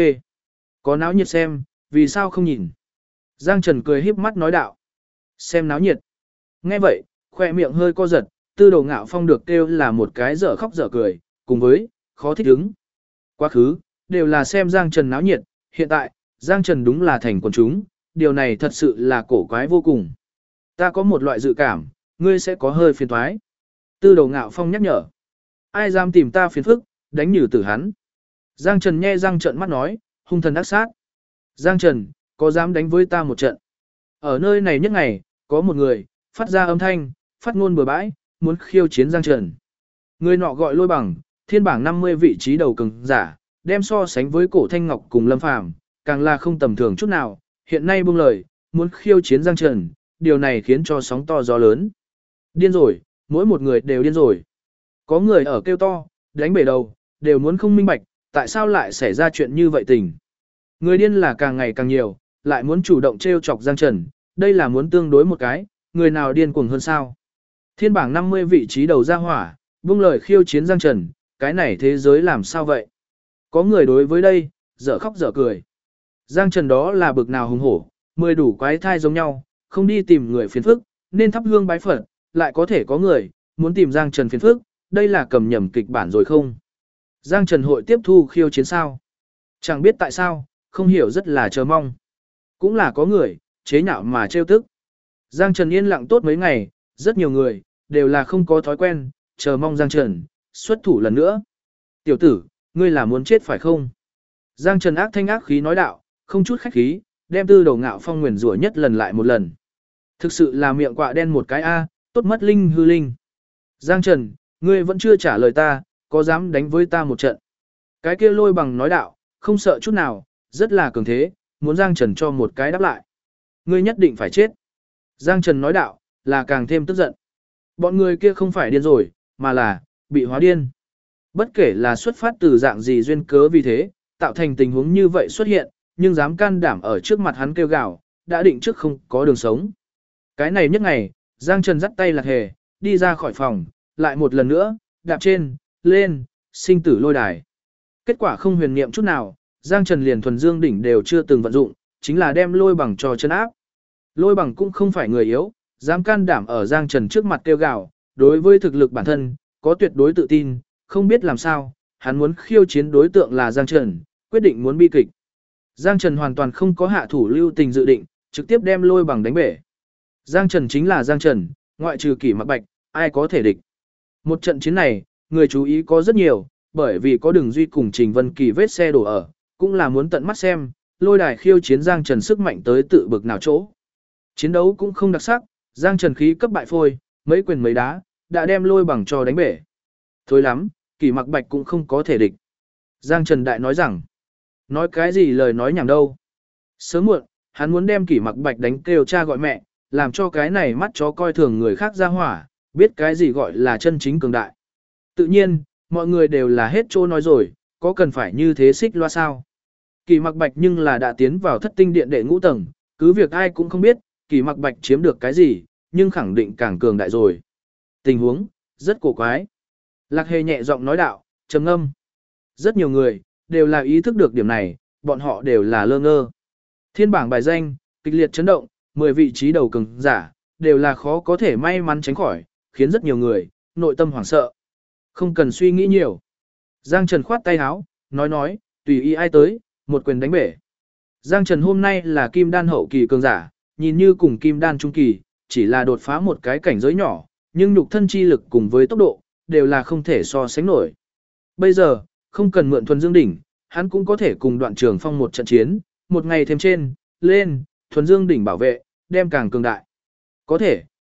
Có náo nhiệt xem, vì sao không nhìn? Giang Trần cười híp mắt nói đạo. Xem náo nhiệt. Nghe vậy, khoe miệng hơi co giật, Tư Đầu Ngạo Phong được kêu là một cái dở khóc dở cười, cùng với khó thích ứng. Quá khứ, đều là xem Giang Trần náo nhiệt, hiện tại, Giang Trần đúng là thành quần chúng, điều này thật sự là cổ quái vô cùng. Ta có một loại dự cảm, ngươi sẽ có hơi phiền toái. Tư Đầu Ngạo Phong nhắc nhở. Ai dám tìm ta phiền phức, đánh nhử tử hắn. Giang Trần nhe răng trợn mắt nói, hung thần ác sát. Giang Trần, có dám đánh với ta một trận? Ở nơi này nhất ngày, có một người, phát ra âm thanh, phát ngôn bừa bãi, muốn khiêu chiến Giang Trần. Người nọ gọi Lôi Bằng, thiên bảng 50 vị trí đầu cường giả, đem so sánh với Cổ Thanh Ngọc cùng Lâm Phàm, càng là không tầm thường chút nào, hiện nay buông lời, muốn khiêu chiến Giang Trần, điều này khiến cho sóng to gió lớn. Điên rồi, mỗi một người đều điên rồi. Có người ở kêu to, đánh bể đầu, đều muốn không minh bạch, tại sao lại xảy ra chuyện như vậy tình. Người điên là càng ngày càng nhiều, lại muốn chủ động trêu chọc Giang Trần, đây là muốn tương đối một cái, người nào điên cuồng hơn sao. Thiên bảng 50 vị trí đầu ra hỏa, buông lời khiêu chiến Giang Trần, cái này thế giới làm sao vậy? Có người đối với đây, dở khóc dở cười. Giang Trần đó là bực nào hùng hổ, 10 đủ quái thai giống nhau, không đi tìm người phiền phức, nên thắp hương bái Phật, lại có thể có người, muốn tìm Giang Trần phiền phức, đây là cầm nhầm kịch bản rồi không? Giang Trần hội tiếp thu khiêu chiến sao? Chẳng biết tại sao, không hiểu rất là chờ mong. Cũng là có người, chế nhạo mà trêu tức. Giang Trần yên lặng tốt mấy ngày, rất nhiều người, đều là không có thói quen, chờ mong Giang Trần, xuất thủ lần nữa. Tiểu tử, ngươi là muốn chết phải không? Giang Trần ác thanh ác khí nói đạo, không chút khách khí, đem Tư Đầu Ngạo Phong nguyền rủa nhất lần lại một lần. Thực sự là miệng quạ đen một cái A, tốt mất linh hư linh. Giang Trần, ngươi vẫn chưa trả lời ta, có dám đánh với ta một trận? Cái kia Lôi Bằng nói đạo, không sợ chút nào, rất là cường thế, muốn Giang Trần cho một cái đáp lại. Ngươi nhất định phải chết. Giang Trần nói đạo, là càng thêm tức giận. Bọn người kia không phải điên rồi, mà là bị hóa điên. Bất kể là xuất phát từ dạng gì duyên cớ vì thế, tạo thành tình huống như vậy xuất hiện, nhưng dám can đảm ở trước mặt hắn kêu gào, đã định trước không có đường sống. Cái này nhất ngày, Giang Trần dắt tay Lạc Hề, đi ra khỏi phòng, lại một lần nữa, đạp trên, lên, sinh tử lôi đài. Kết quả không huyền niệm chút nào, Giang Trần liền thuần dương đỉnh đều chưa từng vận dụng, chính là đem Lôi Bằng cho chân áp. Lôi Bằng cũng không phải người yếu, dám can đảm ở Giang Trần trước mặt kêu gào, đối với thực lực bản thân, có tuyệt đối tự tin, không biết làm sao, hắn muốn khiêu chiến đối tượng là Giang Trần, quyết định muốn bi kịch. Giang Trần hoàn toàn không có hạ thủ lưu tình dự định, trực tiếp đem Lôi Bằng đánh bể. Giang Trần chính là Giang Trần, ngoại trừ Kỷ Mặc Bạch, ai có thể địch. Một trận chiến này, người chú ý có rất nhiều, bởi vì có Đường Duy cùng Trình Vân Kỳ vết xe đổ ở, cũng là muốn tận mắt xem, lôi đài khiêu chiến Giang Trần sức mạnh tới tự bực nào chỗ. Chiến đấu cũng không đặc sắc, Giang Trần khí cấp bại phôi, mấy quyền mấy đá, đã đem Lôi Bằng cho đánh bể. Thôi lắm, Kỷ Mặc Bạch cũng không có thể địch. Giang Trần đại nói rằng, nói cái gì lời nói nhảm đâu. Sớm muộn, hắn muốn đem Kỷ Mặc Bạch đánh kêu cha gọi mẹ, làm cho cái này mắt chó coi thường người khác ra hỏa, biết cái gì gọi là chân chính cường đại. Tự nhiên, mọi người đều là hết chỗ nói rồi, có cần phải như thế xích loa sao. Kỷ Mặc Bạch nhưng là đã tiến vào thất tinh điện đệ ngũ tầng, cứ việc ai cũng không biết, Kỷ Mặc Bạch chiếm được cái gì, nhưng khẳng định càng cường đại rồi. Tình huống, rất cổ quái. Lạc Hề nhẹ giọng nói đạo, trầm ngâm. Rất nhiều người, đều là ý thức được điểm này, bọn họ đều là lơ ngơ. Thiên bảng bài danh, kịch liệt chấn động, 10 vị trí đầu cường giả, đều là khó có thể may mắn tránh khỏi, khiến rất nhiều người, nội tâm hoảng sợ. Không cần suy nghĩ nhiều. Giang Trần khoát tay áo, nói, tùy ý ai tới, một quyền đánh bể. Giang Trần hôm nay là kim đan hậu kỳ cường giả, nhìn như cùng kim đan trung kỳ, chỉ là đột phá một cái cảnh giới nhỏ, nhưng nhục thân chi lực cùng với tốc độ, đều là không thể so sánh nổi. Bây giờ, không cần mượn thuần dương đỉnh, hắn cũng có thể cùng Đoạn Trường Phong một trận chiến, một ngày thêm trên, lên, thuần dương đỉnh bảo vệ, đem càng cường đại. Có thể,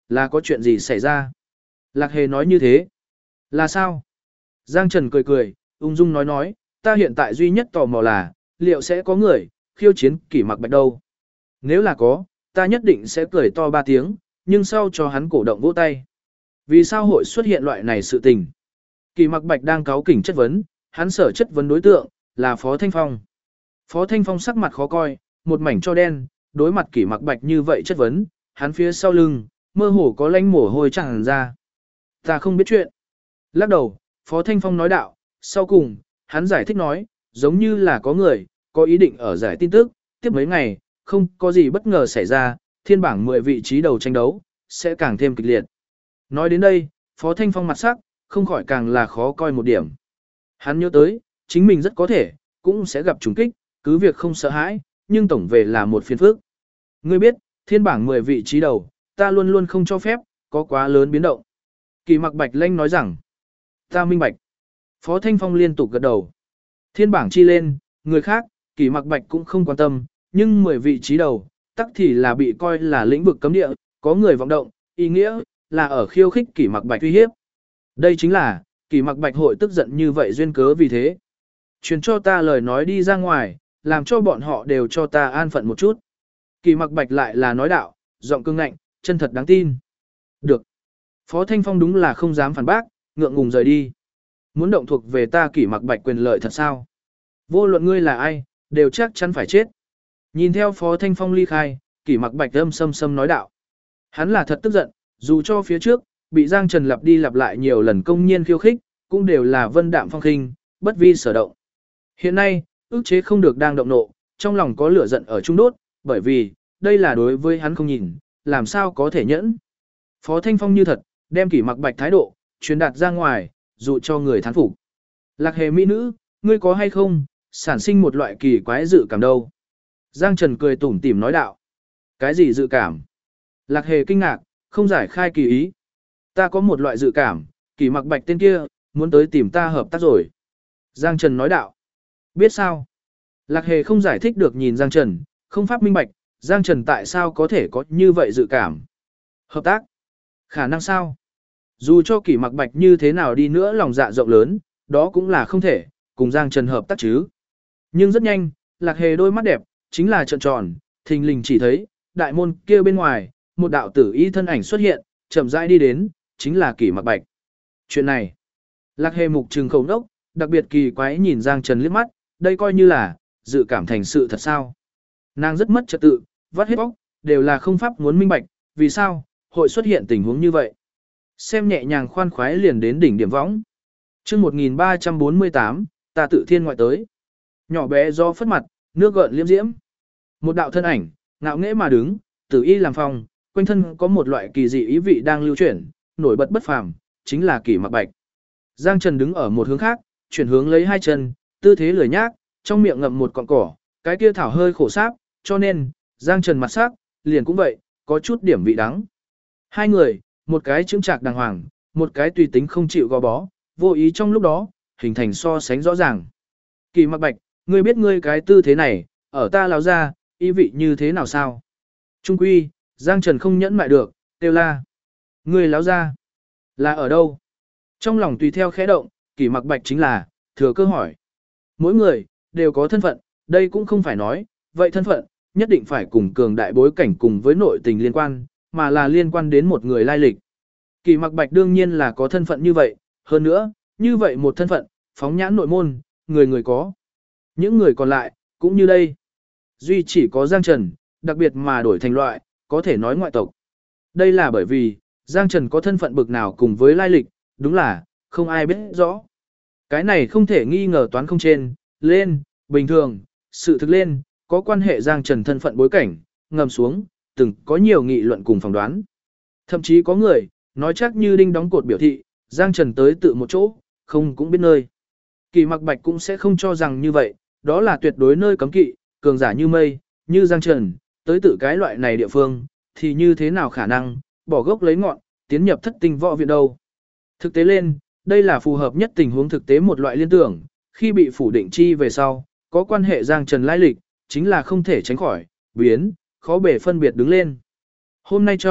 Là có chuyện gì xảy ra? Lạc Hề nói như thế. Là sao? Giang Trần cười cười, ung dung nói, ta hiện tại duy nhất tò mò là, liệu sẽ có người, khiêu chiến Kỷ Mặc Bạch đâu? Nếu là có, ta nhất định sẽ cười to 3 tiếng, nhưng sau cho hắn cổ động vỗ tay. Vì sao hội xuất hiện loại này sự tình? Kỷ Mặc Bạch đang cáu kỉnh chất vấn, hắn sở chất vấn đối tượng, là Phó Thanh Phong. Phó Thanh Phong sắc mặt khó coi, một mảnh cho đen, đối mặt Kỷ Mặc Bạch như vậy chất vấn, hắn phía sau lưng, mơ hồ có lánh mồ hôi tràn ra. Ta không biết chuyện. Lắc đầu, Phó Thanh Phong nói đạo, sau cùng, hắn giải thích nói, giống như là có người, có ý định ở giải tin tức, tiếp mấy ngày, không có gì bất ngờ xảy ra, thiên bảng 10 vị trí đầu tranh đấu, sẽ càng thêm kịch liệt. Nói đến đây, Phó Thanh Phong mặt sắc, không khỏi càng là khó coi một điểm. Hắn nhớ tới, chính mình rất có thể, cũng sẽ gặp trùng kích, cứ việc không sợ hãi, nhưng tổng về là một phiền phức. Ngươi biết, thiên bảng 10 vị trí đầu, ta luôn luôn không cho phép, có quá lớn biến động. Kỷ Mặc Bạch lanh nói rằng, ta minh bạch. Phó Thanh Phong liên tục gật đầu. Thiên bảng chi lên, người khác, Kỷ Mặc Bạch cũng không quan tâm, nhưng 10 vị trí đầu, tắc thì là bị coi là lĩnh vực cấm địa, có người vọng động, ý nghĩa là ở khiêu khích Kỷ Mặc Bạch uy hiếp. Đây chính là, Kỷ Mặc Bạch hội tức giận như vậy duyên cớ vì thế. Truyền cho ta lời nói đi ra ngoài, làm cho bọn họ đều cho ta an phận một chút. Kỷ Mặc Bạch lại là nói đạo, giọng cương ngạnh, chân thật đáng tin. Được. Phó Thanh Phong đúng là không dám phản bác, ngượng ngùng rời đi. Muốn động thuộc về ta Kỷ Mặc Bạch quyền lợi thật sao? Vô luận ngươi là ai, đều chắc chắn phải chết. Nhìn theo Phó Thanh Phong ly khai, Kỷ Mặc Bạch âm sâm sâm nói đạo. Hắn là thật tức giận, dù cho phía trước, bị Giang Trần lặp đi lặp lại nhiều lần công nhiên khiêu khích, cũng đều là vân đạm phong khinh, bất vi sở động. Hiện nay, ức chế không được đang động nộ, trong lòng có lửa giận ở trung đốt, bởi vì, đây là đối với hắn không nhìn, làm sao có thể nhẫn. Phó Thanh Phong như thật, đem Kỷ Mặc Bạch thái độ, truyền đạt ra ngoài, dụ cho người thán phục. Lạc Hề mỹ nữ, ngươi có hay không, sản sinh một loại kỳ quái dự cảm đâu. Giang Trần cười tủm tỉm nói đạo. Cái gì dự cảm? Lạc Hề kinh ngạc, không giải khai kỳ ý. Ta có một loại dự cảm, Kỷ Mặc Bạch tên kia, muốn tới tìm ta hợp tác rồi. Giang Trần nói đạo. Biết sao? Lạc Hề không giải thích được nhìn Giang Trần, không pháp minh bạch, Giang Trần tại sao có thể có như vậy dự cảm. Hợp tác? Khả năng sao? Dù cho Kỷ Mặc Bạch như thế nào đi nữa lòng dạ rộng lớn, đó cũng là không thể, cùng Giang Trần hợp tác chứ. Nhưng rất nhanh, Lạc Hề đôi mắt đẹp, chính là trợn tròn, thình lình chỉ thấy, đại môn kia bên ngoài, một đạo tử y thân ảnh xuất hiện, chậm rãi đi đến, chính là Kỷ Mặc Bạch. Chuyện này, Lạc Hề mục trừng khẩu đốc, đặc biệt kỳ quái nhìn Giang Trần liếc mắt, đây coi như là, dự cảm thành sự thật sao. Nàng rất mất trật tự, vắt hết óc, đều là không pháp muốn minh bạch, vì sao, hội xuất hiện tình huống như vậy. Xem nhẹ nhàng khoan khoái liền đến đỉnh điểm võng. chương 1348, ta tự thiên ngoại tới. Nhỏ bé do phất mặt, nước gợn liếm diễm. Một đạo thân ảnh, ngạo nghễ mà đứng, tử y làm phòng, quanh thân có một loại kỳ dị ý vị đang lưu chuyển, nổi bật bất phàm, chính là Kỷ Mặc Bạch. Giang Trần đứng ở một hướng khác, chuyển hướng lấy hai chân, tư thế lười nhác, trong miệng ngậm một cọng cỏ, cái kia thảo hơi khổ sáp, cho nên, Giang Trần mặt sắc, liền cũng vậy, có chút điểm vị đắng. Hai người, một cái chững chạc đàng hoàng, một cái tùy tính không chịu gò bó, vô ý trong lúc đó, hình thành so sánh rõ ràng. Kỷ Mặc Bạch, ngươi biết ngươi cái tư thế này, ở ta lão ra, ý vị như thế nào sao? Trung quy, Giang Trần không nhẫn mại được, kêu la. Ngươi lão ra, là ở đâu? Trong lòng tùy theo khẽ động, Kỷ Mặc Bạch chính là, thừa cơ hỏi. Mỗi người, đều có thân phận, đây cũng không phải nói, vậy thân phận, nhất định phải cùng cường đại bối cảnh cùng với nội tình liên quan, mà là liên quan đến một người lai lịch. Kỷ Mặc Bạch đương nhiên là có thân phận như vậy, hơn nữa, như vậy một thân phận, phóng nhãn nội môn, người người có. Những người còn lại, cũng như đây. Duy chỉ có Giang Trần, đặc biệt mà đổi thành loại, có thể nói ngoại tộc. Đây là bởi vì, Giang Trần có thân phận bực nào cùng với lai lịch, đúng là, không ai biết rõ. Cái này không thể nghi ngờ toán không trên, lên, bình thường, sự thực lên, có quan hệ Giang Trần thân phận bối cảnh, ngầm xuống, từng có nhiều nghị luận cùng phỏng đoán. Thậm chí có người, nói chắc như đinh đóng cột biểu thị, Giang Trần tới tự một chỗ, không cũng biết nơi. Kỷ Mặc Bạch cũng sẽ không cho rằng như vậy, đó là tuyệt đối nơi cấm kỵ, cường giả như mây, như Giang Trần, tới tự cái loại này địa phương, thì như thế nào khả năng, bỏ gốc lấy ngọn, tiến nhập thất tinh võ viện đâu. Thực tế lên, đây là phù hợp nhất tình huống thực tế một loại liên tưởng, khi bị phủ định chi về sau, có quan hệ Giang Trần lai lịch, chính là không thể tránh khỏi, biến, khó bể phân biệt đứng lên. Hôm nay trong,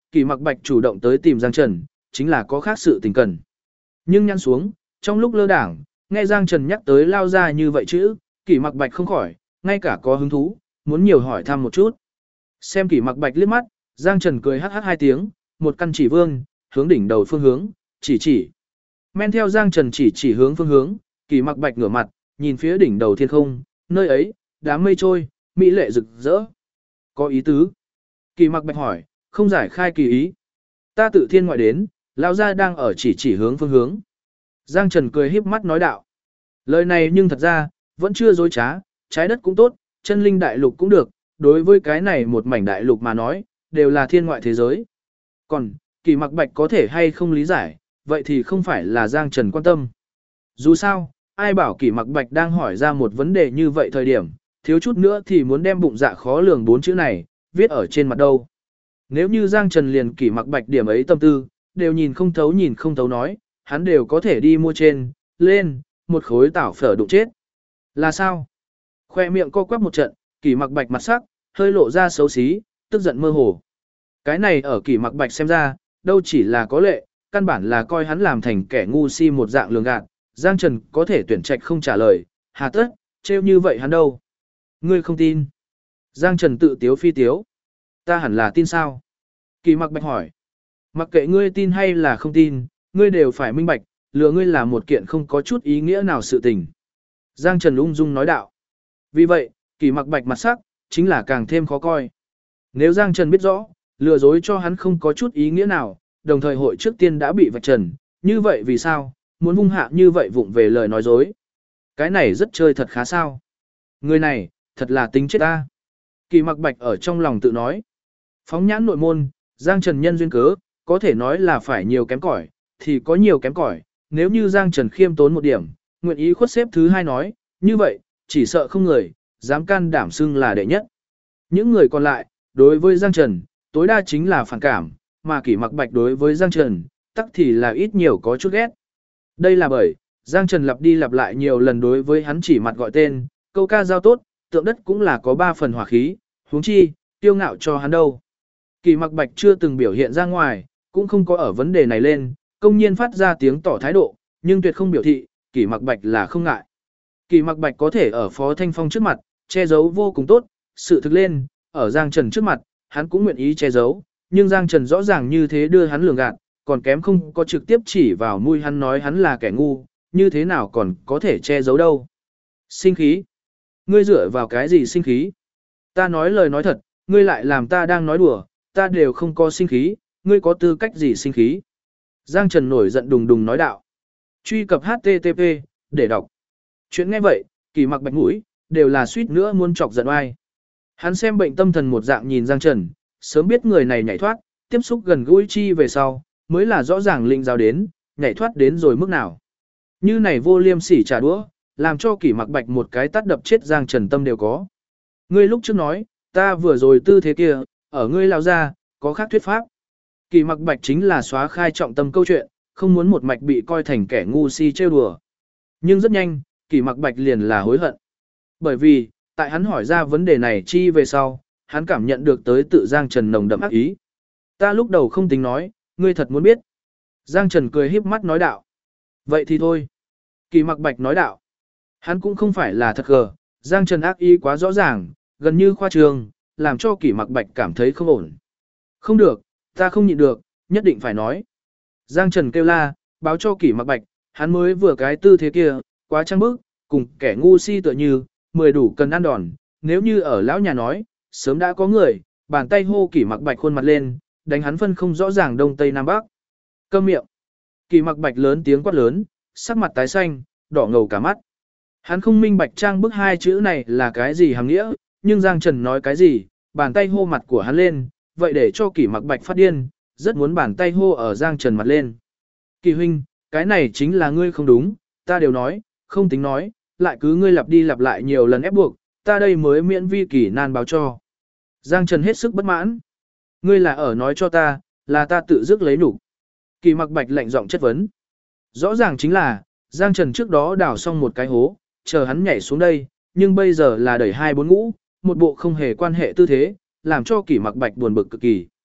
Kỳ Mặc Bạch chủ động tới tìm Giang Trần, chính là có khác sự tình cần. Nhưng nhăn xuống, trong lúc lơ đảng, nghe Giang Trần nhắc tới lao ra như vậy chứ, Kỳ Mặc Bạch không khỏi, ngay cả có hứng thú, muốn nhiều hỏi thăm một chút. Xem Kỳ Mặc Bạch liếc mắt, Giang Trần cười hắc hắc hai tiếng, một căn chỉ vương, hướng đỉnh đầu phương hướng, chỉ. Men theo Giang Trần chỉ hướng phương hướng, Kỳ Mặc Bạch ngửa mặt, nhìn phía đỉnh đầu thiên không, nơi ấy, đám mây trôi, mỹ lệ rực rỡ. Có ý tứ. Kỳ Mặc Bạch hỏi, không giải khai kỳ ý. Ta tự thiên ngoại đến, lão gia đang ở chỉ hướng phương hướng. Giang Trần cười híp mắt nói đạo. Lời này nhưng thật ra, vẫn chưa dối trá, trái đất cũng tốt, chân linh đại lục cũng được, đối với cái này một mảnh đại lục mà nói, đều là thiên ngoại thế giới. Còn, Kỳ Mặc Bạch có thể hay không lý giải, vậy thì không phải là Giang Trần quan tâm. Dù sao, ai bảo Kỳ Mặc Bạch đang hỏi ra một vấn đề như vậy thời điểm, thiếu chút nữa thì muốn đem bụng dạ khó lường 4 chữ này, viết ở trên mặt đâu. Nếu như Giang Trần liền Kỳ Mặc Bạch điểm ấy tâm tư, đều nhìn không thấu nói, hắn đều có thể đi mua lên, một khối tảo phở đụng chết. Là sao? Khoe miệng co quắp một trận, Kỳ Mặc Bạch mặt sắc, hơi lộ ra xấu xí, tức giận mơ hồ. Cái này ở Kỳ Mặc Bạch xem ra, đâu chỉ là có lệ, căn bản là coi hắn làm thành kẻ ngu si một dạng lường gạt. Giang Trần có thể tuyển trạch không trả lời, hà tất, trêu như vậy hắn đâu. Ngươi không tin. Giang Trần tự tiếu phi tiếu. Ta hẳn là tin sao? Kỳ Mặc Bạch hỏi. Mặc kệ ngươi tin hay là không tin, ngươi đều phải minh bạch, lừa ngươi là một kiện không có chút ý nghĩa nào sự tình. Giang Trần ung dung nói đạo. Vì vậy, Kỳ Mặc Bạch mặt sắc, chính là càng thêm khó coi. Nếu Giang Trần biết rõ, lừa dối cho hắn không có chút ý nghĩa nào, đồng thời hội trước tiên đã bị vạch trần, như vậy vì sao, muốn vung hạ như vậy vụng về lời nói dối. Cái này rất chơi thật khá sao. Người này, thật là tính chết ta. Kỳ Mặc Bạch ở trong lòng tự nói. Phóng nhãn nội môn, Giang Trần nhân duyên cớ, có thể nói là phải nhiều kém cỏi, thì có nhiều kém cỏi. Nếu như Giang Trần khiêm tốn một điểm, nguyện ý khuất xếp thứ hai nói, như vậy, chỉ sợ không người, dám can đảm xưng là đệ nhất. Những người còn lại, đối với Giang Trần, tối đa chính là phản cảm, mà Kỳ Mặc Bạch đối với Giang Trần, tắc thì là ít nhiều có chút ghét. Đây là bởi, Giang Trần lặp đi lặp lại nhiều lần đối với hắn chỉ mặt gọi tên, câu ca giao tốt, tượng đất cũng là có 3 phần hỏa khí, huống chi, tiêu ngạo cho hắn đâu. Kỳ Mặc Bạch chưa từng biểu hiện ra ngoài, cũng không có ở vấn đề này lên, công nhiên phát ra tiếng tỏ thái độ, nhưng tuyệt không biểu thị, Kỳ Mặc Bạch là không ngại. Kỳ Mặc Bạch có thể ở Phó Thanh Phong trước mặt, che giấu vô cùng tốt, sự thực lên, ở Giang Trần trước mặt, hắn cũng nguyện ý che giấu, nhưng Giang Trần rõ ràng như thế đưa hắn lường gạt, còn kém không có trực tiếp chỉ vào mũi hắn nói hắn là kẻ ngu, như thế nào còn có thể che giấu đâu. Sinh khí. Ngươi dựa vào cái gì sinh khí? Ta nói lời nói thật, ngươi lại làm ta đang nói đùa, ta đều không có sinh khí, ngươi có tư cách gì sinh khí? Giang Trần nổi giận đùng đùng nói đạo. Truy cập HTTP, để đọc. Chuyện nghe vậy, Kỳ Mặc Bạch mũi, đều là suýt nữa muốn chọc giận oai. Hắn xem bệnh tâm thần một dạng nhìn Giang Trần, sớm biết người này nhảy thoát, tiếp xúc gần gũi chi về sau, mới là rõ ràng linh giáo đến, nhảy thoát đến rồi mức nào. Như này vô liêm sỉ trả đũa, làm cho Kỳ Mặc Bạch một cái tát đập chết Giang Trần tâm đều có. Ngươi lúc trước nói, ta vừa rồi tư thế kia, ở ngươi lao ra, có khác thuyết pháp. Kỳ Mặc Bạch chính là xóa khai trọng tâm câu chuyện, không muốn một mạch bị coi thành kẻ ngu si trêu đùa. Nhưng rất nhanh, Kỳ Mặc Bạch liền là hối hận. Bởi vì, tại hắn hỏi ra vấn đề này chi về sau, hắn cảm nhận được tới tự Giang Trần nồng đậm ác ý. Ta lúc đầu không tính nói, ngươi thật muốn biết. Giang Trần cười híp mắt nói đạo. Vậy thì thôi. Kỳ Mặc Bạch nói đạo. Hắn cũng không phải là thật gờ, Giang Trần ác ý quá rõ ràng, gần như khoa trương, làm cho Kỳ Mặc Bạch cảm thấy không ổn. Không được, ta không nhịn được, nhất định phải nói. Giang Trần kêu la, báo cho Kỳ Mặc Bạch, hắn mới vừa cái tư thế kia, quá trăng bức, cùng kẻ ngu si tựa như, 10 đủ cần ăn đòn, nếu như ở lão nhà nói, sớm đã có người, bàn tay hô Kỳ Mặc Bạch khuôn mặt lên, đánh hắn phân không rõ ràng đông tây nam bắc. Câm miệng. Kỳ Mặc Bạch lớn tiếng quát lớn, sắc mặt tái xanh, đỏ ngầu cả mắt. Hắn không minh bạch trang bức hai chữ này là cái gì hàm nghĩa, nhưng Giang Trần nói cái gì, bàn tay hô mặt của hắn lên, vậy để cho Kỳ Mặc Bạch phát điên, rất muốn bàn tay hô ở Giang Trần mặt lên. Kỳ huynh, cái này chính là ngươi không đúng, ta đều nói, không tính nói, lại cứ ngươi lặp đi lặp lại nhiều lần ép buộc, ta đây mới miễn vi Kỳ nan báo cho. Giang Trần hết sức bất mãn. Ngươi là ở nói cho ta, là ta tự dứt lấy nhục. Kỳ Mặc Bạch lạnh giọng chất vấn. Rõ ràng chính là, Giang Trần trước đó đào xong một cái hố, chờ hắn nhảy xuống đây, nhưng bây giờ là đẩy 2-4 ngũ, một bộ không hề quan hệ tư thế, làm cho Kỳ Mặc Bạch buồn bực cực kỳ.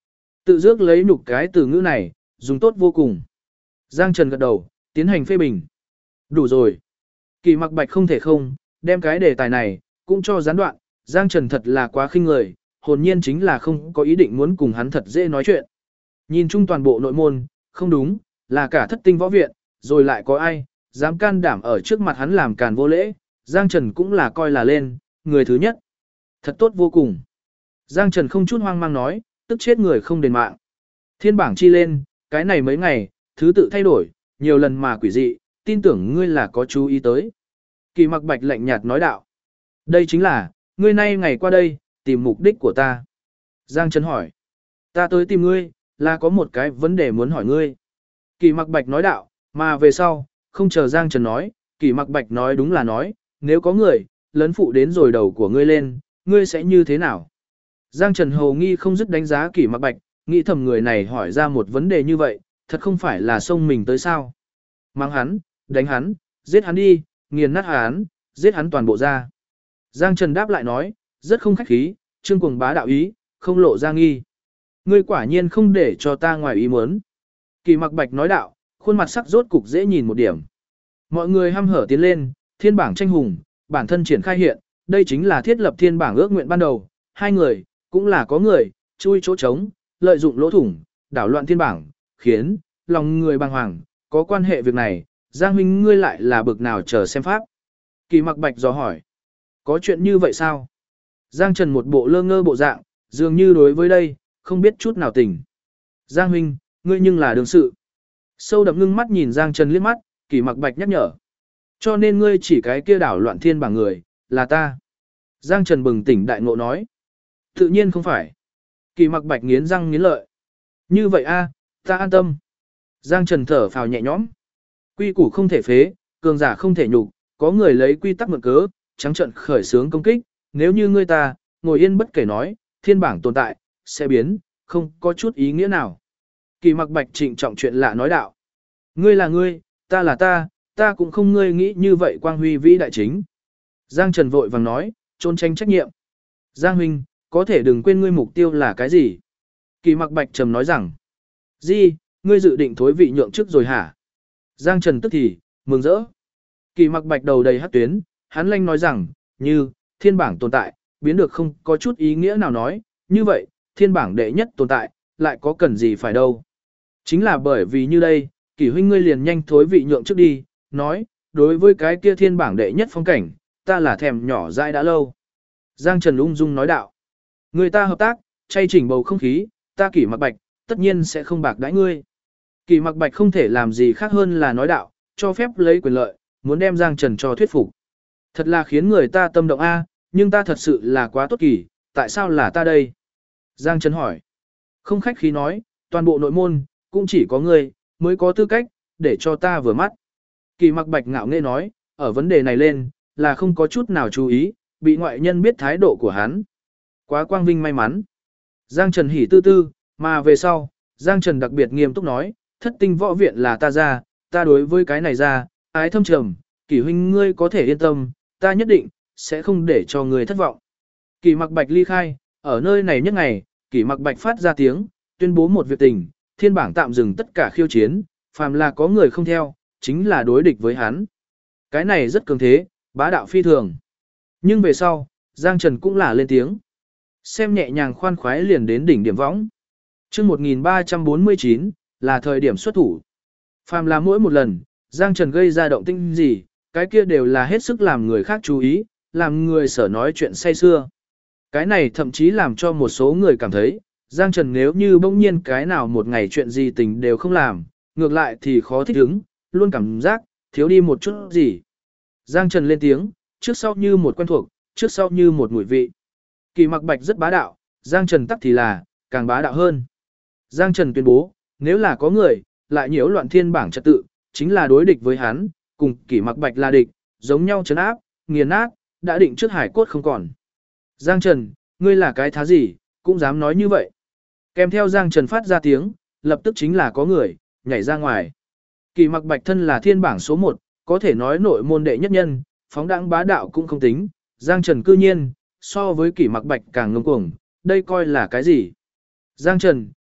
Tự dước lấy nhục cái từ ngữ này, dùng tốt vô cùng. Giang Trần gật đầu, tiến hành phê bình. Đủ rồi. Kỳ Mặc Bạch không thể không, đem cái đề tài này, cũng cho gián đoạn, Giang Trần thật là quá khinh người, hồn nhiên chính là không có ý định muốn cùng hắn thật dễ nói chuyện. Nhìn chung toàn bộ nội môn, không đúng, là cả thất tinh võ viện, rồi lại có ai, dám can đảm ở trước mặt hắn làm càn vô lễ, Giang Trần cũng là coi là lên, người thứ nhất. Thật tốt vô cùng. Giang Trần không chút hoang mang nói, tức chết người không đền mạng. Thiên bảng chi lên, cái này mấy ngày, thứ tự thay đổi, nhiều lần mà quỷ dị, tin tưởng ngươi là có chú ý tới. Kỳ Mặc Bạch lạnh nhạt nói đạo. Đây chính là, ngươi nay ngày qua đây, tìm mục đích của ta. Giang Trần hỏi. Ta tới tìm ngươi, là có một cái vấn đề muốn hỏi ngươi. Kỳ Mặc Bạch nói đạo, mà về sau, không chờ Giang Trần nói, Kỳ Mặc Bạch nói đúng là nói, nếu có người, lấn phụ đến rồi đầu của ngươi lên, ngươi sẽ như thế nào? Giang Trần hầu nghi không dứt đánh giá Kỳ Mặc Bạch, nghĩ thầm người này hỏi ra một vấn đề như vậy, thật không phải là xông mình tới sao. Mang hắn, đánh hắn, giết hắn đi, nghiền nát hắn, giết hắn toàn bộ ra. Giang Trần đáp lại nói, rất không khách khí, trương cuồng bá đạo ý, không lộ ra nghi. Ngươi quả nhiên không để cho ta ngoài ý muốn. Kỳ Mặc Bạch nói đạo, khuôn mặt sắc rốt cục dễ nhìn một điểm. Mọi người hăm hở tiến lên, thiên bảng tranh hùng, bản thân triển khai hiện, đây chính là thiết lập thiên bảng ước nguyện ban đầu. Hai người, cũng là có người, chui chỗ trống, lợi dụng lỗ thủng, đảo loạn thiên bảng, khiến lòng người bàng hoàng, có quan hệ việc này, Giang huynh ngươi lại là bực nào chờ xem pháp. Kỳ Mặc Bạch dò hỏi, có chuyện như vậy sao? Giang Trần một bộ lơ ngơ bộ dạng, dường như đối với đây, không biết chút nào tình. Giang huynh, ngươi nhưng là đương sự. Sâu đậm ngưng mắt nhìn Giang Trần liếc mắt, Kỳ Mặc Bạch nhắc nhở. Cho nên ngươi chỉ cái kia đảo loạn thiên bảng người, là ta. Giang Trần bừng tỉnh đại ngộ nói. Tự nhiên không phải. Kỳ Mặc Bạch nghiến răng nghiến lợi. Như vậy a, ta an tâm. Giang Trần thở phào nhẹ nhõm. Quy củ không thể phế, cường giả không thể nhục, có người lấy quy tắc mượn cớ, trắng trợn khởi xướng công kích, nếu như ngươi ta, ngồi yên bất kể nói, thiên bảng tồn tại, sẽ biến, không có chút ý nghĩa nào. Kỳ Mặc Bạch trịnh trọng chuyện lạ nói đạo. Ngươi là ngươi, ta là ta cũng không ngươi nghĩ như vậy quang huy vĩ đại chính. Giang Trần vội vàng nói, trốn tránh trách nhiệm. Giang huynh, có thể đừng quên ngươi mục tiêu là cái gì? Kỳ Mặc Bạch trầm nói rằng, gì, ngươi dự định thối vị nhượng chức rồi hả? Giang Trần tức thì, mừng rỡ. Kỳ Mặc Bạch đầu đầy hắc tuyến, hắn lanh nói rằng, như, thiên bảng tồn tại, biến được không có chút ý nghĩa nào nói, như vậy, thiên bảng đệ nhất tồn tại, lại có cần gì phải đâu. Chính là bởi vì như đây, Kỳ huynh ngươi liền nhanh thối vị nhượng chức đi, nói, đối với cái kia thiên bảng đệ nhất phong cảnh, ta là thèm nhỏ dãi đã lâu. Giang Trần ung dung nói đạo, người ta hợp tác, chay chỉnh bầu không khí, ta Kỳ Mặc Bạch, tất nhiên sẽ không bạc đãi ngươi. Kỳ Mặc Bạch không thể làm gì khác hơn là nói đạo, cho phép lấy quyền lợi, muốn đem Giang Trần cho thuyết phục. Thật là khiến người ta tâm động a, nhưng ta thật sự là quá tốt kỳ, tại sao là ta đây? Giang Trần hỏi. Không khách khí nói, toàn bộ nội môn, cũng chỉ có ngươi, mới có tư cách, để cho ta vừa mắt. Kỳ Mặc Bạch ngạo nghễ nói, ở vấn đề này lên, là không có chút nào chú ý, bị ngoại nhân biết thái độ của hắn. Quá quang vinh may mắn. Giang Trần hỉ tư tư, mà về sau, Giang Trần đặc biệt nghiêm túc nói, thất tinh võ viện là ta ra, ta đối với cái này ra, ái thâm trầm, Kỳ huynh ngươi có thể yên tâm, ta nhất định, sẽ không để cho ngươi thất vọng. Kỳ Mặc Bạch ly khai, ở nơi này nhất ngày, Kỳ Mặc Bạch phát ra tiếng, tuyên bố một việc tình, thiên bảng tạm dừng tất cả khiêu chiến, phàm là có người không theo, chính là đối địch với hắn. Cái này rất cường thế, bá đạo phi thường. Nhưng về sau, Giang Trần cũng là lên tiếng. Xem nhẹ nhàng khoan khoái liền đến đỉnh điểm võng. Chương 1349 là thời điểm xuất thủ. Phàm là mỗi một lần, Giang Trần gây ra động tĩnh gì, cái kia đều là hết sức làm người khác chú ý, làm người sở nói chuyện say xưa. Cái này thậm chí làm cho một số người cảm thấy, Giang Trần nếu như bỗng nhiên cái nào một ngày chuyện gì tình đều không làm, ngược lại thì khó thích ứng, luôn cảm giác, thiếu đi một chút gì. Giang Trần lên tiếng, trước sau như một quen thuộc, trước sau như một mùi vị. Kỳ Mặc Bạch rất bá đạo, Giang Trần tắc thì là, càng bá đạo hơn. Giang Trần tuyên bố, nếu là có người, lại nhiễu loạn thiên bảng trật tự, chính là đối địch với hắn, cùng Kỳ Mặc Bạch là địch, giống nhau trấn áp, nghiền nát, đã định trước hải cốt không còn. Giang Trần, ngươi là cái thá gì, cũng dám nói như vậy. Kèm theo Giang Trần phát ra tiếng, lập tức chính là có người, nhảy ra ngoài. Kỳ Mặc Bạch thân là thiên bảng số 1, có thể nói nội môn đệ nhất nhân, phóng đãng bá đạo cũng không tính. Giang Trần cư nhiên, so với Kỳ Mặc Bạch càng ngông cuồng, đây coi là cái gì? Giang Trần,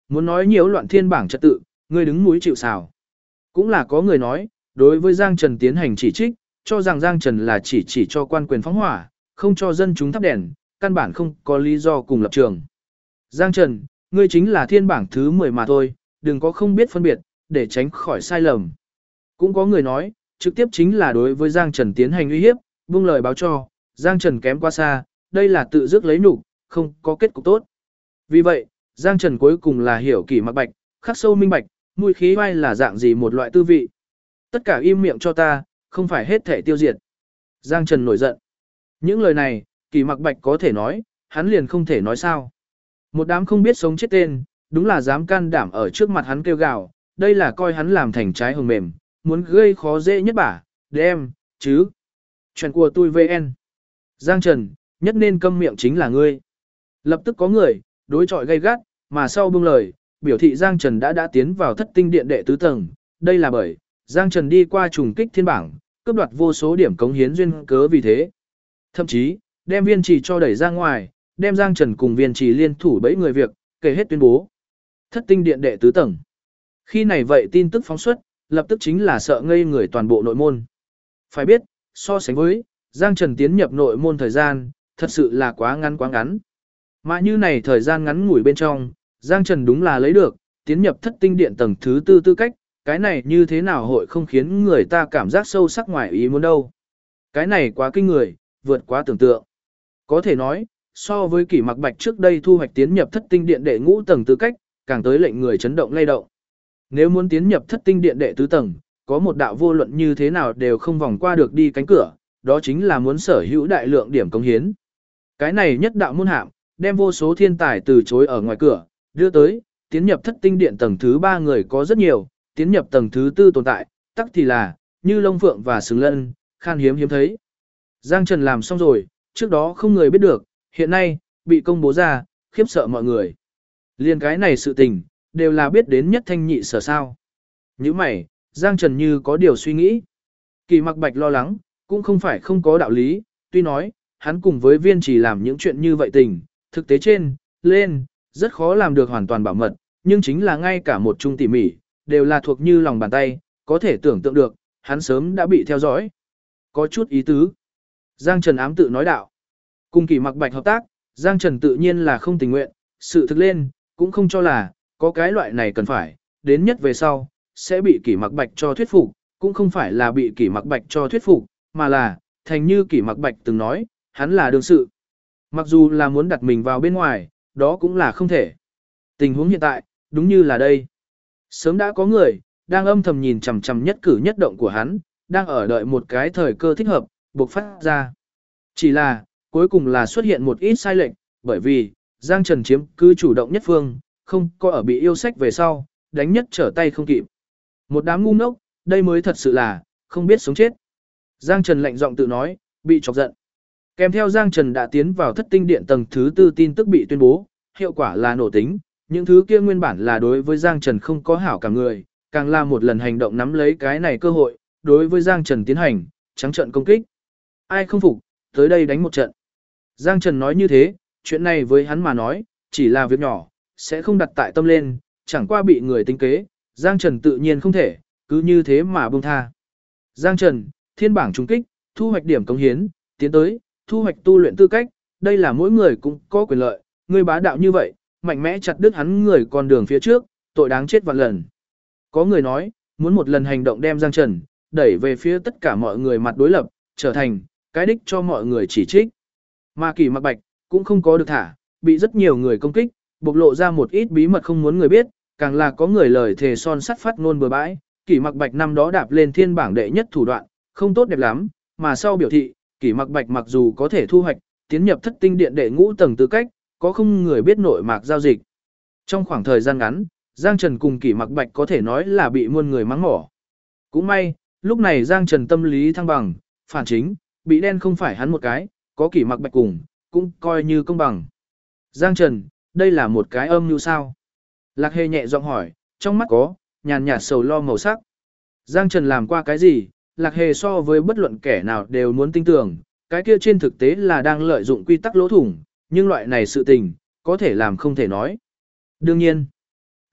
muốn nói nhiễu loạn thiên bảng trật tự, ngươi đứng mũi chịu sào. Cũng là có người nói, đối với Giang Trần tiến hành chỉ trích, cho rằng Giang Trần là chỉ cho quan quyền phóng hỏa, không cho dân chúng thắp đèn, căn bản không có lý do cùng lập trường. Giang Trần, ngươi chính là thiên bảng thứ 10 mà thôi, đừng có không biết phân biệt, để tránh khỏi sai lầm. Cũng có người nói, trực tiếp chính là đối với Giang Trần tiến hành uy hiếp, buông lời báo cho, Giang Trần kém quá xa, đây là tự dứt lấy nhục, không có kết cục tốt. Vì vậy, Giang Trần cuối cùng là hiểu Kỷ Mặc Bạch, khắc sâu minh bạch, mùi khí vai là dạng gì một loại tư vị. Tất cả im miệng cho ta, không phải hết thể tiêu diệt. Giang Trần nổi giận. Những lời này, Kỷ Mặc Bạch có thể nói, hắn liền không thể nói sao. Một đám không biết sống chết tên, đúng là dám can đảm ở trước mặt hắn kêu gào, đây là coi hắn làm thành trái hồng mềm, muốn gây khó dễ nhất bả, đem, chứ. Chuyện của tôi VN. Giang Trần, nhất nên câm miệng chính là ngươi. Lập tức có người, đối chọi gay gắt, mà sau buông lời, biểu thị Giang Trần đã tiến vào thất tinh điện đệ tứ tầng. Đây là bởi, Giang Trần đi qua trùng kích thiên bảng, cướp đoạt vô số điểm cống hiến duyên cớ vì thế. Thậm chí, đem viên trì cho đẩy ra ngoài, đem Giang Trần cùng viên trì liên thủ bẫy người việc, kể hết tuyên bố. Thất tinh điện đệ tứ tầng. Khi này vậy tin tức phóng xuất, lập tức chính là sợ ngây người toàn bộ nội môn. Phải biết, so sánh với, Giang Trần tiến nhập nội môn thời gian, thật sự là quá ngắn quá ngắn. Mà như này thời gian ngắn ngủi bên trong, Giang Trần đúng là lấy được, tiến nhập thất tinh điện tầng thứ 4 tư cách, cái này như thế nào hội không khiến người ta cảm giác sâu sắc ngoài ý muốn đâu. Cái này quá kinh người, vượt quá tưởng tượng. Có thể nói, so với Kỷ Mặc Bạch trước đây thu hoạch tiến nhập thất tinh điện đệ ngũ tầng tư cách, càng tới lệnh người chấn động lay động. Nếu muốn tiến nhập thất tinh điện đệ tứ tầng, có một đạo vô luận như thế nào đều không vòng qua được đi cánh cửa, đó chính là muốn sở hữu đại lượng điểm cống hiến. Cái này nhất đạo môn hạm, đem vô số thiên tài từ chối ở ngoài cửa, đưa tới, tiến nhập thất tinh điện tầng thứ 3 người có rất nhiều, tiến nhập tầng thứ 4 tồn tại, tắc thì là, như Long Phượng và Sừng Lân, khan hiếm hiếm thấy. Giang Trần làm xong rồi, trước đó không người biết được, hiện nay, bị công bố ra, khiếp sợ mọi người. Liên cái này sự tình, đều là biết đến nhất thanh nhị sở sao. Như mày, Giang Trần như có điều suy nghĩ. Kỷ Mặc Bạch lo lắng, cũng không phải không có đạo lý, tuy nói, hắn cùng với viên chỉ làm những chuyện như vậy tình, thực tế trên, lên, rất khó làm được hoàn toàn bảo mật, nhưng chính là ngay cả một chung tỉ mỉ, đều là thuộc như lòng bàn tay, có thể tưởng tượng được, hắn sớm đã bị theo dõi. Có chút ý tứ. Giang Trần ám tự nói đạo. Cùng Kỷ Mặc Bạch hợp tác, Giang Trần tự nhiên là không tình nguyện, sự thực lên, cũng không cho là, có cái loại này cần phải, đến nhất về sau, sẽ bị Kỷ Mặc Bạch cho thuyết phục, cũng không phải là bị Kỷ Mặc Bạch cho thuyết phục, mà là, thành như Kỷ Mặc Bạch từng nói, hắn là đương sự. Mặc dù là muốn đặt mình vào bên ngoài, đó cũng là không thể. Tình huống hiện tại, đúng như là đây. Sớm đã có người, đang âm thầm nhìn chằm chằm nhất cử nhất động của hắn, đang ở đợi một cái thời cơ thích hợp, buộc phát ra. Chỉ là, cuối cùng là xuất hiện một ít sai lệch, bởi vì, Giang Trần chiếm cứ chủ động nhất phương, không có ở bị yêu sách về sau, đánh nhất trở tay không kịp. Một đám ngu ngốc, đây mới thật sự là, không biết sống chết. Giang Trần lạnh giọng tự nói, bị chọc giận. Kèm theo Giang Trần đã tiến vào thất tinh điện tầng thứ 4 tin tức bị tuyên bố, hiệu quả là nổ tính, những thứ kia nguyên bản là đối với Giang Trần không có hảo cả người, càng là một lần hành động nắm lấy cái này cơ hội, đối với Giang Trần tiến hành, trắng trận công kích. Ai không phục, tới đây đánh một trận. Giang Trần nói như thế, chuyện này với hắn mà nói, chỉ là việc nhỏ, sẽ không đặt tại tâm lên, chẳng qua bị người tính kế, Giang Trần tự nhiên không thể, cứ như thế mà buông tha. Giang Trần, thiên bảng trùng kích, thu hoạch điểm cống hiến, tiến tới, thu hoạch tu luyện tư cách, đây là mỗi người cũng có quyền lợi, người bá đạo như vậy, mạnh mẽ chặt đứt hắn người con đường phía trước, tội đáng chết vạn lần. Có người nói, muốn một lần hành động đem Giang Trần, đẩy về phía tất cả mọi người mặt đối lập, trở thành, cái đích cho mọi người chỉ trích. Mà Kỷ Mặc Bạch, cũng không có được thả, bị rất nhiều người công kích, bộc lộ ra một ít bí mật không muốn người biết, càng là có người lời thề son sắt phát ngôn bừa bãi, Kỷ Mặc Bạch năm đó đạp lên thiên bảng đệ nhất thủ đoạn, không tốt đẹp lắm, mà sau biểu thị, Kỷ Mặc Bạch mặc dù có thể thu hoạch, tiến nhập thất tinh điện đệ ngũ tầng tư cách, có không người biết nội mạc giao dịch. Trong khoảng thời gian ngắn, Giang Trần cùng Kỷ Mặc Bạch có thể nói là bị muôn người mắng mỏ. Cũng may, lúc này Giang Trần tâm lý thăng bằng, phản chính, bị đen không phải hắn một cái, có Kỷ Mặc Bạch cùng, cũng coi như công bằng. Giang Trần, đây là một cái âm mưu sao? Lạc Hề nhẹ giọng hỏi, trong mắt có, nhàn nhạt sầu lo màu sắc. Giang Trần làm qua cái gì, Lạc Hề so với bất luận kẻ nào đều muốn tin tưởng, cái kia trên thực tế là đang lợi dụng quy tắc lỗ thủng, nhưng loại này sự tình, có thể làm không thể nói. Đương nhiên,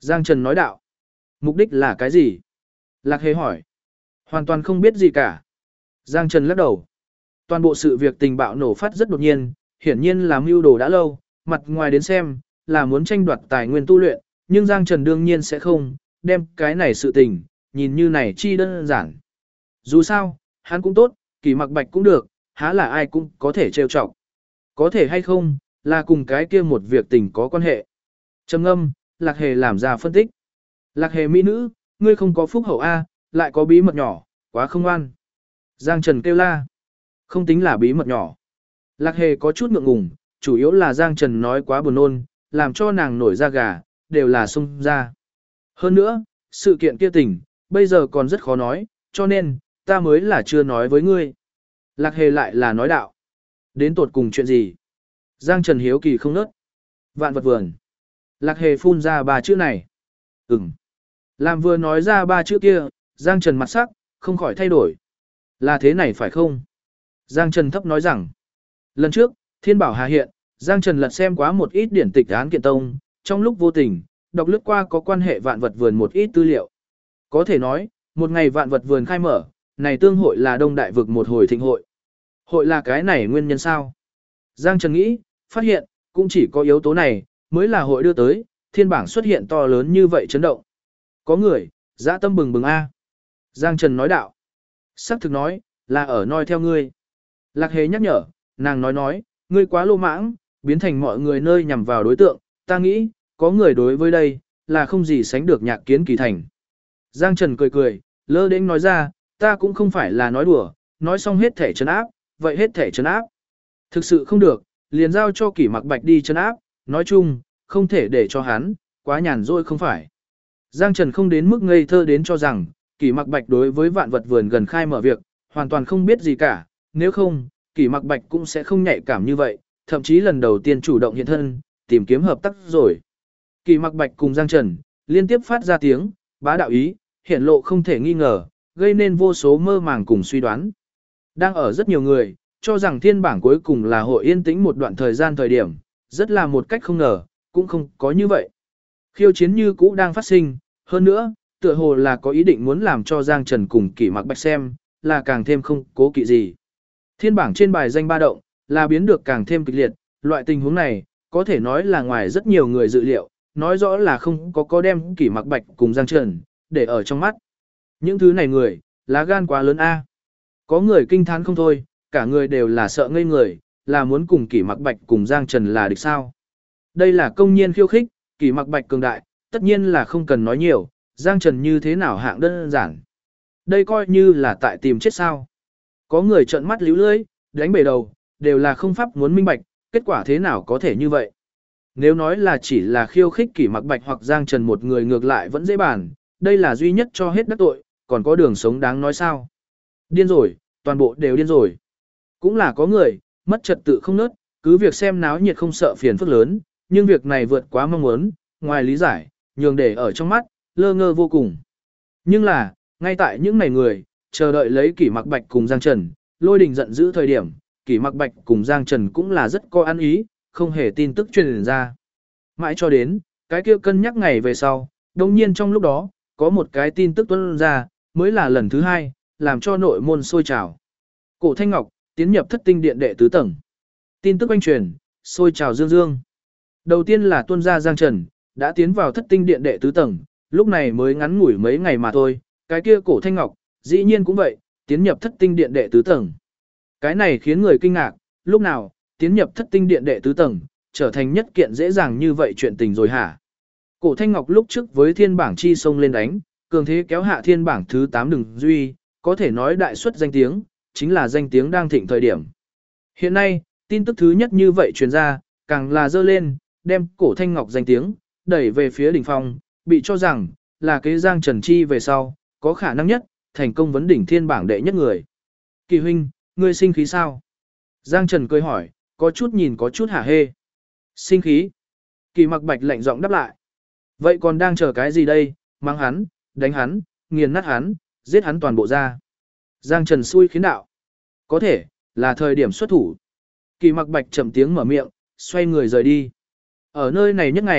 Giang Trần nói đạo. Mục đích là cái gì? Lạc Hề hỏi. Hoàn toàn không biết gì cả. Giang Trần lắc đầu. Toàn bộ sự việc tình bạo nổ phát rất đột nhiên, hiển nhiên là mưu đồ đã lâu, mặt ngoài đến xem, là muốn tranh đoạt tài nguyên tu luyện, nhưng Giang Trần đương nhiên sẽ không, đem cái này sự tình, nhìn như này chi đơn giản. Dù sao, hắn cũng tốt, Kỳ Mặc Bạch cũng được, há là ai cũng có thể trêu chọc. Có thể hay không, là cùng cái kia một việc tình có quan hệ. Trầm ngâm, Lạc Hề làm ra phân tích. Lạc Hề mỹ nữ, ngươi không có phúc hậu A, lại có bí mật nhỏ, quá không ngoan. Giang Trần kêu la. Không tính là bí mật nhỏ. Lạc Hề có chút ngượng ngùng, chủ yếu là Giang Trần nói quá buồn nôn, làm cho nàng nổi da gà, đều là xung ra. Hơn nữa, sự kiện kia tình, bây giờ còn rất khó nói, cho nên, ta mới là chưa nói với ngươi. Lạc Hề lại là nói đạo. Đến tột cùng chuyện gì? Giang Trần hiếu kỳ không nớt. Vạn vật vườn. Lạc Hề phun ra 3 chữ này. Ừm. Làm vừa nói ra 3 chữ kia, Giang Trần mặt sắc, không khỏi thay đổi. Là thế này phải không? Giang Trần thấp nói rằng. Lần trước, Thiên Bảo Hà hiện, Giang Trần lật xem quá một ít điển tịch án kiện tông, trong lúc vô tình, đọc lướt qua có quan hệ vạn vật vườn một ít tư liệu. Có thể nói, một ngày vạn vật vườn khai mở, này tương hội là đông đại vực một hồi thịnh hội. Hội là cái này nguyên nhân sao? Giang Trần nghĩ, phát hiện, cũng chỉ có yếu tố này, mới là hội đưa tới, thiên bảng xuất hiện to lớn như vậy chấn động. Có người, dã tâm bừng bừng A. Giang Trần nói đạo. Sắc thực nói, là ở noi theo ngươi. Lạc Hề nhắc nhở, nàng nói, ngươi quá lô mãng, biến thành mọi người nơi nhằm vào đối tượng, ta nghĩ, có người đối với đây, là không gì sánh được Nhạc Kiến Kỳ thành. Giang Trần cười, lơ đễnh nói ra, ta cũng không phải là nói đùa, nói xong hết thể trấn áp, vậy hết thể trấn áp. Thực sự không được, liền giao cho Kỷ Mặc Bạch đi trấn áp, nói chung, không thể để cho hắn, quá nhàn rỗi không phải. Giang Trần không đến mức ngây thơ đến cho rằng, Kỷ Mặc Bạch đối với vạn vật vườn gần khai mở việc, hoàn toàn không biết gì cả, nếu không, Kỷ Mặc Bạch cũng sẽ không nhạy cảm như vậy, thậm chí lần đầu tiên chủ động hiện thân, tìm kiếm hợp tác rồi. Kỷ Mặc Bạch cùng Giang Trần, liên tiếp phát ra tiếng, bá đạo ý, hiển lộ không thể nghi ngờ, gây nên vô số mơ màng cùng suy đoán. Đang ở rất nhiều người, cho rằng thiên bảng cuối cùng là hội yên tĩnh một đoạn thời gian thời điểm, rất là một cách không ngờ, cũng không có như vậy. Khiêu chiến như cũ đang phát sinh, hơn nữa, tựa hồ là có ý định muốn làm cho Giang Trần cùng Kỷ Mặc Bạch xem, là càng thêm không cố kỵ gì. Thiên bảng trên bài danh ba động, là biến được càng thêm kịch liệt, loại tình huống này, có thể nói là ngoài rất nhiều người dự liệu, nói rõ là không có đem Kỷ Mặc Bạch cùng Giang Trần, để ở trong mắt. Những thứ này người, lá gan quá lớn A. Có người kinh thán không thôi, cả người đều là sợ ngây người, là muốn cùng Kỷ Mặc Bạch cùng Giang Trần là địch sao. Đây là công nhiên khiêu khích, Kỷ Mặc Bạch cường đại, tất nhiên là không cần nói nhiều, Giang Trần như thế nào hạng đơn giản. Đây coi như là tại tìm chết sao. Có người trợn mắt líu lưỡi, đánh bể đầu, đều là không pháp muốn minh bạch, kết quả thế nào có thể như vậy. Nếu nói là chỉ là khiêu khích Kỷ Mặc Bạch hoặc Giang Trần một người ngược lại vẫn dễ bàn, đây là duy nhất cho hết đắc tội, còn có đường sống đáng nói sao. Điên rồi, toàn bộ đều điên rồi. Cũng là có người, mất trật tự không nớt, cứ việc xem náo nhiệt không sợ phiền phức lớn, nhưng việc này vượt quá mong muốn, ngoài lý giải, nhường để ở trong mắt, lơ ngơ vô cùng. Nhưng là, ngay tại những này người, chờ đợi lấy Kỷ Mặc Bạch cùng Giang Trần, Lôi Đình giận dữ thời điểm, Kỷ Mặc Bạch cùng Giang Trần cũng là rất có ăn ý, không hề tin tức truyền ra. Mãi cho đến, cái kia cân nhắc ngày về sau, đồng nhiên trong lúc đó, có một cái tin tức tuôn ra, mới là lần thứ 2, làm cho nội môn sôi trào. Cổ Thanh Ngọc, tiến nhập thất tinh điện đệ tứ tầng. Tin tức oanh truyền, sôi trào dương dương. Đầu tiên là tuân gia Giang Trần, đã tiến vào thất tinh điện đệ tứ tầng, lúc này mới ngắn ngủi mấy ngày mà thôi, cái kia Cổ Thanh Ngọc, dĩ nhiên cũng vậy, tiến nhập thất tinh điện đệ tứ tầng. Cái này khiến người kinh ngạc, lúc nào, tiến nhập thất tinh điện đệ tứ tầng, trở thành nhất kiện dễ dàng như vậy chuyện tình rồi hả? Cổ Thanh Ngọc lúc trước với thiên bảng chi sông lên đánh, cường thế kéo hạ thiên bảng thứ 8 Đừng Duy, có thể nói đại suất danh tiếng, chính là danh tiếng đang thịnh thời điểm. Hiện nay, tin tức thứ nhất như vậy truyền ra, càng là dơ lên, đem Cổ Thanh Ngọc danh tiếng, đẩy về phía đỉnh phong, bị cho rằng, là kế Giang Trần Chi về sau, có khả năng nhất, thành công vấn đỉnh thiên bảng đệ nhất người. Kỳ huynh, ngươi sinh khí sao? Giang Trần cười hỏi, có chút nhìn có chút hả hê. Sinh khí. Kỳ Mặc Bạch lạnh giọng đáp lại. Vậy còn đang chờ cái gì đây, mang hắn, đánh hắn, nghiền nát hắn, giết hắn toàn bộ ra. Giang Trần xui khiến đạo. Có thể, là thời điểm xuất thủ. Kỳ Mặc Bạch chậm tiếng mở miệng, xoay người rời đi. Ở nơi này nhất ngày,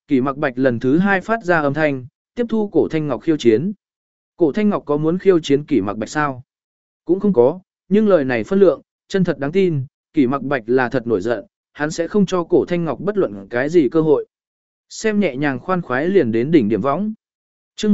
Kỷ Mặc Bạch lần thứ 2 phát ra âm thanh, tiếp thu Cổ Thanh Ngọc khiêu chiến. Cổ Thanh Ngọc có muốn khiêu chiến Kỷ Mặc Bạch sao? Cũng không có, nhưng lời này phân lượng, chân thật đáng tin, Kỷ Mặc Bạch là thật nổi giận, hắn sẽ không cho Cổ Thanh Ngọc bất luận cái gì cơ hội. Xem nhẹ nhàng khoan khoái liền đến đỉnh điểm võng. Chương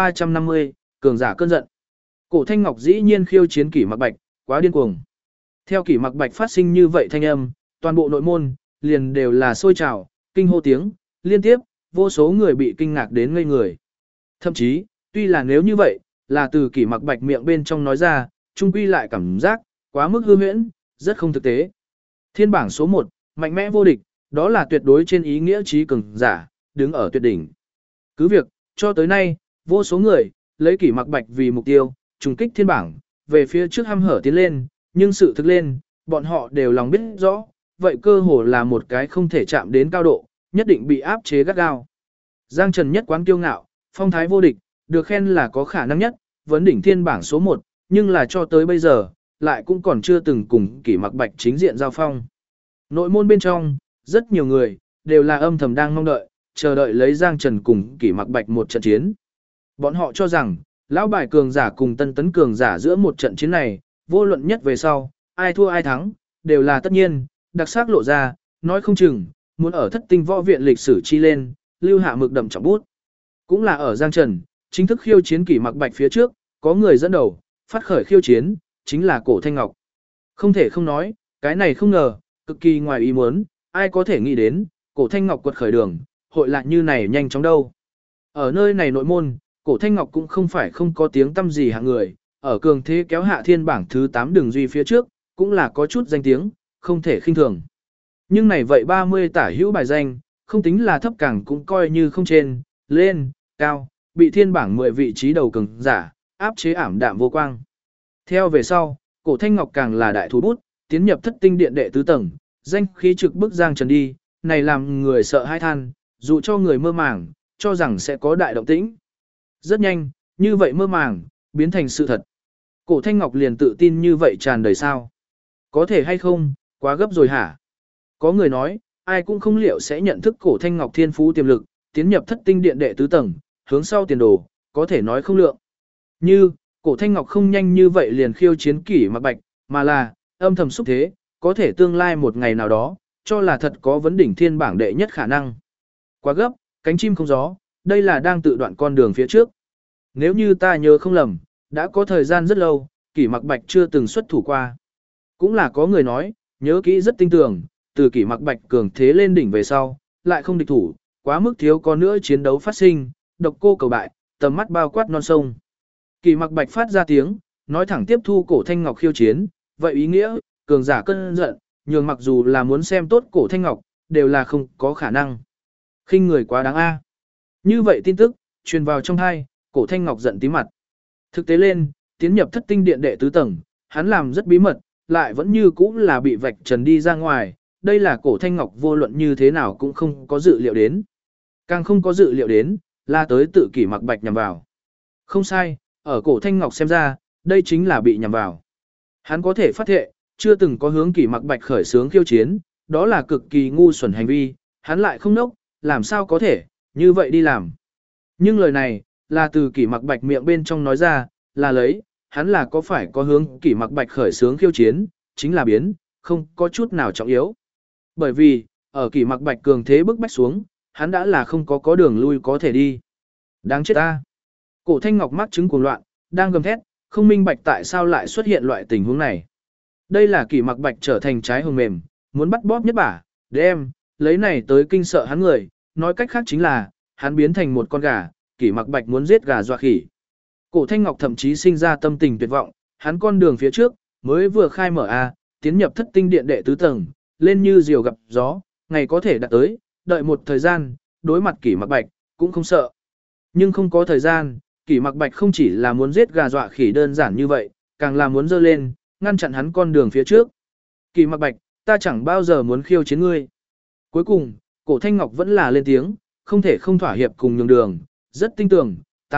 1350, cường giả cơn giận. Cổ Thanh Ngọc dĩ nhiên khiêu chiến Kỷ Mặc Bạch, quá điên cuồng. Theo Kỷ Mặc Bạch phát sinh như vậy thanh âm, toàn bộ nội môn liền đều là sôi trào, kinh hô tiếng, liên tiếp, vô số người bị kinh ngạc đến ngây người. Thậm chí, tuy là nếu như vậy, là từ Kỷ Mặc Bạch miệng bên trong nói ra, chung quy lại cảm giác quá mức hư huyễn, rất không thực tế. Thiên bảng số 1, mạnh mẽ vô địch, đó là tuyệt đối trên ý nghĩa trí cường giả, đứng ở tuyệt đỉnh. Cứ việc, cho tới nay, vô số người lấy Kỷ Mặc Bạch vì mục tiêu, trùng kích thiên bảng, về phía trước hăm hở tiến lên, nhưng sự thực lên, bọn họ đều lòng biết rõ, vậy cơ hồ là một cái không thể chạm đến cao độ, nhất định bị áp chế gắt gao. Giang Trần nhất quán kiêu ngạo, phong thái vô địch, được khen là có khả năng nhất, vấn đỉnh thiên bảng số 1, nhưng là cho tới bây giờ, lại cũng còn chưa từng cùng Kỷ Mặc Bạch chính diện giao phong. Nội môn bên trong, rất nhiều người, đều là âm thầm đang mong đợi, chờ đợi lấy Giang Trần cùng Kỷ Mặc Bạch một trận chiến. Bọn họ cho rằng, lão bài cường giả cùng tân tấn cường giả giữa một trận chiến này, vô luận nhất về sau, ai thua ai thắng, đều là tất nhiên, đặc sắc lộ ra, nói không chừng, muốn ở thất tinh võ viện lịch sử chi lên, lưu hạ mực đậm trọng bút. Cũng là ở Giang Trần, chính thức khiêu chiến Kỷ Mặc Bạch phía trước, có người dẫn đầu, phát khởi khiêu chiến, chính là Cổ Thanh Ngọc. Không thể không nói, cái này không ngờ, cực kỳ ngoài ý muốn, ai có thể nghĩ đến, Cổ Thanh Ngọc quật khởi đường, hội lại như này nhanh chóng đâu. Ở nơi này nội môn, Cổ Thanh Ngọc cũng không phải không có tiếng tăm gì hạng người, ở cường thế kéo hạ thiên bảng thứ 8 đường duy phía trước, cũng là có chút danh tiếng, không thể khinh thường. Nhưng này vậy 30 tả hữu bài danh, không tính là thấp càng cũng coi như không trên, lên, cao, bị thiên bảng 10 vị trí đầu cường giả, áp chế ảm đạm vô quang. Theo về sau, Cổ Thanh Ngọc càng là đại thú bút, tiến nhập thất tinh điện đệ tứ tầng, danh khí trực bức Giang Trần đi, này làm người sợ hãi than, dù cho người mơ màng, cho rằng sẽ có đại động tĩnh. Rất nhanh, như vậy mơ màng, biến thành sự thật. Cổ Thanh Ngọc liền tự tin như vậy tràn đầy sao. Có thể hay không, quá gấp rồi hả? Có người nói, ai cũng không liệu sẽ nhận thức Cổ Thanh Ngọc thiên phú tiềm lực, tiến nhập thất tinh điện đệ tứ tầng, hướng sau tiền đồ, có thể nói không lượng. Như, Cổ Thanh Ngọc không nhanh như vậy liền khiêu chiến Kỷ Mặc Bạch, mà là, âm thầm xúc thế, có thể tương lai một ngày nào đó, cho là thật có vấn đỉnh thiên bảng đệ nhất khả năng. Quá gấp, cánh chim không gió, đây là đang tự đoạn con đường phía trước. Nếu như ta nhớ không lầm, đã có thời gian rất lâu, Kỷ Mặc Bạch chưa từng xuất thủ qua. Cũng là có người nói, nhớ kỹ rất tinh tường, từ Kỷ Mặc Bạch cường thế lên đỉnh về sau, lại không địch thủ, quá mức thiếu có nữa chiến đấu phát sinh, độc cô cầu bại, tầm mắt bao quát non sông. Kỷ Mặc Bạch phát ra tiếng, nói thẳng tiếp thu Cổ Thanh Ngọc khiêu chiến, vậy ý nghĩa, cường giả cơn giận, nhường mặc dù là muốn xem tốt Cổ Thanh Ngọc, đều là không có khả năng. Khinh người quá đáng a. Như vậy tin tức, truyền vào trong tai, Cổ Thanh Ngọc giận tí mặt. Thực tế lên, tiến nhập thất tinh điện đệ tứ tầng, hắn làm rất bí mật, lại vẫn như cũ là bị vạch trần đi ra ngoài, đây là Cổ Thanh Ngọc vô luận như thế nào cũng không có dự liệu đến. Càng không có dự liệu đến, là tới tự Kỷ Mặc Bạch nhằm vào. Không sai, ở Cổ Thanh Ngọc xem ra, đây chính là bị nhằm vào. Hắn có thể phát thệ, chưa từng có hướng Kỷ Mặc Bạch khởi xướng khiêu chiến, đó là cực kỳ ngu xuẩn hành vi, hắn lại không nốc, làm sao có thể, như vậy đi làm. Nhưng lời này, là từ Kỷ Mặc Bạch miệng bên trong nói ra, là lấy, hắn là có phải có hướng Kỷ Mặc Bạch khởi xướng khiêu chiến, chính là biến, không có chút nào trọng yếu. Bởi vì, ở Kỷ Mặc Bạch cường thế bức bách xuống, hắn đã là không có đường lui có thể đi. Đáng chết ta. Cổ Thanh Ngọc mắc chứng cuồng loạn, đang gầm thét, không minh bạch tại sao lại xuất hiện loại tình huống này. Đây là Kỷ Mặc Bạch trở thành trái hồng mềm, muốn bắt bóp nhất bả, đem, lấy này tới kinh sợ hắn người, nói cách khác chính là, hắn biến thành một con gà, Kỷ Mặc Bạch muốn giết gà dọa khỉ. Cổ Thanh Ngọc thậm chí sinh ra tâm tình tuyệt vọng, hắn con đường phía trước, mới vừa khai mở tiến nhập thất tinh điện đệ tứ tầng, lên như diều gặp gió, ngày có thể đạt tới, đợi một thời gian, đối mặt Kỷ Mặc Bạch, cũng không sợ. Nhưng không có thời gian, Kỷ Mặc Bạch không chỉ là muốn giết gà dọa khỉ đơn giản như vậy, càng là muốn dơ lên, ngăn chặn hắn con đường phía trước. Kỷ Mặc Bạch, ta chẳng bao giờ muốn khiêu chiến ngươi. Cuối cùng, Cổ Thanh Ngọc vẫn là lên tiếng, không thể không thỏa hiệp cùng nhường đường, rất tin tưởng,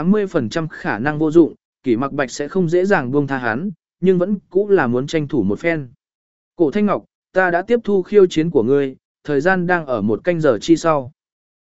80% khả năng vô dụng, Kỷ Mặc Bạch sẽ không dễ dàng buông tha hắn, nhưng vẫn cũng là muốn tranh thủ một phen. Cổ Thanh Ngọc, ta đã tiếp thu khiêu chiến của ngươi, thời gian đang ở 1 canh giờ chi sau.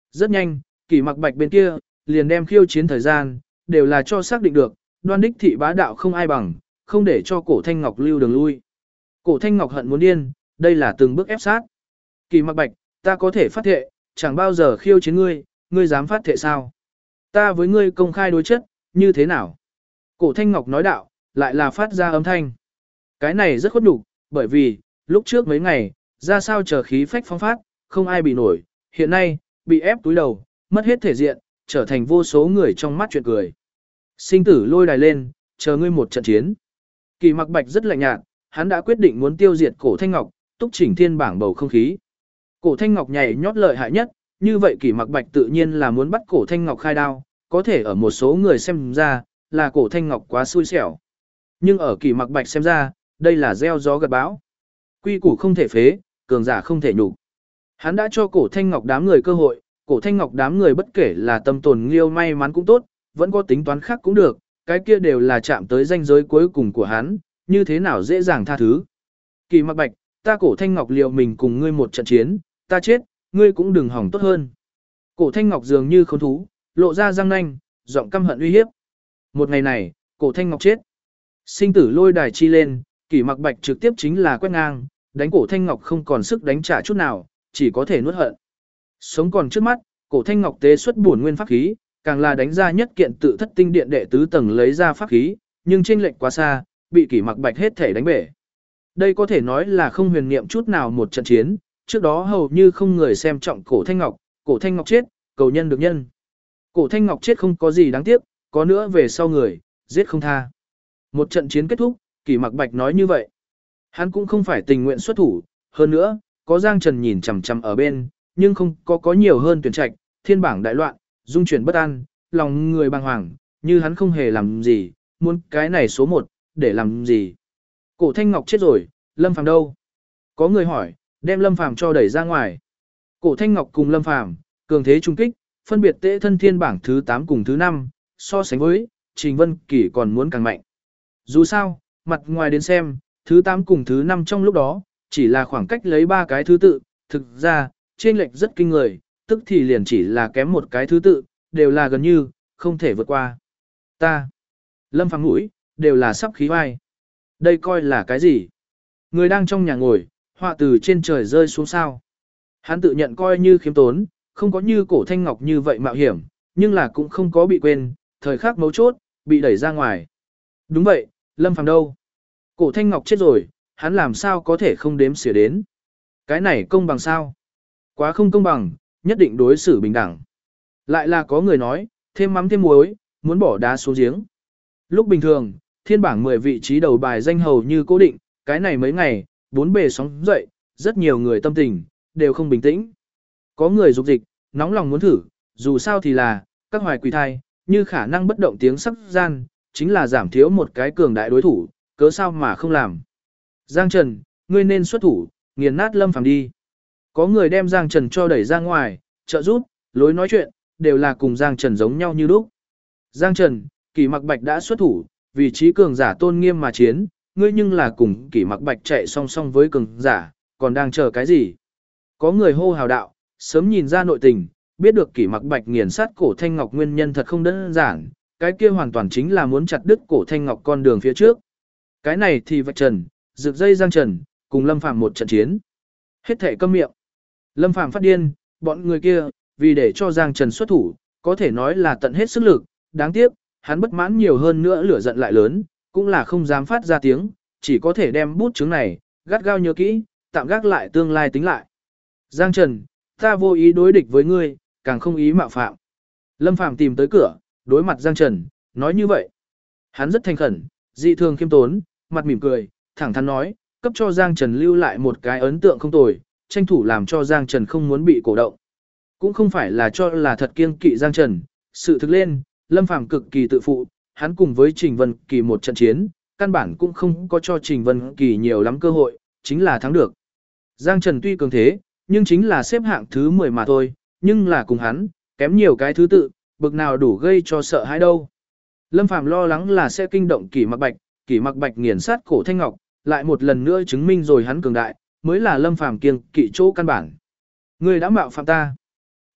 Rất nhanh, Kỷ Mặc Bạch bên kia, liền đem khiêu chiến thời gian, đều là cho xác định được, Đoan Đích thị bá đạo không ai bằng, không để cho Cổ Thanh Ngọc lưu đường lui. Cổ Thanh Ngọc hận muốn điên, đây là từng bước ép sát. Kỷ Mặc Bạch, ta có thể phát thệ, chẳng bao giờ khiêu chiến ngươi, ngươi dám phát thệ sao? Ta với ngươi công khai đối chất, như thế nào? Cổ Thanh Ngọc nói đạo, lại là phát ra âm thanh. Cái này rất khuất nhục, bởi vì, lúc trước mấy ngày, ra sao chờ khí phách phong phát, không ai bị nổi, hiện nay, bị ép túi đầu, mất hết thể diện, trở thành vô số người trong mắt chuyện cười. Sinh tử lôi đài lên, chờ ngươi một trận chiến. Kỷ Mặc Bạch rất lạnh nhạt, hắn đã quyết định muốn tiêu diệt Cổ Thanh Ngọc, túc chỉnh thiên bảng bầu không khí. Cổ Thanh Ngọc nhảy nhót lợi hại nhất, như vậy Kỷ Mặc Bạch tự nhiên là muốn bắt Cổ Thanh Ngọc khai đao, có thể ở một số người xem ra, là Cổ Thanh Ngọc quá xui xẻo. Nhưng ở Kỷ Mặc Bạch xem ra, đây là gieo gió gặt bão. Quy củ không thể phế, cường giả không thể nhục. Hắn đã cho Cổ Thanh Ngọc đám người cơ hội, Cổ Thanh Ngọc đám người bất kể là tâm tồn liêu may mắn cũng tốt, vẫn có tính toán khác cũng được, cái kia đều là chạm tới ranh giới cuối cùng của hắn, như thế nào dễ dàng tha thứ. Kỷ Mặc Bạch, ta Cổ Thanh Ngọc liều mình cùng ngươi một trận chiến, ta chết, ngươi cũng đừng hỏng tốt hơn. Cổ Thanh Ngọc dường như khốn thú, lộ ra răng nanh, giọng căm hận uy hiếp. Một ngày này, Cổ Thanh Ngọc chết. Sinh tử lôi đài chi lên, Kỷ Mặc Bạch trực tiếp chính là quét ngang, đánh Cổ Thanh Ngọc không còn sức đánh trả chút nào, chỉ có thể nuốt hận. Sống còn trước mắt, Cổ Thanh Ngọc tế xuất bổn nguyên pháp khí, càng là đánh ra nhất kiện tự thất tinh điện đệ tứ tầng lấy ra pháp khí, nhưng chênh lệch quá xa, bị Kỷ Mặc Bạch hết thể đánh bể. Đây có thể nói là không huyền niệm chút nào một trận chiến, trước đó hầu như không người xem trọng Cổ Thanh Ngọc chết, cầu nhân được nhân. Cổ Thanh Ngọc chết không có gì đáng tiếc, có nữa về sau người, giết không tha. Một trận chiến kết thúc, Kỷ Mặc Bạch nói như vậy. Hắn cũng không phải tình nguyện xuất thủ, hơn nữa, có Giang Trần nhìn chằm chằm ở bên, nhưng không có nhiều hơn tuyển trạch, thiên bảng đại loạn, dung chuyển bất an, lòng người bàng hoàng, như hắn không hề làm gì, muốn cái này số 1, để làm gì. Cổ Thanh Ngọc chết rồi, Lâm Phàm đâu? Có người hỏi, đem Lâm Phàm cho đẩy ra ngoài. Cổ Thanh Ngọc cùng Lâm Phàm cường thế trung kích, phân biệt tễ thân thiên bảng thứ 8 cùng thứ 5, so sánh với, Trình Vân Kỳ còn muốn càng mạnh. Dù sao, mặt ngoài đến xem, thứ 8 cùng thứ 5 trong lúc đó, chỉ là khoảng cách lấy 3 cái thứ tự, thực ra, chênh lệch rất kinh người, tức thì liền chỉ là kém một cái thứ tự, đều là gần như, không thể vượt qua. Ta, Lâm Phàm mũi, đều là sắp khí vai. Đây coi là cái gì? Người đang trong nhà ngồi, họa từ trên trời rơi xuống sao. Hắn tự nhận coi như khiêm tốn, không có như Cổ Thanh Ngọc như vậy mạo hiểm, nhưng là cũng không có bị quên, thời khắc mấu chốt, bị đẩy ra ngoài. Đúng vậy, Lâm Phàm đâu? Cổ Thanh Ngọc chết rồi, hắn làm sao có thể không đếm xỉa đến? Cái này công bằng sao? Quá không công bằng, nhất định đối xử bình đẳng. Lại là có người nói, thêm mắm thêm muối, muốn bỏ đá xuống giếng. Lúc bình thường, thiên bảng 10 vị trí đầu bài danh hầu như cố định, cái này mấy ngày, bốn bề sóng dậy, rất nhiều người tâm tình, đều không bình tĩnh. Có người dục dịch, nóng lòng muốn thử, dù sao thì là, các hoài quỷ thai, như khả năng bất động tiếng sắc gian, chính là giảm thiếu một cái cường đại đối thủ, cớ sao mà không làm. Giang Trần, ngươi nên xuất thủ, nghiền nát Lâm Phàm đi. Có người đem Giang Trần cho đẩy ra ngoài, trợ giúp, lối nói chuyện, đều là cùng Giang Trần giống nhau như lúc. Giang Trần, Kỷ Mặc Bạch đã xuất thủ, vị trí cường giả tôn nghiêm mà chiến, ngươi nhưng là cùng Kỷ Mặc Bạch chạy song song với cường giả, còn đang chờ cái gì? Có người hô hào đạo, sớm nhìn ra nội tình, biết được Kỷ Mặc Bạch nghiền sát Cổ Thanh Ngọc nguyên nhân thật không đơn giản, cái kia hoàn toàn chính là muốn chặt đứt Cổ Thanh Ngọc con đường phía trước. Cái này thì vạch trần, rực dây Giang Trần, cùng Lâm Phàm một trận chiến. Hết thể câm miệng. Lâm Phàm phát điên, bọn người kia, vì để cho Giang Trần xuất thủ, có thể nói là tận hết sức lực, đáng tiếc, hắn bất mãn nhiều hơn nữa lửa giận lại lớn, cũng là không dám phát ra tiếng, chỉ có thể đem bút chứng này, gắt gao nhớ kỹ, tạm gác lại tương lai tính lại. Giang Trần, ta vô ý đối địch với ngươi, càng không ý mạo phạm. Lâm Phàm tìm tới cửa, đối mặt Giang Trần, nói như vậy. Hắn rất thành khẩn, dị thường khiêm tốn, mặt mỉm cười, thẳng thắn nói, cấp cho Giang Trần lưu lại một cái ấn tượng không tồi, tranh thủ làm cho Giang Trần không muốn bị cổ động. Cũng không phải là cho là thật kiêng kỵ Giang Trần, sự thực lên, Lâm Phàm cực kỳ tự phụ, hắn cùng với Trình Vân Kỳ một trận chiến, căn bản cũng không có cho Trình Vân Kỳ nhiều lắm cơ hội, chính là thắng được. Giang Trần tuy cường thế, nhưng chính là xếp hạng thứ 10 mà thôi, nhưng là cùng hắn, kém nhiều cái thứ tự, bực nào đủ gây cho sợ hãi đâu. Lâm Phàm lo lắng là sẽ kinh động Kỷ Mặc Bạch nghiền sát Cổ Thanh Ngọc, lại một lần nữa chứng minh rồi hắn cường đại, mới là Lâm Phàm kiêng kỵ chỗ căn bản. Ngươi đã mạo phạm ta.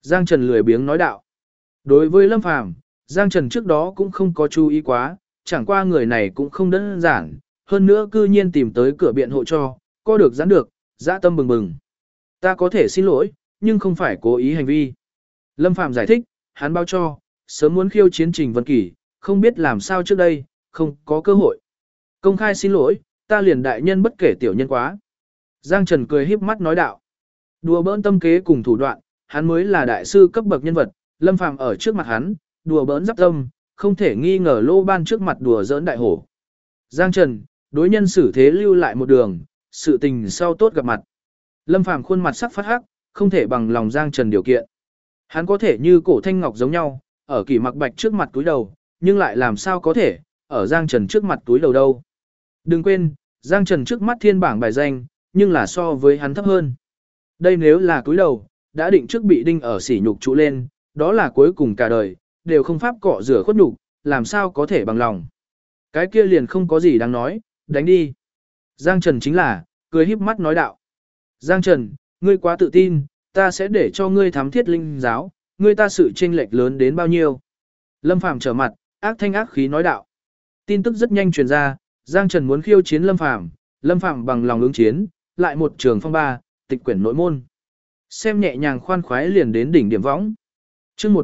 Giang Trần lười biếng nói đạo. Đối với Lâm Phàm, Giang Trần trước đó cũng không có chú ý quá, chẳng qua người này cũng không đơn giản, hơn nữa cư nhiên tìm tới cửa biện hộ cho, co được giãn được, dã tâm bừng bừng. Ta có thể xin lỗi, nhưng không phải cố ý hành vi. Lâm Phàm giải thích, hắn báo cho, sớm muốn khiêu chiến Trình Vân Kỳ, không biết làm sao trước đây, không có cơ hội. Công khai xin lỗi, ta liền đại nhân bất kể tiểu nhân quá. Giang Trần cười híp mắt nói đạo. Đùa bỡn tâm kế cùng thủ đoạn, hắn mới là đại sư cấp bậc nhân vật, Lâm Phàm ở trước mặt hắn, đùa bỡn giáp tâm, không thể nghi ngờ Lô Ban trước mặt đùa giỡn đại hổ. Giang Trần, đối nhân xử thế lưu lại một đường, sự tình sau tốt gặp mặt. Lâm Phàm khuôn mặt sắc phát hắc, không thể bằng lòng Giang Trần điều kiện. Hắn có thể như Cổ Thanh Ngọc giống nhau, ở Kỷ Mặc Bạch trước mặt túi đầu, nhưng lại làm sao có thể, ở Giang Trần trước mặt túi đầu đâu. Đừng quên, Giang Trần trước mắt thiên bảng bài danh, nhưng là so với hắn thấp hơn. Đây nếu là túi đầu, đã định trước bị đinh ở sỉ nhục trụ lên, đó là cuối cùng cả đời, đều không pháp cọ rửa khuất nhục, làm sao có thể bằng lòng. Cái kia liền không có gì đáng nói, đánh đi. Giang Trần chính là, cười híp mắt nói đạo. Giang Trần, ngươi quá tự tin, ta sẽ để cho ngươi thám thiết linh giáo, ngươi ta sự chênh lệch lớn đến bao nhiêu. Lâm Phàm trở mặt, ác thanh ác khí nói đạo. Tin tức rất nhanh truyền ra, Giang Trần muốn khiêu chiến Lâm Phàm bằng lòng ứng chiến, lại một trường phong ba, tịch quyển nội môn. Xem nhẹ nhàng khoan khoái liền đến đỉnh điểm võng. Chương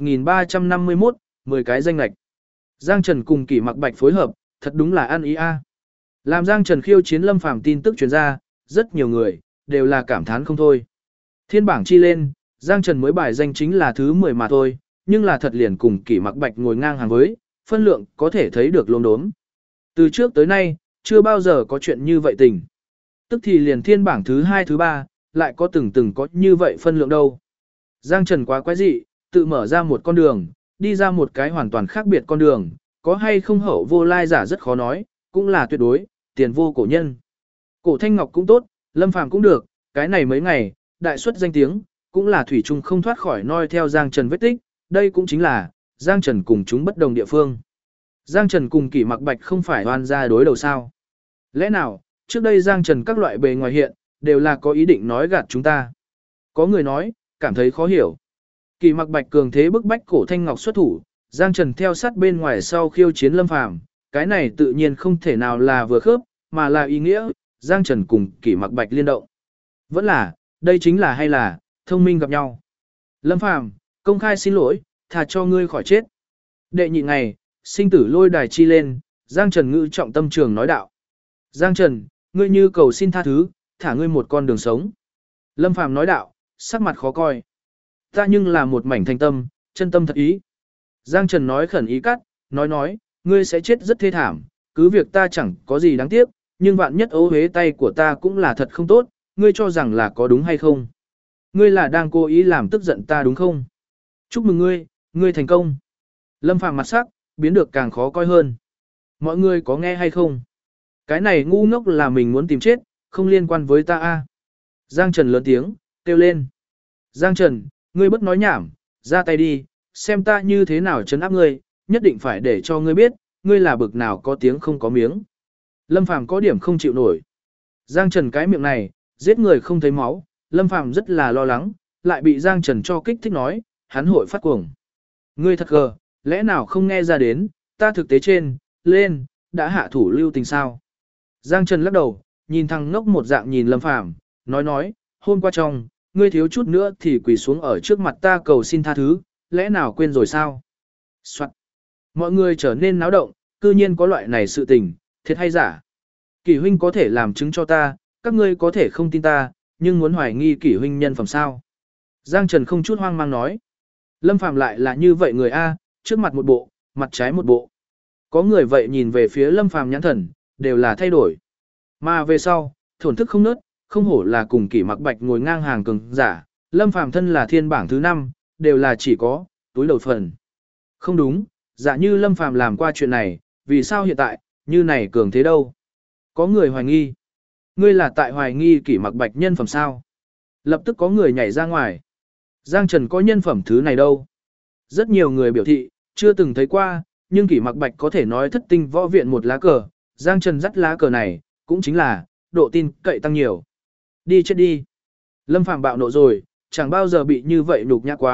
1351, 10 cái danh lệch. Giang Trần cùng Kỷ Mặc Bạch phối hợp, thật đúng là ăn ý a. Làm Giang Trần khiêu chiến Lâm Phàm tin tức truyền ra, rất nhiều người đều là cảm thán không thôi. Thiên bảng chi lên, Giang Trần mới bài danh chính là thứ 10 mà thôi, nhưng là thật liền cùng Kỷ Mặc Bạch ngồi ngang hàng với, phân lượng có thể thấy được lốm đốm. Từ trước tới nay, chưa bao giờ có chuyện như vậy tình. Tức thì liền thiên bảng thứ 2 thứ 3, lại có từng có như vậy phân lượng đâu. Giang Trần quá quái dị, tự mở ra một con đường, đi ra một cái hoàn toàn khác biệt con đường, có hay không hậu vô lai giả rất khó nói, cũng là tuyệt đối, tiền vô cổ nhân. Cổ Thanh Ngọc cũng tốt, Lâm Phàm cũng được, cái này mấy ngày, đại xuất danh tiếng, cũng là thủy chung không thoát khỏi noi theo Giang Trần vết tích, đây cũng chính là Giang Trần cùng chúng bất đồng địa phương. Giang Trần cùng Kỷ Mặc Bạch không phải oan gia đối đầu sao? Lẽ nào, trước đây Giang Trần các loại bề ngoài hiện, đều là có ý định nói gạt chúng ta? Có người nói, cảm thấy khó hiểu. Kỷ Mặc Bạch cường thế bức bách Cổ Thanh Ngọc xuất thủ, Giang Trần theo sát bên ngoài sau khiêu chiến Lâm Phàm, cái này tự nhiên không thể nào là vừa khớp, mà là ý nghĩa, Giang Trần cùng Kỷ Mặc Bạch liên động. Vẫn là, đây chính là hay là, thông minh gặp nhau. Lâm Phàm, công khai xin lỗi, thà cho ngươi khỏi chết. Đệ nhị ngày, sinh tử lôi đài chi lên, Giang Trần ngữ trọng tâm trường nói đạo. Giang Trần, ngươi như cầu xin tha thứ, thả ngươi một con đường sống. Lâm Phàm nói đạo, sắc mặt khó coi. Ta nhưng là một mảnh thanh tâm, chân tâm thật ý. Giang Trần nói khẩn ý cắt, nói, ngươi sẽ chết rất thê thảm, cứ việc ta chẳng có gì đáng tiếc, nhưng vạn nhất ố hế tay của ta cũng là thật không tốt, ngươi cho rằng là có đúng hay không? Ngươi là đang cố ý làm tức giận ta đúng không? Chúc mừng ngươi, ngươi thành công. Lâm Phàm mặt sắc, biến được càng khó coi hơn. Mọi người có nghe hay không? Cái này ngu ngốc là mình muốn tìm chết, không liên quan với ta a. Giang Trần lớn tiếng, kêu lên. Giang Trần, ngươi bất nói nhảm, ra tay đi, xem ta như thế nào trấn áp ngươi, nhất định phải để cho ngươi biết, ngươi là bực nào có tiếng không có miếng. Lâm Phàm có điểm không chịu nổi. Giang Trần cái miệng này, giết người không thấy máu, Lâm Phàm rất là lo lắng, lại bị Giang Trần cho kích thích nói, hắn hội phát cuồng. Ngươi thật gờ, lẽ nào không nghe ra đến, ta thực tế trên, lên, đã hạ thủ lưu tình sao? Giang Trần lắc đầu, nhìn thằng ngốc một dạng nhìn Lâm Phàm, nói, hôm qua trong, ngươi thiếu chút nữa thì quỳ xuống ở trước mặt ta cầu xin tha thứ, lẽ nào quên rồi sao? Soạn. Mọi người trở nên náo động, cư nhiên có loại này sự tình, thiệt hay giả? Kỷ huynh có thể làm chứng cho ta, các ngươi có thể không tin ta, nhưng muốn hoài nghi Kỷ huynh nhân phẩm sao? Giang Trần không chút hoang mang nói. Lâm Phàm lại là như vậy người A, trước mặt một bộ, mặt trái một bộ. Có người vậy nhìn về phía Lâm Phàm nhãn thần, đều là thay đổi. Mà về sau, thổn thức không nớt, không hổ là cùng Kỷ Mặc Bạch ngồi ngang hàng cường giả, Lâm Phàm thân là thiên bảng thứ 5, đều là chỉ có túi đầu phần. Không đúng, giả như Lâm Phàm làm qua chuyện này, vì sao hiện tại như này cường thế đâu? Có người hoài nghi. Ngươi là tại hoài nghi Kỷ Mặc Bạch nhân phẩm sao? Lập tức có người nhảy ra ngoài. Giang Trần có nhân phẩm thứ này đâu? Rất nhiều người biểu thị, chưa từng thấy qua, nhưng Kỷ Mặc Bạch có thể nói thất tinh võ viện một lá cờ, Giang Trần dắt lá cờ này, cũng chính là, độ tin cậy tăng nhiều. Đi chết đi. Lâm Phàm bạo nộ rồi, chẳng bao giờ bị như vậy nhục nhã quá,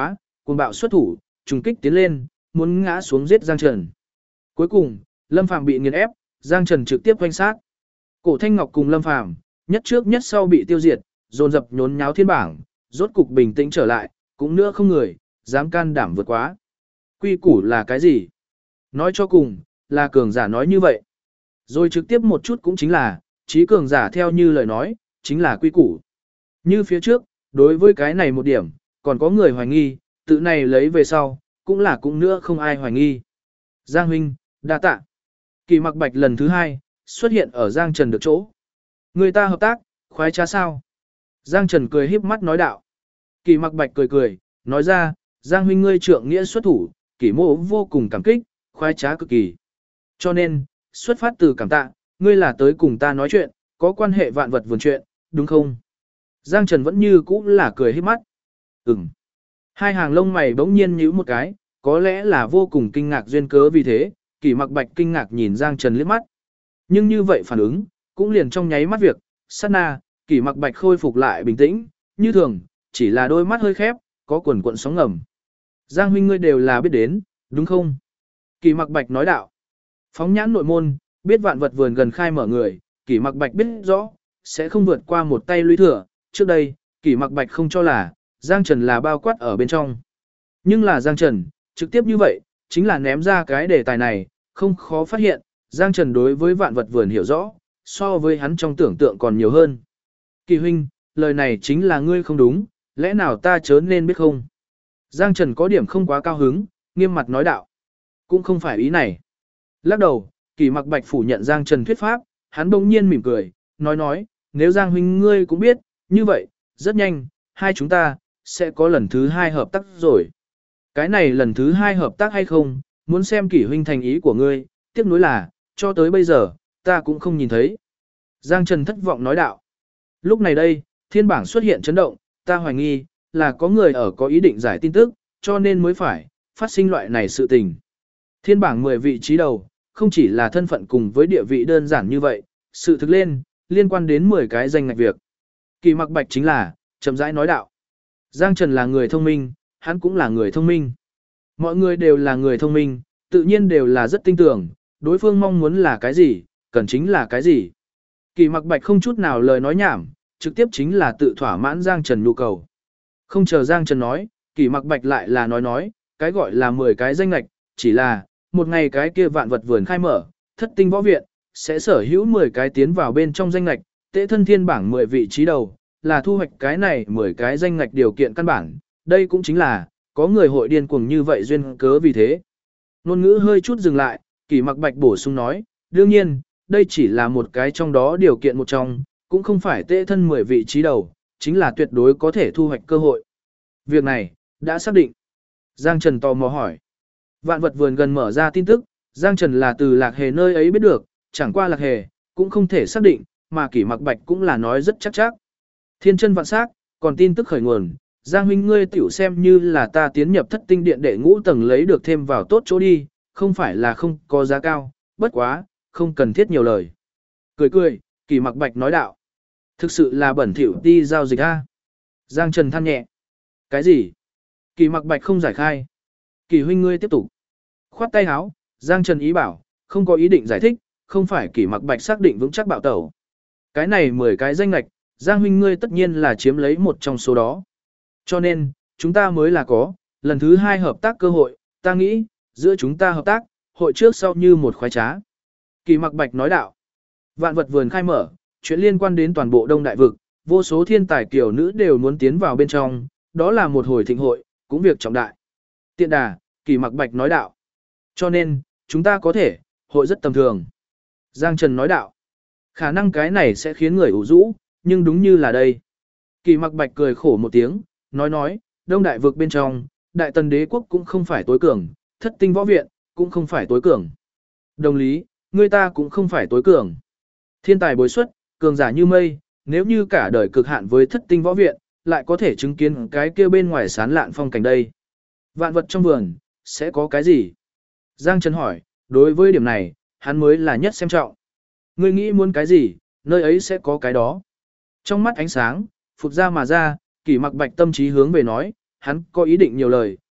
cuồng bạo xuất thủ, trùng kích tiến lên, muốn ngã xuống giết Giang Trần. Cuối cùng, Lâm Phàm bị nghiền ép, Giang Trần trực tiếp quanh sát. Cổ Thanh Ngọc cùng Lâm Phàm nhất trước nhất sau bị tiêu diệt, dồn dập nhốn nháo thiên bảng, rốt cục bình tĩnh trở lại, cũng nữa không người dám can đảm vượt quá. Quy củ là cái gì? Nói cho cùng, là cường giả nói như vậy. Rồi trực tiếp một chút cũng chính là, trí cường giả theo như lời nói, chính là quy củ. Như phía trước, đối với cái này một điểm, còn có người hoài nghi, tự này lấy về sau, cũng nữa không ai hoài nghi. Giang huynh, đa tạ. Kỳ Mặc Bạch lần thứ 2, xuất hiện ở Giang Trần được chỗ. Người ta hợp tác, khoái trá sao? Giang Trần cười híp mắt nói đạo. Kỳ Mặc Bạch cười cười, nói ra, Giang huynh ngươi trượng nghĩa xuất thủ, Kỷ Mộ vô cùng cảm kích, khoái trá cực kỳ. Cho nên, xuất phát từ cảm tạ, ngươi là tới cùng ta nói chuyện, có quan hệ vạn vật vườn chuyện, đúng không? Giang Trần vẫn như cũ là cười híp mắt. Ừm. Hai hàng lông mày bỗng nhiên nhíu một cái, có lẽ là vô cùng kinh ngạc duyên cớ vì thế, Kỷ Mặc Bạch kinh ngạc nhìn Giang Trần liếc mắt. Nhưng như vậy phản ứng, cũng liền trong nháy mắt việc, sát na, Kỷ Mặc Bạch khôi phục lại bình tĩnh, như thường, chỉ là đôi mắt hơi khép, có quần cuộn sóng ngầm. Giang huynh ngươi đều là biết đến, đúng không? Kỷ Mặc Bạch nói đạo. Phóng nhãn nội môn, biết vạn vật vườn gần khai mở người, Kỷ Mặc Bạch biết rõ, sẽ không vượt qua một tay lũy thừa. Trước đây, Kỷ Mặc Bạch không cho là, Giang Trần là bao quát ở bên trong. Nhưng là Giang Trần, trực tiếp như vậy, chính là ném ra cái đề tài này, không khó phát hiện, Giang Trần đối với vạn vật vườn hiểu rõ, so với hắn trong tưởng tượng còn nhiều hơn. Kỳ huynh, lời này chính là ngươi không đúng, lẽ nào ta chớ nên biết không? Giang Trần có điểm không quá cao hứng, nghiêm mặt nói đạo. Cũng không phải ý này. Lắc đầu, Kỷ Mặc Bạch phủ nhận Giang Trần thuyết pháp, hắn bỗng nhiên mỉm cười, nói, nếu Giang huynh ngươi cũng biết, như vậy, rất nhanh, hai chúng ta, sẽ có lần thứ 2 hợp tác rồi. Cái này lần thứ 2 hợp tác hay không, muốn xem Kỷ huynh thành ý của ngươi, tiếc nuối là, cho tới bây giờ, ta cũng không nhìn thấy. Giang Trần thất vọng nói đạo. Lúc này đây, thiên bảng xuất hiện chấn động, ta hoài nghi, là có người ở có ý định giải tin tức, cho nên mới phải, phát sinh loại này sự tình. Thiên bảng 10 vị trí đầu, không chỉ là thân phận cùng với địa vị đơn giản như vậy, sự thực lên, liên quan đến 10 cái danh ngạch việc. Kỷ Mặc Bạch chính là, chậm rãi nói đạo. Giang Trần là người thông minh, hắn cũng là người thông minh. Mọi người đều là người thông minh, tự nhiên đều là rất tinh tưởng, đối phương mong muốn là cái gì, cần chính là cái gì. Kỷ Mặc Bạch không chút nào lời nói nhảm, trực tiếp chính là tự thỏa mãn Giang Trần nhu cầu. Không chờ Giang Trần nói, Kỷ Mặc Bạch lại là nói, cái gọi là 10 cái danh lệch, chỉ là, một ngày cái kia vạn vật vườn khai mở, thất tinh võ viện, sẽ sở hữu 10 cái tiến vào bên trong danh lệch, tế thân thiên bảng 10 vị trí đầu, là thu hoạch cái này 10 cái danh lệch điều kiện căn bản, đây cũng chính là, có người hội điên cuồng như vậy duyên cớ vì thế. Nôn ngữ hơi chút dừng lại, Kỷ Mặc Bạch bổ sung nói, đương nhiên, đây chỉ là một cái trong đó điều kiện một trong, cũng không phải tế thân 10 vị trí đầu, chính là tuyệt đối có thể thu hoạch cơ hội. Việc này, đã xác định. Giang Trần tò mò hỏi. Vạn vật vườn gần mở ra tin tức, Giang Trần là từ Lạc Hề nơi ấy biết được, chẳng qua Lạc Hề, cũng không thể xác định, mà Kỷ Mặc Bạch cũng là nói rất chắc. Thiên chân vạn sắc, còn tin tức khởi nguồn, Giang huynh ngươi tiểu xem như là ta tiến nhập thất tinh điện đệ ngũ tầng lấy được thêm vào tốt chỗ đi, không phải là không có giá cao, bất quá, không cần thiết nhiều lời. Cười, Kỷ Mặc Bạch nói đạo. Thực sự là bẩn thỉu đi giao dịch a. Giang Trần than nhẹ. Cái gì? Kỷ Mặc Bạch không giải khai. Kỷ huynh ngươi tiếp tục. Khoát tay áo, Giang Trần ý bảo, không có ý định giải thích, không phải Kỷ Mặc Bạch xác định vững chắc bạo tẩu. Cái này 10 cái danh lệch, Giang huynh ngươi tất nhiên là chiếm lấy một trong số đó. Cho nên, chúng ta mới là có, lần thứ 2 hợp tác cơ hội, ta nghĩ, giữa chúng ta hợp tác, hội trước sau như một khoái trá. Kỷ Mặc Bạch nói đạo. Vạn vật vườn khai mở, chuyện liên quan đến toàn bộ Đông Đại Vực, vô số thiên tài kiều nữ đều muốn tiến vào bên trong, đó là một hồi thịnh hội, cũng việc trọng đại. Tiện đà, Kỷ Mặc Bạch nói đạo. Cho nên, chúng ta có thể, hội rất tầm thường. Giang Trần nói đạo. Khả năng cái này sẽ khiến người ủ rũ, nhưng đúng như là đây. Kỷ Mặc Bạch cười khổ một tiếng, nói, Đông Đại Vực bên trong, Đại Tần Đế quốc cũng không phải tối cường, thất tinh võ viện, cũng không phải tối cường. Đồng lý, người ta cũng không phải tối cường. Thiên tài bối xuất, cường giả như mây, nếu như cả đời cực hạn với thất tinh võ viện, lại có thể chứng kiến cái kia bên ngoài sán lạn phong cảnh đây. Vạn vật trong vườn, sẽ có cái gì? Giang Trần hỏi, đối với điểm này, hắn mới là nhất xem trọng. Ngươi nghĩ muốn cái gì, nơi ấy sẽ có cái đó. Trong mắt ánh sáng, phụt ra mà ra, Kỷ Mặc Bạch tâm trí hướng về nói, hắn có ý định nhiều lời,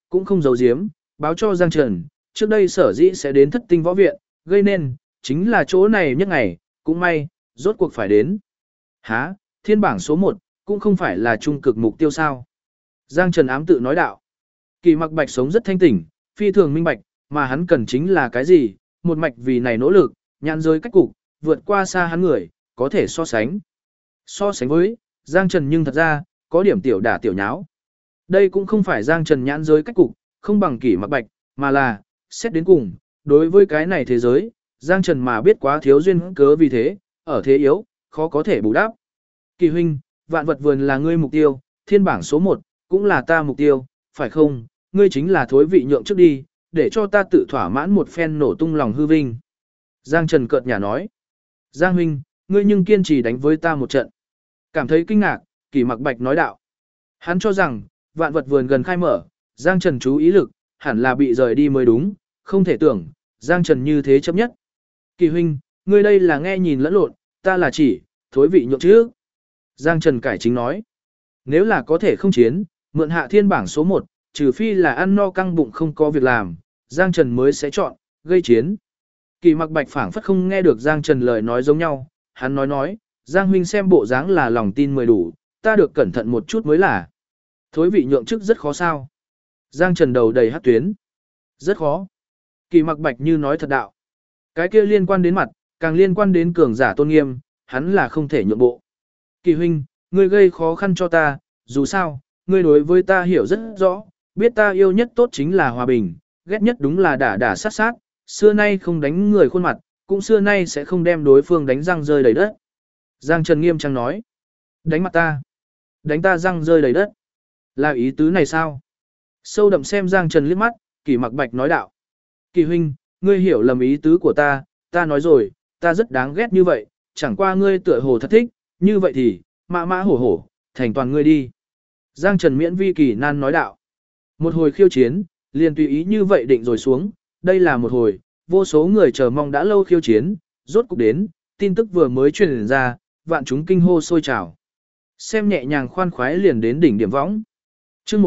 cũng không giấu giếm, báo cho Giang Trần, trước đây sở dĩ sẽ đến thất tinh võ viện, gây nên, chính là chỗ này nhất ngày, cũng may, rốt cuộc phải đến. Hả, thiên bảng số 1, cũng không phải là trung cực mục tiêu sao. Giang Trần ám tự nói đạo. Kỳ Mặc Bạch sống rất thanh tỉnh, phi thường minh bạch, mà hắn cần chính là cái gì, một mạch vì này nỗ lực, nhãn giới cách cục, vượt qua xa hắn người, có thể so sánh. So sánh với, Giang Trần nhưng thật ra, có điểm tiểu đả tiểu nháo. Đây cũng không phải Giang Trần nhãn giới cách cục, không bằng Kỷ Mặc Bạch, mà là, xét đến cùng, đối với cái này thế giới, Giang Trần mà biết quá thiếu duyên cớ vì thế, ở thế yếu, khó có thể bù đắp. Kỳ huynh, vạn vật vườn là ngươi mục tiêu, thiên bảng số 1, cũng là ta mục tiêu, phải không, ngươi chính là thối vị nhượng trước đi, để cho ta tự thỏa mãn một phen nổ tung lòng hư vinh. Giang Trần cợt nhả nói, Giang huynh, ngươi nhưng kiên trì đánh với ta một trận. Cảm thấy kinh ngạc, Kỷ Mặc Bạch nói đạo. Hắn cho rằng, vạn vật vườn gần khai mở, Giang Trần chú ý lực, hẳn là bị rời đi mới đúng, không thể tưởng, Giang Trần như thế chấp nhất. Kỳ huynh, ngươi đây là nghe nhìn lẫn lộn, ta là chỉ, thối vị nhượng chứ. Giang Trần cải chính nói, nếu là có thể không chiến, mượn hạ thiên bảng số 1, trừ phi là ăn no căng bụng không có việc làm, Giang Trần mới sẽ chọn, gây chiến. Kỳ Mặc Bạch phảng phất không nghe được Giang Trần lời nói giống nhau, hắn nói, Giang huynh xem bộ dáng là lòng tin mới đủ, ta được cẩn thận một chút mới là. Thối vị nhượng chức rất khó sao. Giang Trần đầu đầy hắc tuyến. Rất khó. Kỳ Mặc Bạch như nói thật đạo. Cái kia liên quan đến mặt, càng liên quan đến cường giả tôn nghiêm, hắn là không thể nhượng bộ. Kỳ huynh, ngươi gây khó khăn cho ta, dù sao, ngươi đối với ta hiểu rất rõ, biết ta yêu nhất tốt chính là hòa bình, ghét nhất đúng là đả sát sát, xưa nay không đánh người khuôn mặt, cũng xưa nay sẽ không đem đối phương đánh răng rơi đầy đất. Giang Trần nghiêm trang nói. Đánh mặt ta. Đánh ta răng rơi đầy đất. Là ý tứ này sao? Sâu đậm xem Giang Trần liếc mắt, Kỷ Mặc Bạch nói đạo. Kỳ huynh, ngươi hiểu lầm ý tứ của ta nói rồi, ta rất đáng ghét như vậy, chẳng qua ngươi tựa hồ thật thích, như vậy thì, mã hổ, thành toàn ngươi đi. Giang Trần miễn vi kỳ nan nói đạo. Một hồi khiêu chiến, liền tùy ý như vậy định rồi xuống, đây là một hồi, vô số người chờ mong đã lâu khiêu chiến, rốt cục đến, tin tức vừa mới truyền ra, vạn chúng kinh hô sôi trào. Xem nhẹ nhàng khoan khoái liền đến đỉnh điểm võng. Chương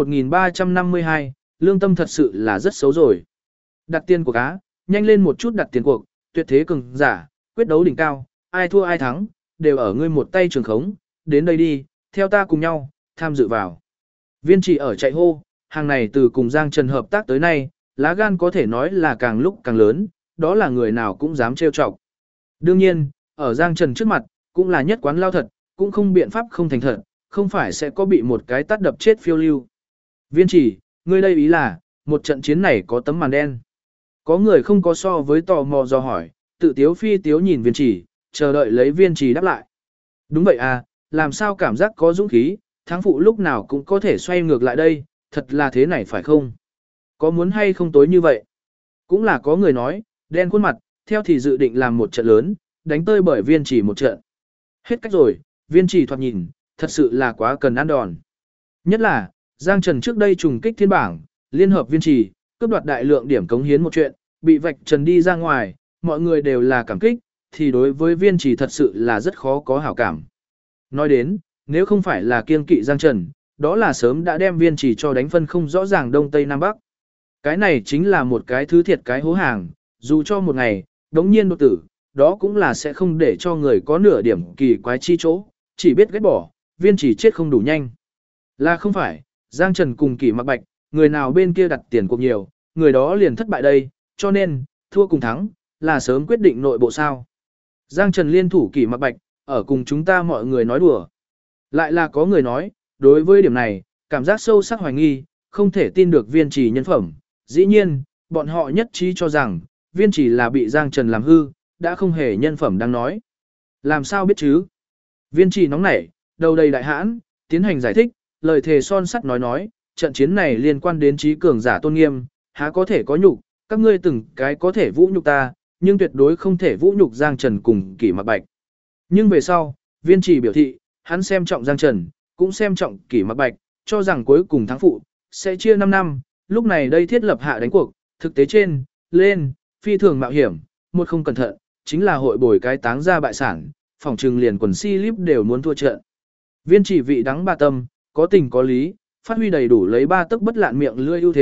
1352, lương tâm thật sự là rất xấu rồi. Đặt tiền cuộc á, nhanh lên một chút đặt tiền cuộc, tuyệt thế cường giả, quyết đấu đỉnh cao, ai thua ai thắng, đều ở ngươi một tay trường khống, đến đây đi, theo ta cùng nhau, tham dự vào. Viên Chỉ ở chạy hô, hàng này từ cùng Giang Trần hợp tác tới nay, lá gan có thể nói là càng lúc càng lớn, đó là người nào cũng dám trêu chọc. Đương nhiên, ở Giang Trần trước mặt, cũng là nhất quán lao thật, cũng không biện pháp không thành thật, không phải sẽ có bị một cái tát đập chết phiêu lưu. Viên Chỉ, ngươi đây ý là, một trận chiến này có tấm màn đen. Có người không có so với tò mò do hỏi, tự tiếu phi tiếu nhìn Viên Chỉ, chờ đợi lấy Viên Chỉ đáp lại. Đúng vậy à, làm sao cảm giác có dũng khí, thắng phụ lúc nào cũng có thể xoay ngược lại đây, thật là thế này phải không? Có muốn hay không tối như vậy? Cũng là có người nói, đen khuôn mặt, theo thì dự định làm một trận lớn, đánh tơi bởi Viên Chỉ một trận. Hết cách rồi, Viên Chỉ thoạt nhìn, thật sự là quá cần ăn đòn. Nhất là, Giang Trần trước đây trùng kích thiên bảng, liên hợp Viên Chỉ, cướp đoạt đại lượng điểm cống hiến một chuyện, bị vạch trần đi ra ngoài, mọi người đều là cảm kích, thì đối với Viên Chỉ thật sự là rất khó có hảo cảm. Nói đến, nếu không phải là kiêng kỵ Giang Trần, đó là sớm đã đem Viên Chỉ cho đánh phân không rõ ràng Đông Tây Nam Bắc. Cái này chính là một cái thứ thiệt cái hố hàng, dù cho một ngày, đống nhiên đột tử, đó cũng là sẽ không để cho người có nửa điểm kỳ quái chi chỗ, chỉ biết ghét bỏ, Viên Chỉ chết không đủ nhanh. Là không phải, Giang Trần cùng Kỷ Mặc Bạch, người nào bên kia đặt tiền cuộc nhiều, người đó liền thất bại đây, cho nên, thua cùng thắng, là sớm quyết định nội bộ sao. Giang Trần liên thủ Kỷ Mặc Bạch, ở cùng chúng ta mọi người nói đùa. Lại là có người nói, đối với điểm này, cảm giác sâu sắc hoài nghi, không thể tin được Viên Chỉ nhân phẩm. Dĩ nhiên, bọn họ nhất trí cho rằng, Viên Chỉ là bị Giang Trần làm hư, đã không hề nhân phẩm đang nói. Làm sao biết chứ? Viên Chỉ nóng nảy, đầu đầy đại hãn, tiến hành giải thích, lời thề son sắt nói, trận chiến này liên quan đến trí cường giả tôn nghiêm, há có thể có nhục, các ngươi từng cái có thể vũ nhục ta, nhưng tuyệt đối không thể vũ nhục Giang Trần cùng Kỷ Mặc Bạch. Nhưng về sau, Viên Chỉ biểu thị, hắn xem trọng Giang Trần, cũng xem trọng Kỷ Mặc Bạch, cho rằng cuối cùng thắng phụ, sẽ chia 5 năm, lúc này đây thiết lập hạ đánh cuộc, thực tế trên, lên, phi thường mạo hiểm, một không cẩn thận, chính là hội bồi cái táng ra bại sản, phòng trừng liền quần si líp đều muốn thua trận. Viên Chỉ vị đắng ba tâm, có tình có lý, phát huy đầy đủ lấy ba tức bất lạn miệng lươi ưu thế,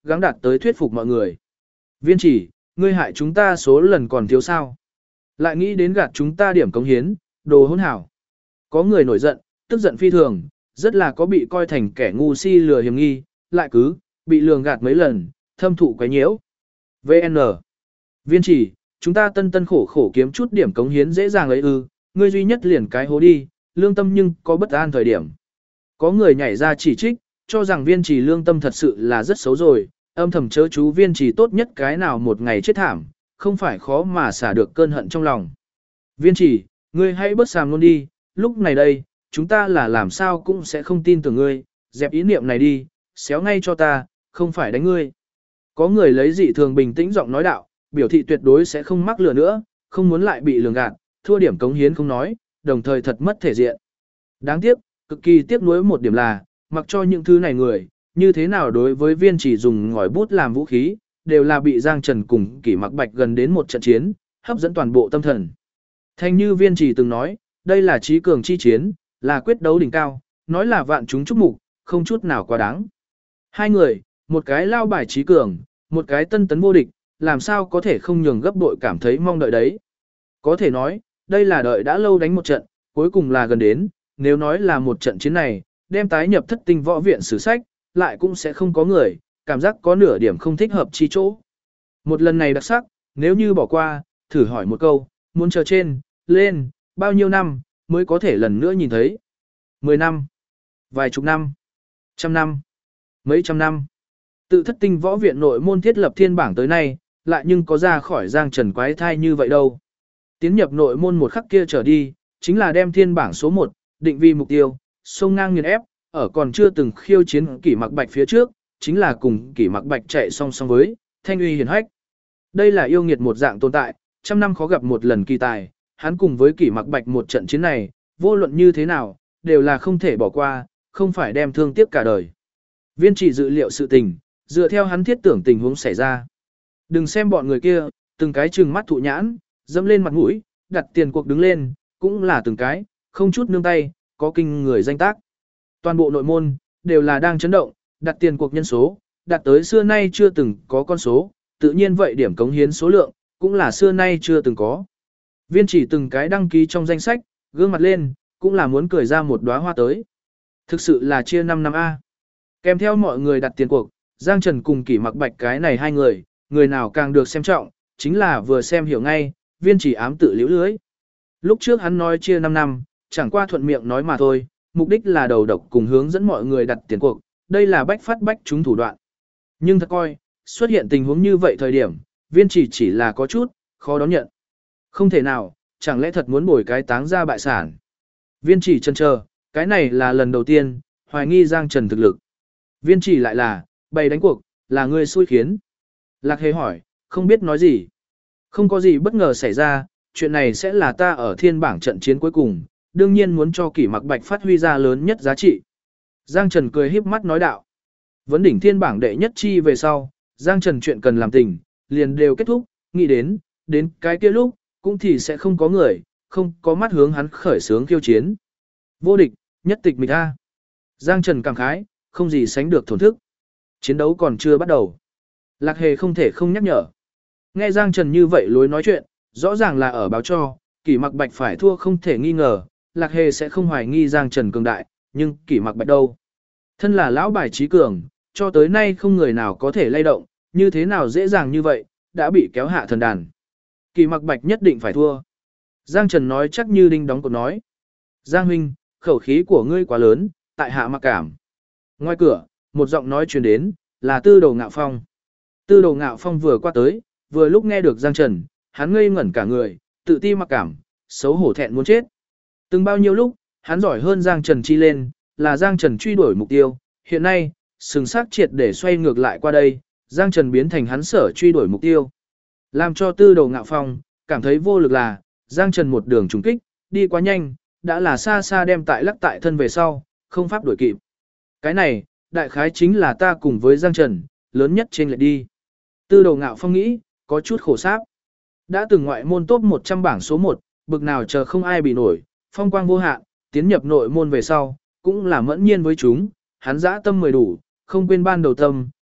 gắng đạt tới thuyết phục mọi người. Viên chỉ, ngươi hại chúng ta số lần còn thiếu sao. Lại nghĩ đến gạt chúng ta điểm cống hiến, đồ hỗn hảo. Có người nổi giận, tức giận phi thường, rất là có bị coi thành kẻ ngu si lừa hiểm nghi, lại cứ, bị lường gạt mấy lần, thâm thụ quấy nhiễu. VN. Viên chỉ, chúng ta tân tân khổ khổ kiếm chút điểm cống hiến dễ dàng ấy ư, ngươi duy nhất liền cái hố đi, lương tâm nhưng có bất an thời điểm. Có người nhảy ra chỉ trích, cho rằng viên chỉ lương tâm thật sự là rất xấu rồi, âm thầm chớ chú viên chỉ tốt nhất cái nào một ngày chết thảm, không phải khó mà xả được cơn hận trong lòng. Viên chỉ, ngươi hãy bớt xàm luôn đi, lúc này đây, chúng ta là làm sao cũng sẽ không tin tưởng ngươi, dẹp ý niệm này đi, xéo ngay cho ta, không phải đánh ngươi. Có người lấy dị thường bình tĩnh giọng nói đạo, biểu thị tuyệt đối sẽ không mắc lừa nữa, không muốn lại bị lường gạt, thua điểm cống hiến không nói, đồng thời thật mất thể diện. Đáng tiếc, cực kỳ tiếc nuối một điểm là, mặc cho những thứ này người, như thế nào đối với viên chỉ dùng ngòi bút làm vũ khí, đều là bị Giang Trần cùng Kỷ Mặc Bạch gần đến một trận chiến, hấp dẫn toàn bộ tâm thần. Thanh như viên chỉ từng nói, đây là trí cường chi chiến, là quyết đấu đỉnh cao, nói là vạn chúng chúc mục, không chút nào quá đáng. Hai người, một cái lao bài trí cường, một cái tân tấn vô địch, làm sao có thể không nhường gấp đội cảm thấy mong đợi đấy. Có thể nói, đây là đợi đã lâu đánh một trận, cuối cùng là gần đến, nếu nói là một trận chiến này, đem tái nhập thất tinh võ viện sử sách, lại cũng sẽ không có người, cảm giác có nửa điểm không thích hợp chi chỗ. Một lần này đặc sắc, nếu như bỏ qua, thử hỏi một câu, muốn chờ trên, lên, bao nhiêu năm, mới có thể lần nữa nhìn thấy. 10 năm, vài chục năm, trăm năm, mấy trăm năm. Tự thất tinh võ viện nội môn thiết lập thiên bảng tới nay, lại nhưng có ra khỏi Giang Trần quái thai như vậy đâu. Tiến nhập nội môn một khắc kia trở đi, chính là đem thiên bảng số 1, định vì mục tiêu, sông ngang nghiền ép, ở còn chưa từng khiêu chiến Kỷ Mặc Bạch phía trước, chính là cùng Kỷ Mặc Bạch chạy song song với thanh uy hiển hách. Đây là yêu nghiệt một dạng tồn tại, trăm năm khó gặp một lần kỳ tài, hắn cùng với Kỷ Mặc Bạch một trận chiến này, vô luận như thế nào, đều là không thể bỏ qua, không phải đem thương tiếc cả đời. Viên chỉ dự liệu sự tình, dựa theo hắn thiết tưởng tình huống xảy ra. Đừng xem bọn người kia, từng cái trừng mắt thụ nhãn, dẫm lên mặt mũi, đặt tiền cuộc đứng lên, cũng là từng cái, không chút nương tay, có kinh người danh tác. Toàn bộ nội môn, đều là đang chấn động, đặt tiền cuộc nhân số, đạt tới xưa nay chưa từng có con số, tự nhiên vậy điểm cống hiến số lượng, cũng là xưa nay chưa từng có. Viên chỉ từng cái đăng ký trong danh sách, gương mặt lên, cũng là muốn cười ra một đóa hoa tới. Thực sự là chia 5 năm A. Kèm theo mọi người đặt tiền cuộc, Giang Trần cùng Kỷ Mặc Bạch cái này hai người nào càng được xem trọng, chính là vừa xem hiểu ngay, viên chỉ ám tự liễu lưới. Lúc trước hắn nói chia 5 năm, chẳng qua thuận miệng nói mà thôi, mục đích là đầu độc cùng hướng dẫn mọi người đặt tiền cuộc, đây là bách phát bách chúng thủ đoạn. Nhưng thật coi, xuất hiện tình huống như vậy thời điểm, viên chỉ là có chút, khó đón nhận. Không thể nào, chẳng lẽ thật muốn bồi cái táng ra bại sản. Viên chỉ chần chờ, cái này là lần đầu tiên, hoài nghi Giang Trần thực lực. Viên chỉ lại là, bày đánh cuộc, là người xui khiến. Lạc Hề hỏi, không biết nói gì. Không có gì bất ngờ xảy ra, chuyện này sẽ là ta ở thiên bảng trận chiến cuối cùng, đương nhiên muốn cho Kỷ Mặc Bạch phát huy ra lớn nhất giá trị. Giang Trần cười híp mắt nói đạo. Vấn đỉnh thiên bảng đệ nhất chi về sau, Giang Trần chuyện cần làm tình, liền đều kết thúc, nghĩ đến cái kia lúc, cũng thì sẽ không có người, không có mắt hướng hắn khởi sướng khiêu chiến. Vô địch, nhất tịch mịch a. Giang Trần cảm khái, không gì sánh được thổn thức. Chiến đấu còn chưa bắt đầu. Lạc Hề không thể không nhắc nhở. Nghe Giang Trần như vậy lối nói chuyện, rõ ràng là ở báo cho, Kỷ Mặc Bạch phải thua không thể nghi ngờ, Lạc Hề sẽ không hoài nghi Giang Trần cường đại, nhưng Kỷ Mặc Bạch đâu? Thân là lão bài trí cường, cho tới nay không người nào có thể lay động, như thế nào dễ dàng như vậy, đã bị kéo hạ thần đàn. Kỷ Mặc Bạch nhất định phải thua. Giang Trần nói chắc như đinh đóng cột nói. Giang huynh, khẩu khí của ngươi quá lớn, tại hạ mặc cảm. Ngoài cửa, một giọng nói truyền đến, là Tư Đồ Ngạo Phong. Tư Đồ Ngạo Phong vừa qua tới, vừa lúc nghe được Giang Trần, hắn ngây ngẩn cả người, tự ti mặc cảm, xấu hổ thẹn muốn chết. Từng bao nhiêu lúc, hắn giỏi hơn Giang Trần chi lên, là Giang Trần truy đuổi mục tiêu. Hiện nay, sừng sắc triệt để xoay ngược lại qua đây, Giang Trần biến thành hắn sở truy đuổi mục tiêu. Làm cho Tư Đồ Ngạo Phong cảm thấy vô lực là, Giang Trần một đường trùng kích, đi quá nhanh, đã là xa xa đem tại lắc tại thân về sau, không pháp đuổi kịp. Cái này, đại khái chính là ta cùng với Giang Trần, lớn nhất trên lệch đi. Tư Đồ Ngạo Phong nghĩ, có chút khổ sáp. Đã từng ngoại môn top 100 bảng số 1, bực nào chờ không ai bị nổi, phong quang vô hạn, tiến nhập nội môn về sau, cũng là mẫn nhiên với chúng, hắn dã tâm mười đủ, không quên ban đầu tâm,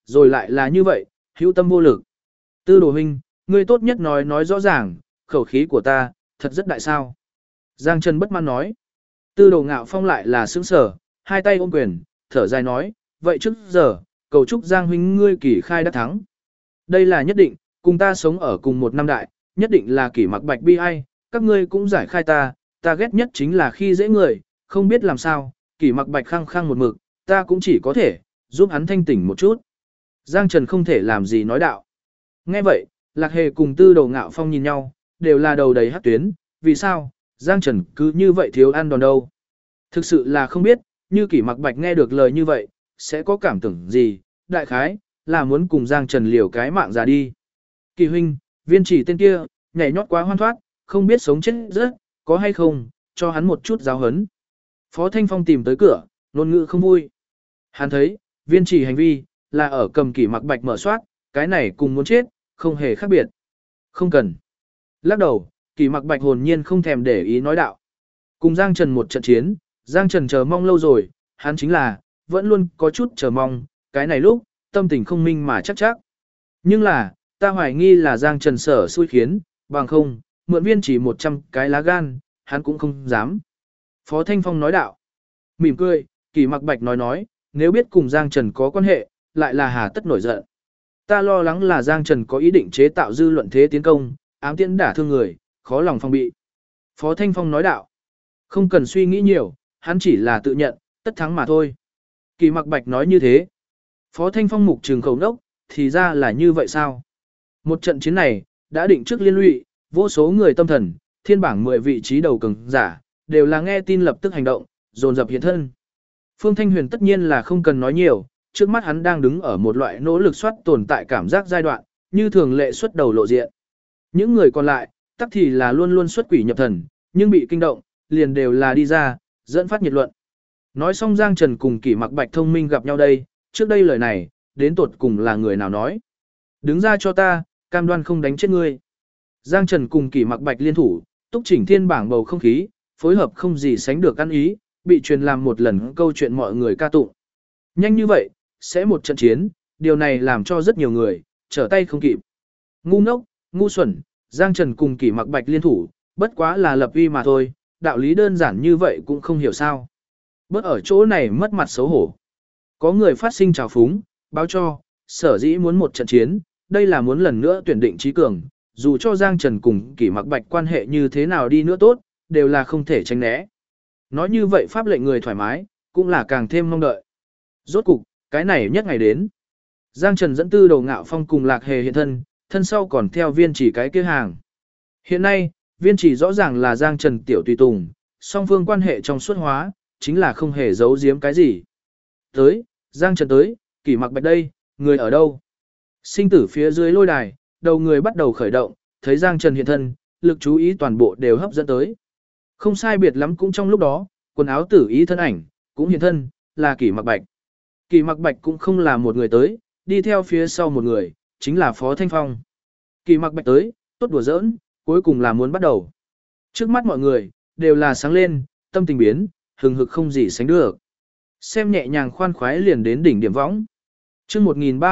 rồi lại là như vậy, hữu tâm vô lực. Tư đồ huynh, ngươi tốt nhất nói rõ ràng, khẩu khí của ta, thật rất đại sao. Giang Trần bất mãn nói. Tư đồ ngạo phong lại là sững sở, hai tay ôm quyền, thở dài nói, vậy trước giờ, cầu chúc Giang huynh ngươi kỳ khai đắc thắng. Đây là nhất định, cùng ta sống ở cùng một năm đại, nhất định là kỷ mặc bạch bi ai, các ngươi cũng giải khai ta ghét nhất chính là khi dễ người, không biết làm sao, kỷ mặc bạch khăng khăng một mực, ta cũng chỉ có thể, giúp hắn thanh tỉnh một chút. Giang Trần không thể làm gì nói đạo. Nghe vậy, Lạc Hề cùng Tư đồ ngạo phong nhìn nhau, đều là đầu đầy hắc tuyến, vì sao, Giang Trần cứ như vậy thiếu ăn đòn đâu. Thực sự là không biết, như kỷ mặc bạch nghe được lời như vậy, sẽ có cảm tưởng gì, đại khái, là muốn cùng Giang Trần liều cái mạng ra đi. Kỳ huynh, viên chỉ tên kia, nhảy nhót quá hoan thoát, không biết sống chết rất, có hay không, cho hắn một chút giáo hấn. Phó Thanh Phong tìm tới cửa, ngôn ngữ không vui. Hắn thấy, viên chỉ hành vi, là ở cầm kỷ mặc bạch mở soát, cái này cùng muốn chết, không hề khác biệt. Không cần. Lắc đầu, kỷ mặc bạch hồn nhiên không thèm để ý nói đạo. Cùng Giang Trần một trận chiến, Giang Trần chờ mong lâu rồi, hắn chính là, vẫn luôn có chút chờ mong, cái này lúc, tâm tình không minh mà chắc. Nhưng là, ta hoài nghi là Giang Trần sở xui khiến, bằng không, mượn viên chỉ 100 cái lá gan, hắn cũng không dám. Phó Thanh Phong nói đạo. Mỉm cười, kỷ mặc bạch nói, nếu biết cùng Giang Trần có quan hệ, lại là hà tất nổi giận. Ta lo lắng là Giang Trần có ý định chế tạo dư luận thế tiến công, ám tiễn đả thương người, khó lòng phòng bị. Phó Thanh Phong nói đạo. Không cần suy nghĩ nhiều, hắn chỉ là tự nhận, tất thắng mà thôi. Kỳ mặc bạch nói như thế. Phó Thanh Phong mục trường khẩu đốc, thì ra là như vậy sao? Một trận chiến này, đã định trước liên lụy, vô số người tâm thần, thiên bảng 10 vị trí đầu cường giả, đều là nghe tin lập tức hành động, dồn dập hiện thân. Phương Thanh Huyền tất nhiên là không cần nói nhiều, trước mắt hắn đang đứng ở một loại nỗ lực soát tồn tại cảm giác giai đoạn, như thường lệ xuất đầu lộ diện. Những người còn lại, tắc thì là luôn luôn xuất quỷ nhập thần, nhưng bị kinh động, liền đều là đi ra, dẫn phát nhiệt luận. Nói xong Giang Trần cùng kỷ mặc bạch thông minh gặp nhau đây, trước đây lời này, đến tột cùng là người nào nói. Đứng ra cho ta, cam đoan không đánh chết ngươi. Giang Trần cùng kỷ mặc bạch liên thủ, túc chỉnh thiên bảng bầu không khí, phối hợp không gì sánh được ăn ý, bị truyền làm một lần câu chuyện mọi người ca tụng. Nhanh như vậy, sẽ một trận chiến, điều này làm cho rất nhiều người, trở tay không kịp. Ngu ngốc, ngu xuẩn, Giang Trần cùng kỷ mặc bạch liên thủ, bất quá là lập uy mà thôi, đạo lý đơn giản như vậy cũng không hiểu sao. Bớt ở chỗ này mất mặt xấu hổ. Có người phát sinh trào phúng, báo cho, sở dĩ muốn một trận chiến, đây là muốn lần nữa tuyển định trí cường, dù cho Giang Trần cùng kỷ mặc bạch quan hệ như thế nào đi nữa tốt, đều là không thể tránh né. Nói như vậy pháp lệnh người thoải mái, cũng là càng thêm mong đợi. Rốt cục, cái này nhất ngày đến. Giang Trần dẫn Tư đồ ngạo phong cùng Lạc Hề hiện thân, thân sau còn theo viên chỉ cái kia hàng. Hiện nay, viên chỉ rõ ràng là Giang Trần tiểu tùy tùng, song phương quan hệ trong suốt hóa, chính là không hề giấu giếm cái gì. Tới, Giang Trần tới, kỷ mặc bạch đây, người ở đâu? Sinh tử phía dưới lôi đài, đầu người bắt đầu khởi động, thấy Giang Trần hiện thân, lực chú ý toàn bộ đều hấp dẫn tới. Không sai biệt lắm cũng trong lúc đó, quần áo tử ý thân ảnh, cũng hiện thân, là kỷ mặc bạch. Kỷ mặc bạch cũng không là một người tới, đi theo phía sau một người, chính là Phó Thanh Phong. Kỷ mặc bạch tới, tốt đùa giỡn, cuối cùng là muốn bắt đầu. Trước mắt mọi người, đều là sáng lên, tâm tình biến, hừng hực không gì sánh được. Xem nhẹ nhàng khoan khoái liền đến đỉnh điểm võng. Chương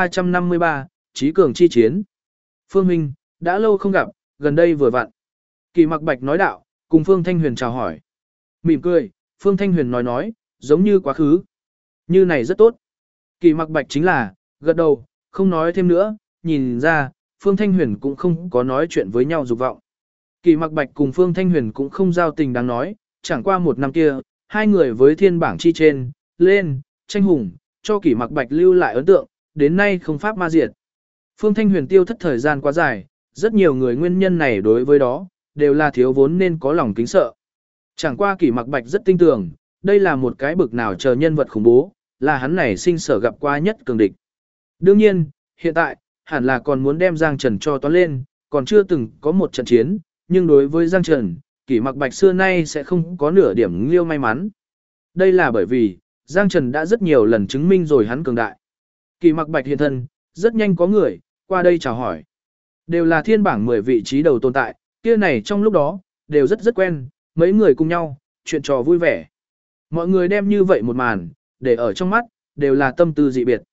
1353, Chí cường chi chiến. Phương Minh, đã lâu không gặp, gần đây vừa vặn. Kỳ mặc bạch nói đạo, cùng Phương Thanh Huyền chào hỏi. Mỉm cười, Phương Thanh Huyền nói, giống như quá khứ. Như này rất tốt. Kỳ mặc bạch chính là, gật đầu, không nói thêm nữa, nhìn ra, Phương Thanh Huyền cũng không có nói chuyện với nhau dục vọng. Kỳ mặc bạch cùng Phương Thanh Huyền cũng không giao tình đáng nói, chẳng qua một năm kia, hai người với thiên bảng chi trên, lên, tranh hùng, cho Kỳ mặc bạch lưu lại ấn tượng, đến nay không pháp ma diệt. Phương Thanh Huyền tiêu thất thời gian quá dài, rất nhiều người nguyên nhân này đối với đó, đều là thiếu vốn nên có lòng kính sợ. Chẳng qua Kỳ mặc bạch rất tin tưởng, đây là một cái bực nào chờ nhân vật khủng bố, là hắn này sinh sở gặp qua nhất cường địch. Đương nhiên, hiện tại, hẳn là còn muốn đem Giang Trần cho toán lên, còn chưa từng có một trận chiến, nhưng đối với Giang Trần, Kỷ Mặc Bạch xưa nay sẽ không có nửa điểm liêu may mắn. Đây là bởi vì, Giang Trần đã rất nhiều lần chứng minh rồi hắn cường đại. Kỷ Mặc Bạch hiện thân, rất nhanh có người, qua đây chào hỏi. Đều là thiên bảng 10 vị trí đầu tồn tại, kia này trong lúc đó, đều rất quen, mấy người cùng nhau, chuyện trò vui vẻ. Mọi người đem như vậy một màn, để ở trong mắt, đều là tâm tư dị biệt.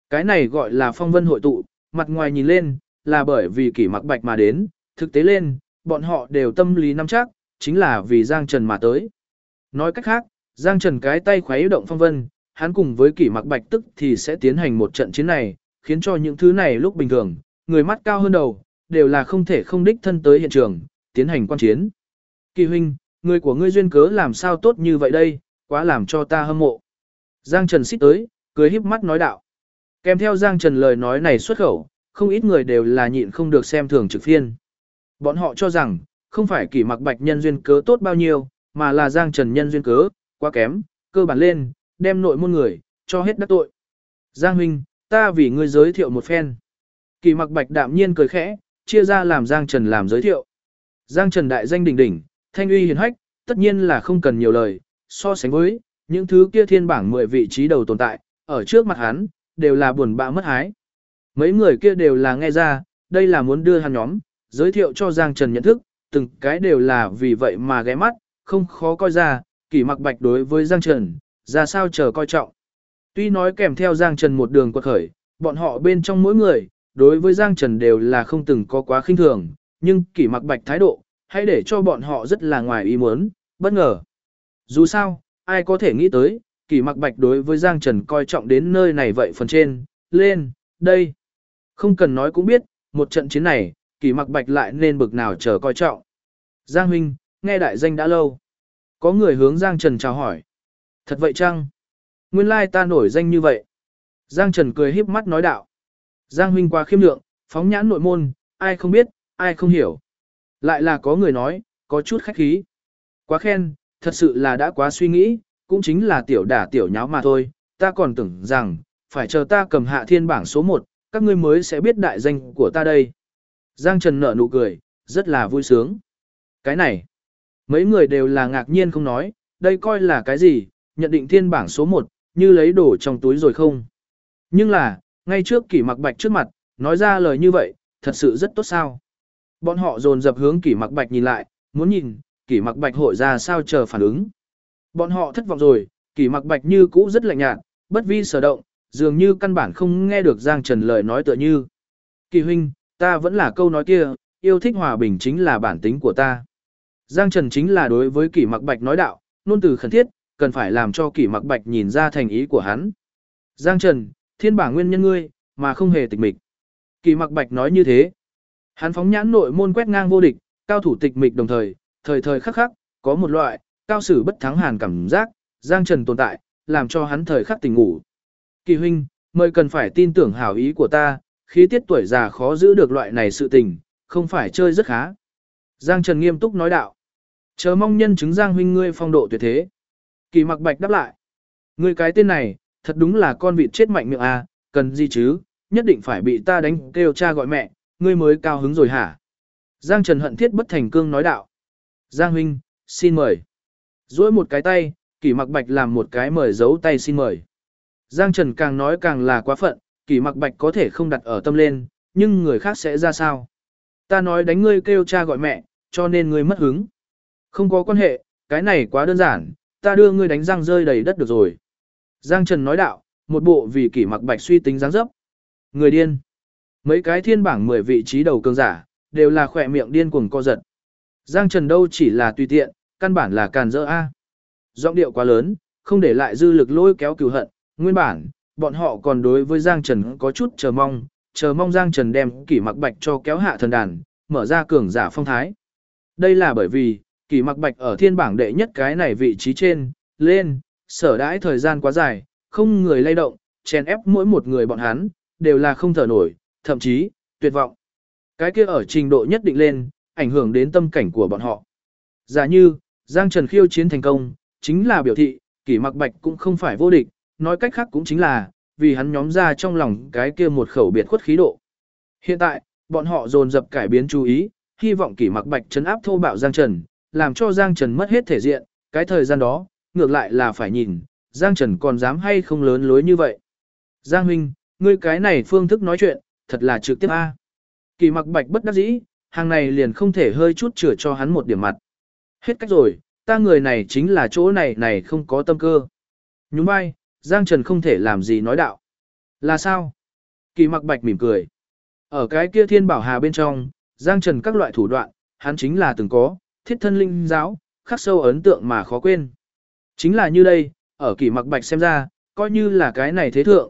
Cái này gọi là phong vân hội tụ, mặt ngoài nhìn lên, là bởi vì Kỷ Mặc Bạch mà đến, thực tế lên, bọn họ đều tâm lý nắm chắc, chính là vì Giang Trần mà tới. Nói cách khác, Giang Trần cái tay khuấy động phong vân, hắn cùng với Kỷ Mặc Bạch tức thì sẽ tiến hành một trận chiến này, khiến cho những thứ này lúc bình thường, người mắt cao hơn đầu, đều là không thể không đích thân tới hiện trường, tiến hành quan chiến. Kỳ huynh, người của ngươi duyên cớ làm sao tốt như vậy đây, quá làm cho ta hâm mộ. Giang Trần xích tới, cười híp mắt nói đạo. Kèm theo Giang Trần lời nói này xuất khẩu, không ít người đều là nhịn không được xem thường trực phiên. Bọn họ cho rằng, không phải Kỷ Mặc Bạch nhân duyên cớ tốt bao nhiêu, mà là Giang Trần nhân duyên cớ, quá kém, cơ bản lên, đem nội môn người, cho hết đắc tội. Giang huynh, ta vì ngươi giới thiệu một phen. Kỷ Mặc Bạch đạm nhiên cười khẽ, chia ra làm Giang Trần làm giới thiệu. Giang Trần đại danh đỉnh đỉnh, thanh uy hiển hách, tất nhiên là không cần nhiều lời, so sánh với những thứ kia thiên bảng 10 vị trí đầu tồn tại, ở trước mặt hắn, đều là buồn bã mất hái. Mấy người kia đều là nghe ra, đây là muốn đưa hắn nhóm, giới thiệu cho Giang Trần nhận thức, từng cái đều là vì vậy mà ghé mắt, không khó coi ra, Kỷ Mặc Bạch đối với Giang Trần, ra sao chờ coi trọng. Tuy nói kèm theo Giang Trần một đường quật khởi, bọn họ bên trong mỗi người, đối với Giang Trần đều là không từng có quá khinh thường, nhưng Kỷ Mặc Bạch thái độ, hãy để cho bọn họ rất là ngoài ý muốn, bất ngờ. Dù sao, ai có thể nghĩ tới, Kỷ Mặc Bạch đối với Giang Trần coi trọng đến nơi này vậy phần trên, lên, đây. Không cần nói cũng biết, một trận chiến này, Kỷ Mặc Bạch lại nên bực nào chờ coi trọng. Giang huynh, nghe đại danh đã lâu. Có người hướng Giang Trần chào hỏi. Thật vậy chăng? Nguyên lai ta nổi danh như vậy. Giang Trần cười híp mắt nói đạo. Giang huynh quá khiêm lượng, phóng nhãn nội môn, ai không biết, ai không hiểu. Lại là có người nói, có chút khách khí. Quá khen, thật sự là đã quá suy nghĩ, cũng chính là tiểu đả tiểu nháo mà thôi. Ta còn tưởng rằng, phải chờ ta cầm hạ thiên bảng số 1, các ngươi mới sẽ biết đại danh của ta đây. Giang Trần nở nụ cười, rất là vui sướng. Cái này, mấy người đều là ngạc nhiên không nói, đây coi là cái gì, nhận định thiên bảng số 1, như lấy đồ trong túi rồi không. Nhưng là, ngay trước Kỷ Mặc Bạch trước mặt, nói ra lời như vậy, thật sự rất tốt sao. Bọn họ dồn dập hướng Kỷ Mặc Bạch nhìn lại, muốn nhìn, Kỷ Mặc Bạch hội ra sao chờ phản ứng. Bọn họ thất vọng rồi, Kỷ Mặc Bạch như cũ rất lạnh nhạt, bất vi sở động, dường như căn bản không nghe được Giang Trần lời nói tựa như. Kỳ huynh, ta vẫn là câu nói kia, yêu thích hòa bình chính là bản tính của ta. Giang Trần chính là đối với Kỷ Mặc Bạch nói đạo, nôn từ khẩn thiết, cần phải làm cho Kỷ Mặc Bạch nhìn ra thành ý của hắn. Giang Trần, thiên bảng nguyên nhân ngươi, mà không hề tịch mịch. Kỷ Mặc Bạch nói như thế. Hắn phóng nhãn nội môn quét ngang vô địch, cao thủ tịch mịch đồng thời, thời thời khắc khắc, có một loại, cao sử bất thắng hàn cảm giác, Giang Trần tồn tại, làm cho hắn thời khắc tỉnh ngủ. Kỳ huynh, mời cần phải tin tưởng hảo ý của ta, khí tiết tuổi già khó giữ được loại này sự tình, không phải chơi rất khá. Giang Trần nghiêm túc nói đạo. Chờ mong nhân chứng Giang huynh ngươi phong độ tuyệt thế. Kỳ Mặc Bạch đáp lại. Ngươi cái tên này, thật đúng là con vịt chết mạnh miệng à, cần gì chứ, nhất định phải bị ta đánh kêu cha gọi mẹ, ngươi mới cao hứng rồi hả? Giang Trần hận thiết bất thành cương nói đạo. Giang huynh, xin mời. Duỗi một cái tay, Kỷ Mặc Bạch làm một cái mời dấu tay xin mời. Giang Trần càng nói càng là quá phận, Kỷ Mặc Bạch có thể không đặt ở tâm lên, nhưng người khác sẽ ra sao? Ta nói đánh ngươi kêu cha gọi mẹ, cho nên ngươi mất hứng. Không có quan hệ, cái này quá đơn giản, ta đưa ngươi đánh răng rơi đầy đất được rồi. Giang Trần nói đạo, một bộ vì Kỷ Mặc Bạch suy tính dáng dấp. Người điên. Mấy cái thiên bảng 10 vị trí đầu cường giả, đều là khỏe miệng điên cuồng co giật. Giang Trần đâu chỉ là tùy tiện, căn bản là càn rỡ A. Giọng điệu quá lớn, không để lại dư lực lôi kéo cừu hận, nguyên bản, bọn họ còn đối với Giang Trần có chút chờ mong Giang Trần đem Kỷ Mặc Bạch cho kéo hạ thần đàn, mở ra cường giả phong thái. Đây là bởi vì, Kỷ Mặc Bạch ở thiên bảng đệ nhất cái này vị trí trên, lên, sở đãi thời gian quá dài, không người lay động, chèn ép mỗi một người bọn hắn, đều là không thở nổi, thậm chí, tuyệt vọng. Cái kia ở trình độ nhất định lên, ảnh hưởng đến tâm cảnh của bọn họ. Giả như, Giang Trần khiêu chiến thành công, chính là biểu thị, Kỷ Mặc Bạch cũng không phải vô địch, nói cách khác cũng chính là, vì hắn nhóm ra trong lòng cái kia một khẩu biệt khuất khí độ. Hiện tại, bọn họ dồn dập cải biến chú ý, hy vọng Kỷ Mặc Bạch trấn áp thô bạo Giang Trần, làm cho Giang Trần mất hết thể diện, cái thời gian đó, ngược lại là phải nhìn, Giang Trần còn dám hay không lớn lối như vậy. Giang huynh, ngươi cái này phương thức nói chuyện, thật là trực tiếp a. Kỷ Mặc Bạch bất đắc dĩ, hàng này liền không thể hơi chút chừa cho hắn một điểm mặt. Hết cách rồi, ta người này chính là chỗ này không có tâm cơ. Nhún vai, Giang Trần không thể làm gì nói đạo. Là sao? Kỳ Mặc Bạch mỉm cười. Ở cái kia Thiên Bảo Hà bên trong, Giang Trần các loại thủ đoạn, hắn chính là từng có, thiết thân linh giáo, khắc sâu ấn tượng mà khó quên. Chính là như đây, ở Kỳ Mặc Bạch xem ra, coi như là cái này thế thượng,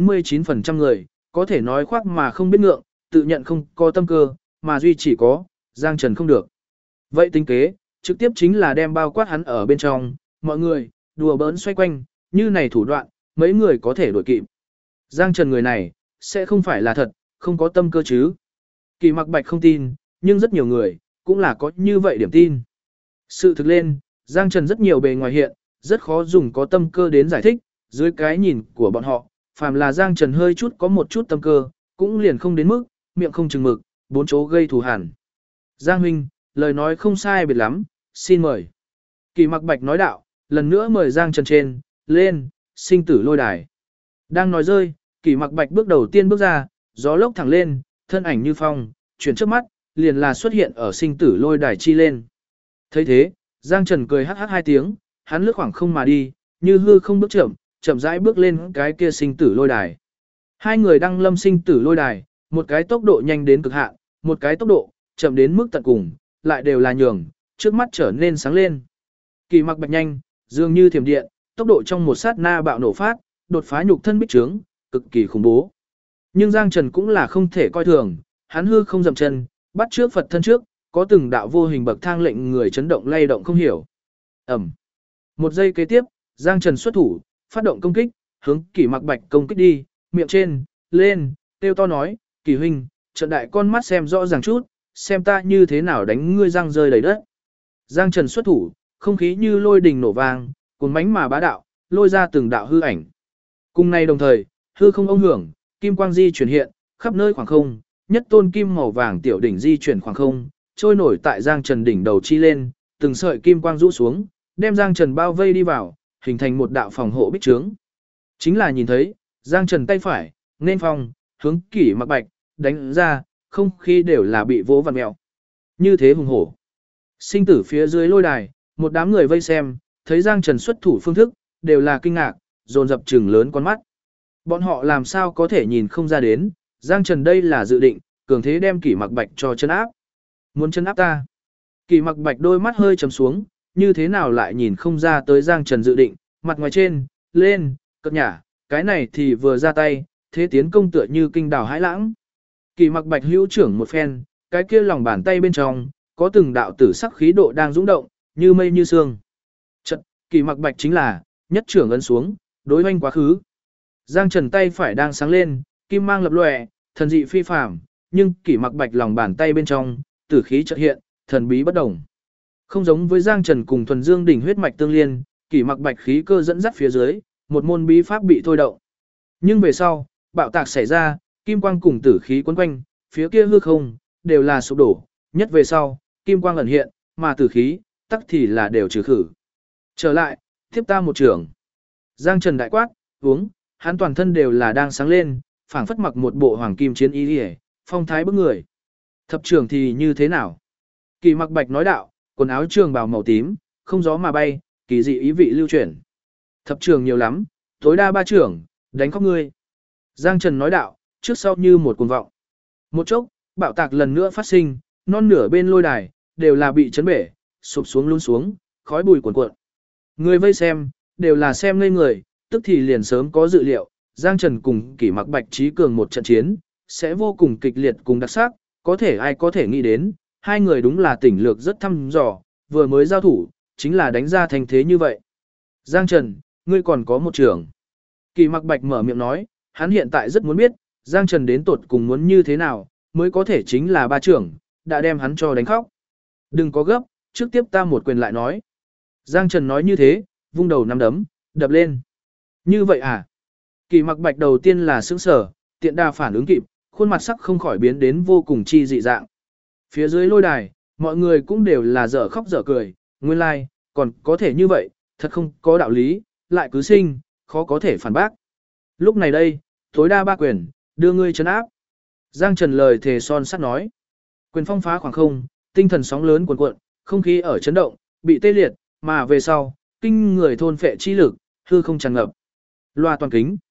99% người, có thể nói khoác mà không biết ngượng, tự nhận không có tâm cơ, mà duy chỉ có, Giang Trần không được. Vậy tính kế, trực tiếp chính là đem bao quát hắn ở bên trong, mọi người, đùa bỡn xoay quanh, như này thủ đoạn, mấy người có thể đổi kịp. Giang Trần người này, sẽ không phải là thật, không có tâm cơ chứ. Kỳ Mặc Bạch không tin, nhưng rất nhiều người, cũng là có như vậy điểm tin. Sự thực lên, Giang Trần rất nhiều bề ngoài hiện, rất khó dùng có tâm cơ đến giải thích, dưới cái nhìn của bọn họ, phàm là Giang Trần hơi chút có một chút tâm cơ, cũng liền không đến mức, miệng không chừng mực, bốn chỗ gây thù hằn. Giang huynh, lời nói không sai biệt lắm, xin mời. Kỳ Mặc Bạch nói đạo, lần nữa mời Giang Trần trên, lên, sinh tử lôi đài. Đang nói rơi, Kỳ Mặc Bạch bước đầu tiên bước ra, gió lốc thẳng lên, thân ảnh như phong, chuyển trước mắt, liền là xuất hiện ở sinh tử lôi đài chi lên. Thấy thế, Giang Trần cười hắc hắc hai tiếng, hắn lướt khoảng không mà đi, như hư không bước chậm, chậm rãi bước lên cái kia sinh tử lôi đài. Hai người đăng lâm sinh tử lôi đài, một cái tốc độ nhanh đến cực hạn, một cái tốc độ chậm đến mức tận cùng, lại đều là nhường, trước mắt trở nên sáng lên. Kỳ Mặc Bạch nhanh, dường như thiểm điện, tốc độ trong một sát na bạo nổ phát, đột phá nhục thân bích trướng, cực kỳ khủng bố. Nhưng Giang Trần cũng là không thể coi thường, hắn hư không dậm chân, bắt trước Phật thân trước, có từng đạo vô hình bậc thang lệnh người chấn động lay động không hiểu. Ẩm. Một giây kế tiếp, Giang Trần xuất thủ, phát động công kích, hướng Kỳ Mặc Bạch công kích đi, miệng trên, lên, tiêu to nói, Kỳ huynh, trận đại con mắt xem rõ ràng chút, xem ta như thế nào đánh ngươi răng rơi đầy đất. Giang Trần xuất thủ, không khí như lôi đình nổ vang, cuốn mánh mà bá đạo, lôi ra từng đạo hư ảnh. Cùng này đồng thời, hư không ông hưởng, kim quang di chuyển hiện, khắp nơi khoảng không, nhất tôn kim màu vàng tiểu đỉnh di chuyển khoảng không, trôi nổi tại Giang Trần đỉnh đầu chi lên, từng sợi kim quang rũ xuống, đem Giang Trần bao vây đi vào, hình thành một đạo phòng hộ bích trướng. Chính là nhìn thấy, Giang Trần tay phải, nên phong, hướng Kỷ Mặc Bạch, đánh ra, không khí đều là bị vỗ vặn mèo. Như thế hùng hổ. Sinh tử phía dưới lôi đài, một đám người vây xem, thấy Giang Trần xuất thủ phương thức, đều là kinh ngạc, dồn dập trừng lớn con mắt. Bọn họ làm sao có thể nhìn không ra đến, Giang Trần đây là dự định, cường thế đem Kỷ Mặc Bạch cho chân áp. Muốn chân áp ta. Kỷ Mặc Bạch đôi mắt hơi trầm xuống, như thế nào lại nhìn không ra tới Giang Trần dự định, mặt ngoài trên, lên, cất nhả, cái này thì vừa ra tay, thế tiến công tựa như kinh đảo hãi lãng. Kỷ Mặc Bạch hữu trưởng một phen, cái kia lòng bàn tay bên trong, có từng đạo tử sắc khí độ đang dũng động, như mây như sương. Chật, Kỷ Mặc Bạch chính là, nhất trưởng ấn xuống, đối hoanh quá khứ. Giang Trần tay phải đang sáng lên, kim mang lập lòe, thần dị phi phàm, nhưng Kỷ Mặc Bạch lòng bàn tay bên trong, tử khí chợt hiện, thần bí bất động. Không giống với Giang Trần cùng thuần dương đỉnh huyết mạch tương liên, Kỷ Mặc Bạch khí cơ dẫn dắt phía dưới, một môn bí pháp bị thôi động. Nhưng về sau, bạo tạc xảy ra, kim quang cùng tử khí quấn quanh, phía kia hư không đều là sụp đổ, nhất về sau, kim quang ẩn hiện, mà tử khí tắc thì là đều trừ khử. Trở lại, tiếp ta một trường. Giang Trần đại quát, uống, hắn toàn thân đều là đang sáng lên, phảng phất mặc một bộ hoàng kim chiến y, phong thái bức người. Thập trường thì như thế nào? Kỷ Mặc Bạch nói đạo, quần áo trường bào màu tím, không gió mà bay, kỳ dị ý vị lưu chuyển. Thập trường nhiều lắm, tối đa 3 trường, đánh khóc ngươi. Giang Trần nói đạo, trước sau như một cuồng vọng. Một chốc, bạo tạc lần nữa phát sinh, non nửa bên lôi đài, đều là bị chấn bể, sụp xuống luôn xuống, khói bụi cuồn cuộn. Người vây xem, đều là xem ngây người, tức thì liền sớm có dự liệu, Giang Trần cùng Kỷ Mặc Bạch trí cường một trận chiến, sẽ vô cùng kịch liệt cùng đặc sắc, có thể ai có thể nghĩ đến, hai người đúng là tỉnh lược rất thăm dò, vừa mới giao thủ, chính là đánh ra thành thế như vậy. Giang Trần, ngươi còn có một trường. Kỷ Mặc Bạch mở miệng nói, hắn hiện tại rất muốn biết, Giang Trần đến tột cùng muốn như thế nào, mới có thể chính là 3 trưởng, đã đem hắn cho đánh khóc. Đừng có gấp, trước tiếp ta một quyền lại nói. Giang Trần nói như thế, vung đầu nắm đấm, đập lên. Như vậy à? Kỷ Mặc Bạch đầu tiên là sững sờ, tiện đà phản ứng kịp, khuôn mặt sắc không khỏi biến đến vô cùng chi dị dạng. Phía dưới lôi đài, mọi người cũng đều là dở khóc dở cười, nguyên lai, còn có thể như vậy, thật không có đạo lý, lại cứ sinh, khó có thể phản bác. Lúc này đây, tối đa 3 quyền, đưa ngươi trấn áp. Giang Trần lời thề son sắt nói. Quyền phong phá khoảng không, tinh thần sóng lớn cuồn cuộn, không khí ở chấn động, bị tê liệt, mà về sau, kinh người thôn phệ chi lực, hư không tràn ngập. Loa toàn kính.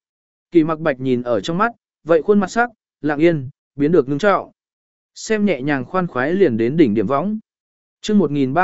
Kỳ Mặc Bạch nhìn ở trong mắt, vậy khuôn mặt sắc, lặng yên, biến được ngưng trọng. Xem nhẹ nhàng khoan khoái liền đến đỉnh điểm võng. Chương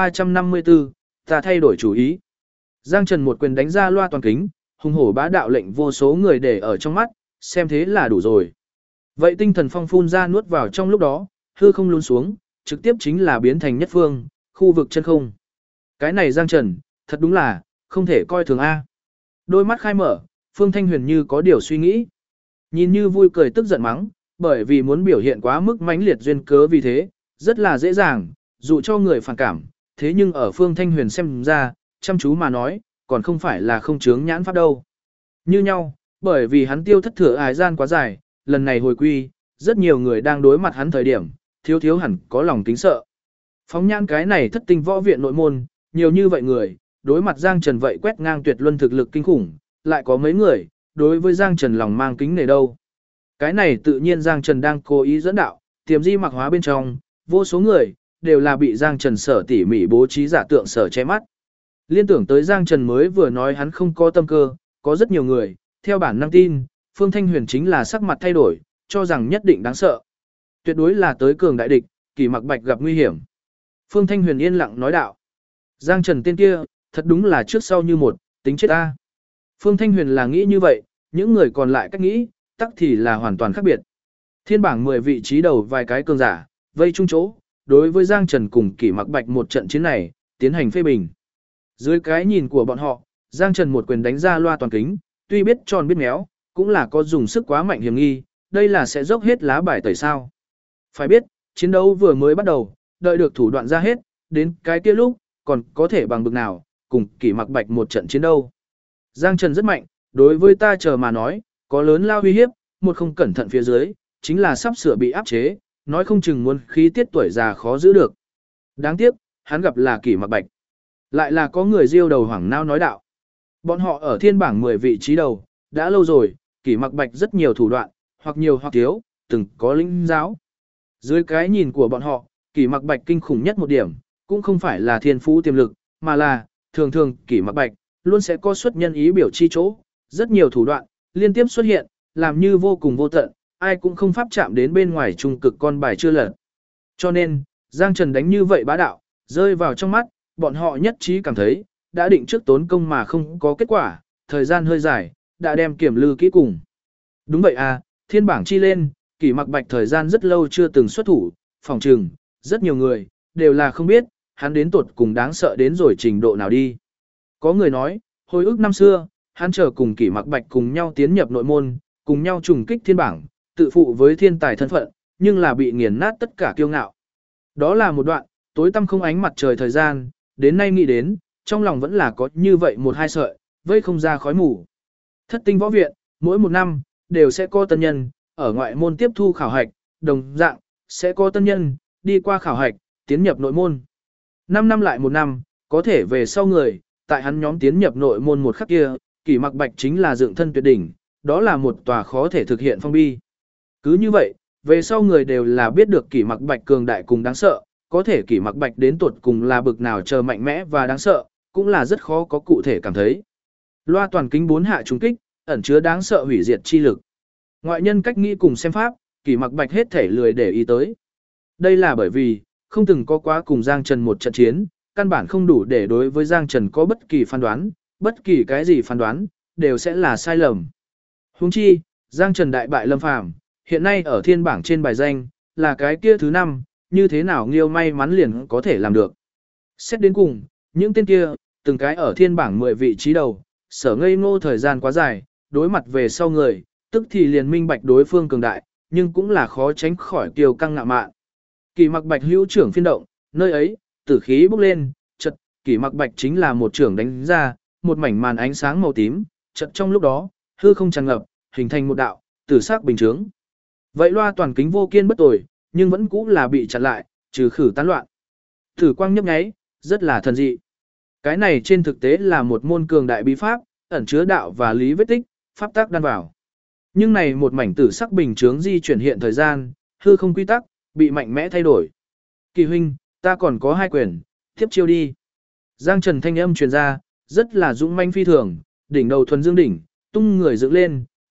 1354, ta thay đổi chủ ý. Giang Trần một quyền đánh ra loa toàn kính, hùng hổ bá đạo lệnh vô số người để ở trong mắt, xem thế là đủ rồi. Vậy tinh thần phong phun ra nuốt vào trong lúc đó, hư không lún xuống, trực tiếp chính là biến thành nhất phương, khu vực chân không. Cái này Giang Trần, thật đúng là, không thể coi thường A. Đôi mắt khai mở, Phương Thanh Huyền như có điều suy nghĩ. Nhìn như vui cười tức giận mắng, bởi vì muốn biểu hiện quá mức mãnh liệt duyên cớ vì thế, rất là dễ dàng, dụ cho người phản cảm. Thế nhưng ở Phương Thanh Huyền xem ra, chăm chú mà nói, còn không phải là không chướng nhãn pháp đâu. Như nhau, bởi vì hắn tiêu thất thừa ái gian quá dài, lần này hồi quy, rất nhiều người đang đối mặt hắn thời điểm, thiếu thiếu hẳn có lòng kính sợ. Phóng nhãn cái này thất tinh võ viện nội môn, nhiều như vậy người, đối mặt Giang Trần vậy quét ngang tuyệt luân thực lực kinh khủng, lại có mấy người, đối với Giang Trần lòng mang kính nể đâu. Cái này tự nhiên Giang Trần đang cố ý dẫn đạo, tiềm di mặc hóa bên trong, vô số người, đều là bị Giang Trần sở tỉ mỉ bố trí giả tượng sở che mắt. Liên tưởng tới Giang Trần mới vừa nói hắn không có tâm cơ, có rất nhiều người, theo bản năng tin, Phương Thanh Huyền chính là sắc mặt thay đổi, cho rằng nhất định đáng sợ. Tuyệt đối là tới cường đại địch, Kỳ Mặc Bạch gặp nguy hiểm. Phương Thanh Huyền yên lặng nói đạo. Giang Trần tên kia, thật đúng là trước sau như một, tính chết ta. Phương Thanh Huyền là nghĩ như vậy, những người còn lại cách nghĩ, tắc thì là hoàn toàn khác biệt. Thiên bảng 10 vị trí đầu vài cái cường giả, vây chung chỗ, đối với Giang Trần cùng Kỷ Mặc Bạch một trận chiến này, tiến hành phê bình. Dưới cái nhìn của bọn họ, Giang Trần một quyền đánh ra loa toàn kính, tuy biết tròn biết méo, cũng là có dùng sức quá mạnh hiểm nghi, đây là sẽ dốc hết lá bài tẩy sao. Phải biết, chiến đấu vừa mới bắt đầu, đợi được thủ đoạn ra hết, đến cái kia lúc, còn có thể bằng bực nào, cùng Kỷ Mặc Bạch một trận chiến đâu. Giang Trần rất mạnh, đối với ta chờ mà nói, có lớn lao uy hiếp, một không cẩn thận phía dưới, chính là sắp sửa bị áp chế, nói không chừng muốn khí tiết tuổi già khó giữ được. Đáng tiếc, hắn gặp là Kỷ Mặc Bạch. Lại là có người diêu đầu hoảng nao nói đạo. Bọn họ ở thiên bảng 10 vị trí đầu, đã lâu rồi, Kỷ Mặc Bạch rất nhiều thủ đoạn, hoặc nhiều hoặc thiếu, từng có linh giáo. Dưới cái nhìn của bọn họ, Kỷ Mặc Bạch kinh khủng nhất một điểm, cũng không phải là thiên phú tiềm lực, mà là, thường thường Kỷ Mặc Bạch, luôn sẽ có xuất nhân ý biểu chi chỗ, rất nhiều thủ đoạn, liên tiếp xuất hiện, làm như vô cùng vô tận, ai cũng không pháp chạm đến bên ngoài trung cực con bài chưa lật. Cho nên, Giang Trần đánh như vậy bá đạo, rơi vào trong mắt, bọn họ nhất trí cảm thấy, đã định trước tốn công mà không có kết quả, thời gian hơi dài, đã đem kiểm lư kỹ cùng. Đúng vậy à, thiên bảng chi lên, Kỷ Mặc Bạch thời gian rất lâu chưa từng xuất thủ, phòng trừng, rất nhiều người, đều là không biết, hắn đến tuột cùng đáng sợ đến rồi trình độ nào đi. Có người nói, hồi ức năm xưa, hắn chờ cùng Kỷ Mặc Bạch cùng nhau tiến nhập nội môn, cùng nhau trùng kích thiên bảng, tự phụ với thiên tài thân phận, nhưng là bị nghiền nát tất cả kiêu ngạo. Đó là một đoạn, tối tăm không ánh mặt trời thời gian, đến nay nghĩ đến, trong lòng vẫn là có như vậy một hai sợi, vây không ra khói mù. Thất tinh võ viện, mỗi một năm, đều sẽ có tân nhân, ở ngoại môn tiếp thu khảo hạch, đồng dạng, sẽ có tân nhân, đi qua khảo hạch, tiến nhập nội môn. 5 năm lại một năm, có thể về sau người, tại hắn nhóm tiến nhập nội môn một khắc kia, Kỷ Mặc Bạch chính là dựng thân tuyệt đỉnh, đó là một tòa khó thể thực hiện phong bi. Cứ như vậy, về sau người đều là biết được Kỷ Mặc Bạch cường đại cùng đáng sợ, có thể Kỷ Mặc Bạch đến tuột cùng là bực nào chờ mạnh mẽ và đáng sợ, cũng là rất khó có cụ thể cảm thấy. Loa toàn kính 4 hạ trùng kích, ẩn chứa đáng sợ hủy diệt chi lực. Ngoại nhân cách nghĩ cùng xem pháp, Kỷ Mặc Bạch hết thể lười để ý tới. Đây là bởi vì, không từng có quá cùng Giang Trần một trận chiến, căn bản không đủ để đối với Giang Trần có bất kỳ phán đoán, bất kỳ cái gì phán đoán, đều sẽ là sai lầm. Huống chi, Giang Trần đại bại Lâm Phàm, hiện nay ở thiên bảng trên bài danh, là cái kia thứ 5, như thế nào Nghiêu may mắn liền có thể làm được. Xét đến cùng, những tên kia, từng cái ở thiên bảng 10 vị trí đầu, sở ngây ngô thời gian quá dài, đối mặt về sau người, tức thì liền minh bạch đối phương cường đại, nhưng cũng là khó tránh khỏi kiêu căng ngạo mạn. Kỷ Mặc Bạch hữu trưởng phiên động, nơi ấy, tử khí bốc lên, chợt, Kỷ Mặc Bạch chính là một trưởng đánh ra, một mảnh màn ánh sáng màu tím, chợt trong lúc đó, hư không tràn ngập, hình thành một đạo tử sắc bình chướng. Vậy loa toàn kính vô kiên bất tồi, nhưng vẫn cũng là bị chặn lại, trừ khử tán loạn. Thử quang nhấp nháy, rất là thần dị. Cái này trên thực tế là một môn cường đại bí pháp, ẩn chứa đạo và lý vết tích, pháp tắc đan vào. Nhưng này một mảnh tử sắc bình chướng di chuyển hiện thời gian, hư không quy tắc, bị mạnh mẽ thay đổi. Kỳ huynh, ta còn có 2 quyền, tiếp chiêu đi. Giang Trần thanh âm truyền ra, rất là dũng manh phi thường, đỉnh đầu thuần dương đỉnh, tung người dựng lên,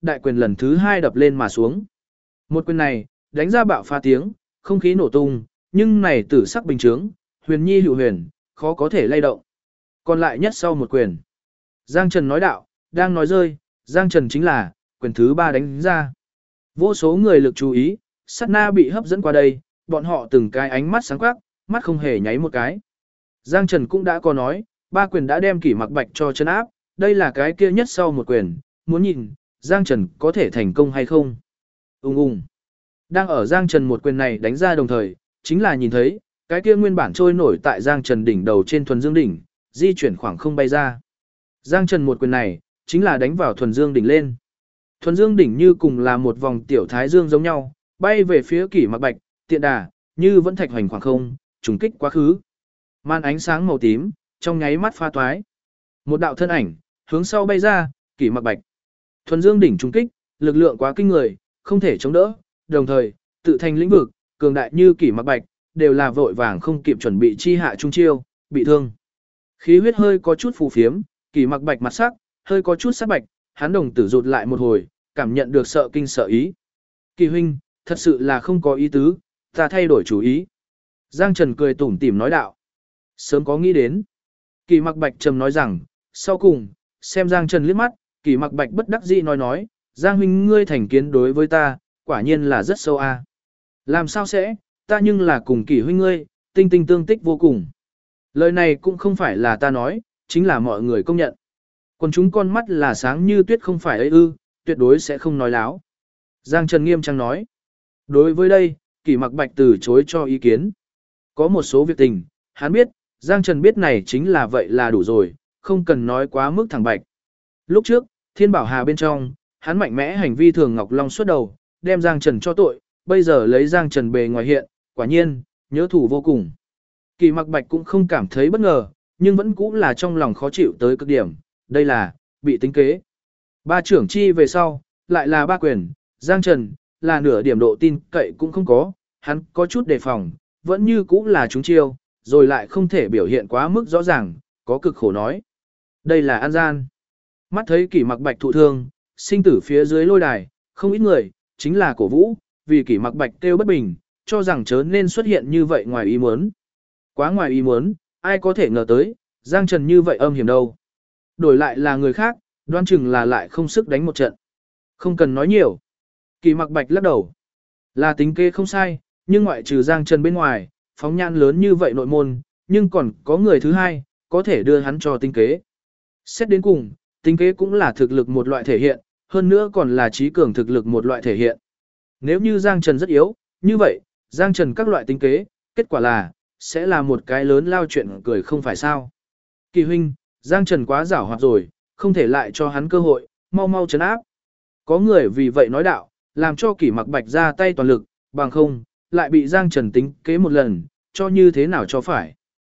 đại quyền lần thứ 2 đập lên mà xuống. Một quyền này, đánh ra bạo phá tiếng, không khí nổ tung, nhưng này tử sắc bình trướng, huyền nhi hữu huyền, khó có thể lay động. Còn lại nhất sau một quyền. Giang Trần nói đạo, đang nói rơi, Giang Trần chính là, quyền thứ 3 đánh ra. Vô số người lực chú ý, sát na bị hấp dẫn qua đây, bọn họ từng cái ánh mắt sáng quắc, mắt không hề nháy một cái. Giang Trần cũng đã có nói, 3 quyền đã đem Kỷ Mặc Bạch cho chân áp, đây là cái kia nhất sau một quyền, muốn nhìn, Giang Trần có thể thành công hay không. Ung ung. Đang ở Giang Trần một quyền này đánh ra đồng thời, chính là nhìn thấy, cái kia nguyên bản trôi nổi tại Giang Trần đỉnh đầu trên thuần dương đỉnh, di chuyển khoảng không bay ra. Giang Trần một quyền này, chính là đánh vào thuần dương đỉnh lên. Thuần dương đỉnh như cùng là một vòng tiểu thái dương giống nhau, bay về phía Kỷ Mặc Bạch, tiện đà, như vẫn thạch hoành khoảng không, trùng kích quá khứ. Màn ánh sáng màu tím, trong nháy mắt pha toái. Một đạo thân ảnh, hướng sau bay ra, Kỷ Mặc Bạch. Thuần dương đỉnh trùng kích, lực lượng quá kinh người, không thể chống đỡ, đồng thời, tự thành lĩnh vực, cường đại như Kỷ Mặc Bạch, đều là vội vàng không kịp chuẩn bị chi hạ trung chiêu, bị thương. Khí huyết hơi có chút phù phiếm, Kỷ Mặc Bạch mặt sắc, hơi có chút sắc bạch, hắn đồng tử rụt lại một hồi, cảm nhận được sợ kinh sợ ý. Kỳ huynh, thật sự là không có ý tứ, ta thay đổi chủ ý. Giang Trần cười tủm tỉm nói đạo. Sớm có nghĩ đến. Kỷ Mặc Bạch trầm nói rằng, sau cùng, xem Giang Trần liếc mắt, Kỷ Mặc Bạch bất đắc dĩ nói, Giang huynh ngươi thành kiến đối với ta, quả nhiên là rất sâu a. Làm sao sẽ, ta nhưng là cùng Kỷ huynh ngươi, tinh tinh tương tích vô cùng. Lời này cũng không phải là ta nói, chính là mọi người công nhận. Còn chúng con mắt là sáng như tuyết không phải ấy ư, tuyệt đối sẽ không nói láo. Giang Trần nghiêm trang nói. Đối với đây, Kỷ Mặc Bạch từ chối cho ý kiến. Có một số việc tình, hắn biết, Giang Trần biết này chính là vậy là đủ rồi, không cần nói quá mức thẳng bạch. Lúc trước, Thiên Bảo Hà bên trong, hắn mạnh mẽ hành vi thường Ngọc Long xuất đầu, đem Giang Trần cho tội, bây giờ lấy Giang Trần bề ngoài hiện, quả nhiên, nhớ thủ vô cùng. Kỷ Mặc Bạch cũng không cảm thấy bất ngờ, nhưng vẫn cũng là trong lòng khó chịu tới cực điểm, đây là, bị tính kế. Ba trưởng chi về sau, lại là ba quyền, Giang Trần, là nửa điểm độ tin cậy cũng không có, hắn có chút đề phòng, vẫn như cũng là trúng chiêu, rồi lại không thể biểu hiện quá mức rõ ràng, có cực khổ nói. Đây là an gian. Mắt thấy Kỷ Mặc Bạch thụ thương, sinh tử phía dưới lôi đài, không ít người, chính là cổ vũ, vì Kỷ Mặc Bạch kêu bất bình, cho rằng chớ nên xuất hiện như vậy ngoài ý muốn. Quá ngoài ý muốn, ai có thể ngờ tới, Giang Trần như vậy âm hiểm đâu. Đổi lại là người khác, đoán chừng là lại không sức đánh một trận. Không cần nói nhiều. Kỷ Mặc Bạch lắc đầu. Là tính kế không sai, nhưng ngoại trừ Giang Trần bên ngoài, phóng nhan lớn như vậy nội môn, nhưng còn có người thứ hai, có thể đưa hắn cho tính kế. Xét đến cùng, tính kế cũng là thực lực một loại thể hiện, hơn nữa còn là trí cường thực lực một loại thể hiện. Nếu như Giang Trần rất yếu, như vậy, Giang Trần các loại tính kế, kết quả là, sẽ là một cái lớn lao chuyện cười không phải sao. Kỳ huynh, Giang Trần quá giảo hoạt rồi, không thể lại cho hắn cơ hội, mau mau trấn áp. Có người vì vậy nói đạo, làm cho Kỷ Mặc Bạch ra tay toàn lực, bằng không, lại bị Giang Trần tính kế một lần, cho như thế nào cho phải.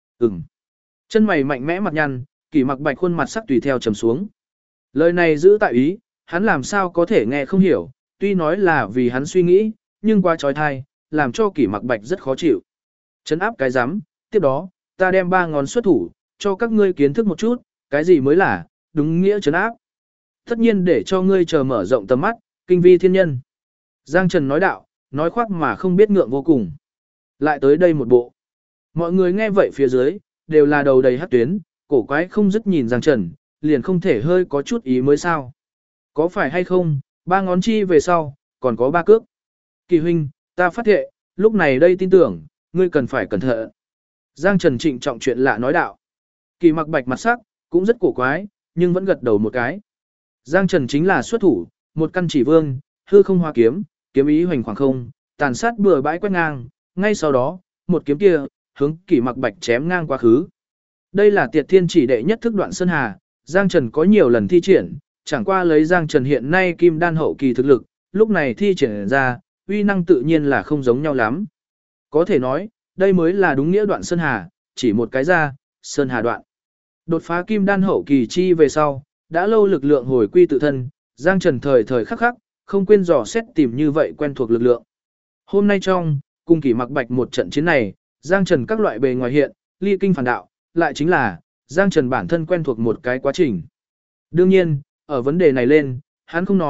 Chân mày mạnh mẽ mặt nhăn, Kỷ Mặc Bạch khuôn mặt sắc tùy theo trầm xuống. Lời này giữ tại ý, hắn làm sao có thể nghe không hiểu, tuy nói là vì hắn suy nghĩ, nhưng quá trói thai, làm cho Kỷ Mặc Bạch rất khó chịu. Trấn áp cái rắm, tiếp đó, ta đem 3 ngón xuất thủ, cho các ngươi kiến thức một chút, cái gì mới là, đúng nghĩa trấn áp. Tất nhiên để cho ngươi chờ mở rộng tầm mắt, kinh vi thiên nhân. Giang Trần nói đạo, nói khoác mà không biết ngượng vô cùng. Lại tới đây một bộ. Mọi người nghe vậy phía dưới, đều là đầu đầy hắc tuyến, cổ quái không dứt nhìn Giang Trần, liền không thể hơi có chút ý mới sao. Có phải hay không, 3 ngón chi về sau, còn có 3 cước. Kỳ huynh, ta phát hiện, lúc này đây tin tưởng, ngươi cần phải cẩn thận. Giang Trần trịnh trọng chuyện lạ nói đạo. Kỷ Mặc Bạch mặt sắc, cũng rất cổ quái, nhưng vẫn gật đầu một cái. Giang Trần chính là xuất thủ, một căn chỉ vương, hư không hoa kiếm, kiếm ý hoành khoảng không, tàn sát bừa bãi quét ngang, ngay sau đó, một kiếm kia, hướng Kỷ Mặc Bạch chém ngang quá khứ. Đây là Tiệt Thiên chỉ đệ nhất thức Đoạn Sơn Hà, Giang Trần có nhiều lần thi triển, chẳng qua lấy Giang Trần hiện nay kim đan hậu kỳ thực lực, lúc này thi triển ra, uy năng tự nhiên là không giống nhau lắm. Có thể nói, đây mới là đúng nghĩa Đoạn Sơn Hà, chỉ một cái ra, Sơn Hà đoạn. Đột phá kim đan hậu kỳ chi về sau, đã lâu lực lượng hồi quy tự thân, Giang Trần thời thời khắc khắc, không quên dò xét tìm như vậy quen thuộc lực lượng. Hôm nay trong, cùng Kỷ Mặc Bạch một trận chiến này, Giang Trần các loại bề ngoài hiện, ly kinh phản đạo, lại chính là, Giang Trần bản thân quen thuộc một cái quá trình. Đương nhiên, ở vấn đề này lên, hắn không nói,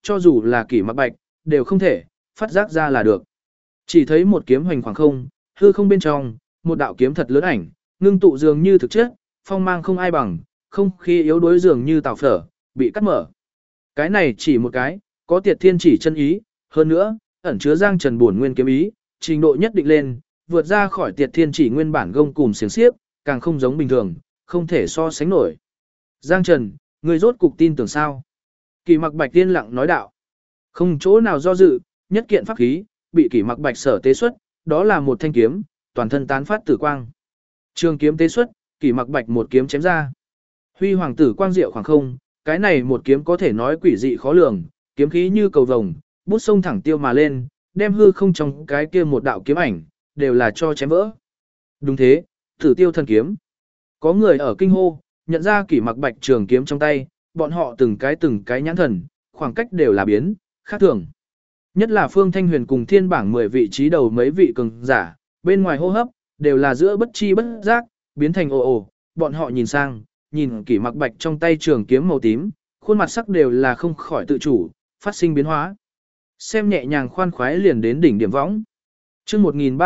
cho dù là Kỷ Mặc Bạch, đều không thể phát giác ra là được. Chỉ thấy một kiếm hoành khoảng không, hư không bên trong, một đạo kiếm thật lớn ảnh, ngưng tụ dường như thực chất, phong mang không ai bằng, không khí yếu đuối dường như tàu phở, bị cắt mở. Cái này chỉ một cái, có Tiệt Thiên chỉ chân ý, hơn nữa, ẩn chứa Giang Trần bổn nguyên kiếm ý, trình độ nhất định lên, vượt ra khỏi Tiệt Thiên chỉ nguyên bản gông cùm xiềng xiếc, càng không giống bình thường, không thể so sánh nổi. Giang Trần, người rốt cục tin tưởng sao? Kỷ Mặc Bạch tiên lặng nói đạo. Không chỗ nào do dự, nhất kiện pháp khí, bị Kỷ Mặc Bạch sở tế xuất, đó là một thanh kiếm, toàn thân tán phát tử quang. Trường kiếm tế xuất, Kỷ Mặc Bạch một kiếm chém ra. Huy hoàng tử quang diệu khoảng không, cái này một kiếm có thể nói quỷ dị khó lường, kiếm khí như cầu vồng, bút sông thẳng tiêu mà lên, đem hư không trong cái kia một đạo kiếm ảnh, đều là cho chém vỡ. Đúng thế, Tử Tiêu thần kiếm. Có người ở kinh hô, nhận ra Kỷ Mặc Bạch trường kiếm trong tay, bọn họ từng cái nhãn thần, khoảng cách đều là biến, khác thường. Nhất là Phương Thanh Huyền cùng thiên bảng 10 vị trí đầu mấy vị cường giả, bên ngoài hô hấp, đều là giữa bất chi bất giác, biến thành ồ ồ, bọn họ nhìn sang, nhìn Kỷ Mặc Bạch trong tay trường kiếm màu tím, khuôn mặt sắc đều là không khỏi tự chủ, phát sinh biến hóa. Xem nhẹ nhàng khoan khoái liền đến đỉnh điểm võng. Chương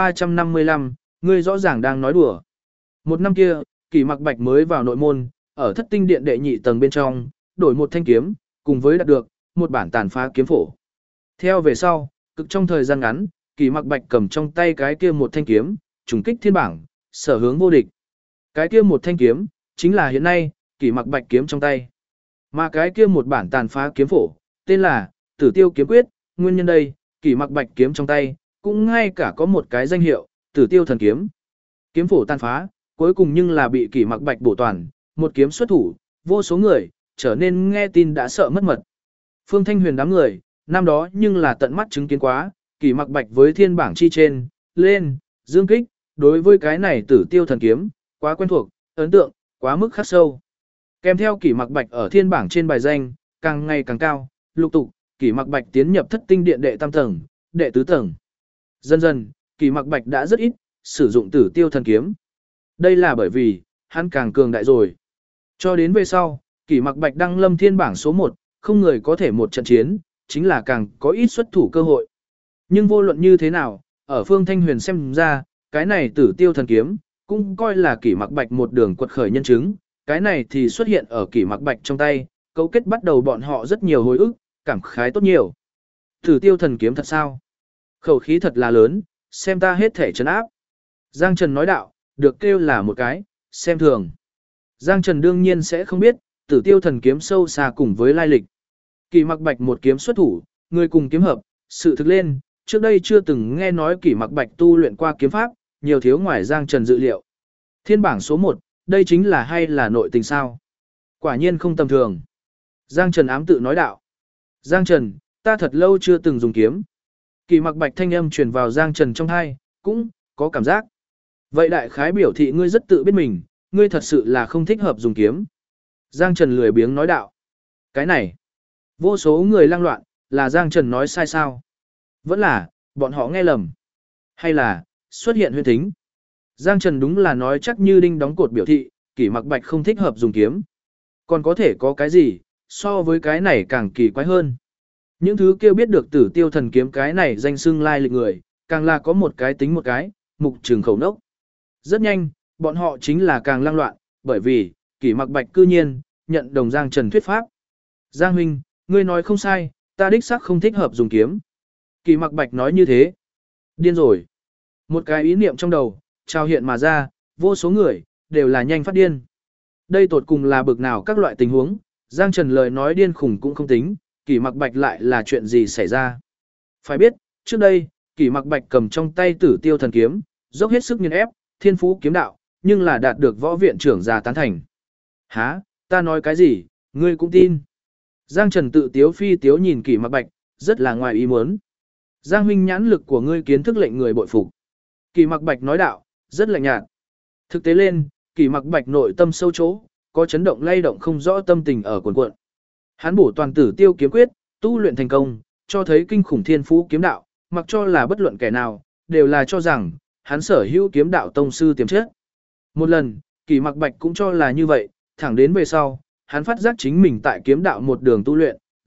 1355, ngươi rõ ràng đang nói đùa. Một năm kia, Kỷ Mặc Bạch mới vào nội môn, ở Thất Tinh Điện đệ nhị tầng bên trong, đổi một thanh kiếm, cùng với đạt được một bản tàn phá kiếm phổ. Theo về sau, cực trong thời gian ngắn, Kỷ Mặc Bạch cầm trong tay cái kia một thanh kiếm, trùng kích thiên bảng, sở hướng vô địch. Cái kia một thanh kiếm, chính là hiện nay, Kỷ Mặc Bạch kiếm trong tay. Mà cái kia một bản tàn phá kiếm phổ, tên là Tử Tiêu kiếm quyết, nguyên nhân đây, Kỷ Mặc Bạch kiếm trong tay, cũng ngay cả có một cái danh hiệu, Tử Tiêu thần kiếm. Kiếm phổ tàn phá, cuối cùng nhưng là bị Kỷ Mặc Bạch bổ toàn, một kiếm xuất thủ, vô số người trở nên nghe tin đã sợ mất mật. Phương Thanh Huyền đám người, năm đó nhưng là tận mắt chứng kiến quá, Kỷ Mặc Bạch với thiên bảng chi trên, lên, dương kích, đối với cái này Tử Tiêu thần kiếm, quá quen thuộc, ấn tượng, quá mức khắc sâu. Kèm theo Kỷ Mặc Bạch ở thiên bảng trên bài danh, càng ngày càng cao, lục tục, Kỷ Mặc Bạch tiến nhập Thất Tinh Điện đệ tam tầng, đệ tứ tầng. Dần dần, Kỷ Mặc Bạch đã rất ít sử dụng Tử Tiêu thần kiếm. Đây là bởi vì, hắn càng cường đại rồi. Cho đến về sau, Kỷ Mặc Bạch đăng lâm thiên bảng số 1, không người có thể một trận chiến, chính là càng có ít xuất thủ cơ hội. Nhưng vô luận như thế nào, ở Phương Thanh Huyền xem ra, cái này Tử Tiêu thần kiếm, cũng coi là Kỷ Mặc Bạch một đường quật khởi nhân chứng, cái này thì xuất hiện ở Kỷ Mặc Bạch trong tay, cấu kết bắt đầu bọn họ rất nhiều hồi ức, cảm khái tốt nhiều. Tử Tiêu thần kiếm thật sao? Khẩu khí thật là lớn, xem ta hết thể trấn áp. Giang Trần nói đạo, được kêu là một cái, xem thường. Giang Trần đương nhiên sẽ không biết, Tử Tiêu thần kiếm sâu xa cùng với lai lịch. Kỷ Mặc Bạch một kiếm xuất thủ, người cùng kiếm hợp, sự thực lên, trước đây chưa từng nghe nói Kỷ Mặc Bạch tu luyện qua kiếm pháp, nhiều thiếu ngoài Giang Trần dự liệu. Thiên bảng số 1, đây chính là hay là nội tình sao? Quả nhiên không tầm thường. Giang Trần ám tự nói đạo. Giang Trần, ta thật lâu chưa từng dùng kiếm. Kỷ Mặc Bạch thanh âm truyền vào Giang Trần trong tai, cũng có cảm giác. Vậy đại khái biểu thị ngươi rất tự biết mình, ngươi thật sự là không thích hợp dùng kiếm. Giang Trần lười biếng nói đạo. Cái này, vô số người lang loạn, là Giang Trần nói sai sao? Vẫn là, bọn họ nghe lầm. Hay là, xuất hiện huyễn thính. Giang Trần đúng là nói chắc như đinh đóng cột biểu thị, Kỷ Mặc Bạch không thích hợp dùng kiếm. Còn có thể có cái gì, so với cái này càng kỳ quái hơn. Những thứ kêu biết được Tử Tiêu thần kiếm cái này danh xưng lai lịch người, càng là có một cái tính một cái, mục trường khẩu nốc. Rất nhanh, bọn họ chính là càng lang loạn, bởi vì, Kỷ Mặc Bạch cư nhiên, nhận đồng Giang Trần thuyết pháp. Giang huynh, ngươi nói không sai, ta đích xác không thích hợp dùng kiếm. Kỷ Mặc Bạch nói như thế. Điên rồi. Một cái ý niệm trong đầu, trao hiện mà ra, vô số người, đều là nhanh phát điên. Đây tột cùng là bực nào các loại tình huống, Giang Trần lời nói điên khủng cũng không tính, Kỷ Mặc Bạch lại là chuyện gì xảy ra. Phải biết, trước đây, Kỷ Mặc Bạch cầm trong tay Tử Tiêu thần kiếm, dốc hết sức nghiền ép, thiên phú kiếm đạo, nhưng là đạt được võ viện trưởng già tán thành. Hả, ta nói cái gì, ngươi cũng tin. Giang Trần tự tiếu phi tiếu nhìn Kỷ Mặc Bạch, rất là ngoài ý muốn. Giang huynh nhãn lực của ngươi kiến thức lệnh người bội phục. Kỷ Mặc Bạch nói đạo, rất lạnh nhạt. Thực tế lên, Kỷ Mặc Bạch nội tâm sâu chỗ, có chấn động lay động không rõ tâm tình ở cuộn cuộn. Hắn bổ toàn Tử Tiêu kiếm quyết, tu luyện thành công, cho thấy kinh khủng thiên phú kiếm đạo, mặc cho là bất luận kẻ nào, đều là cho rằng, hắn sở hữu kiếm đạo tông sư tiềm chất. Một lần, Kỷ Mặc Bạch cũng cho là như vậy, thẳng đến về sau, hắn phát giác chính mình tại kiếm đạo một đường tu luyện,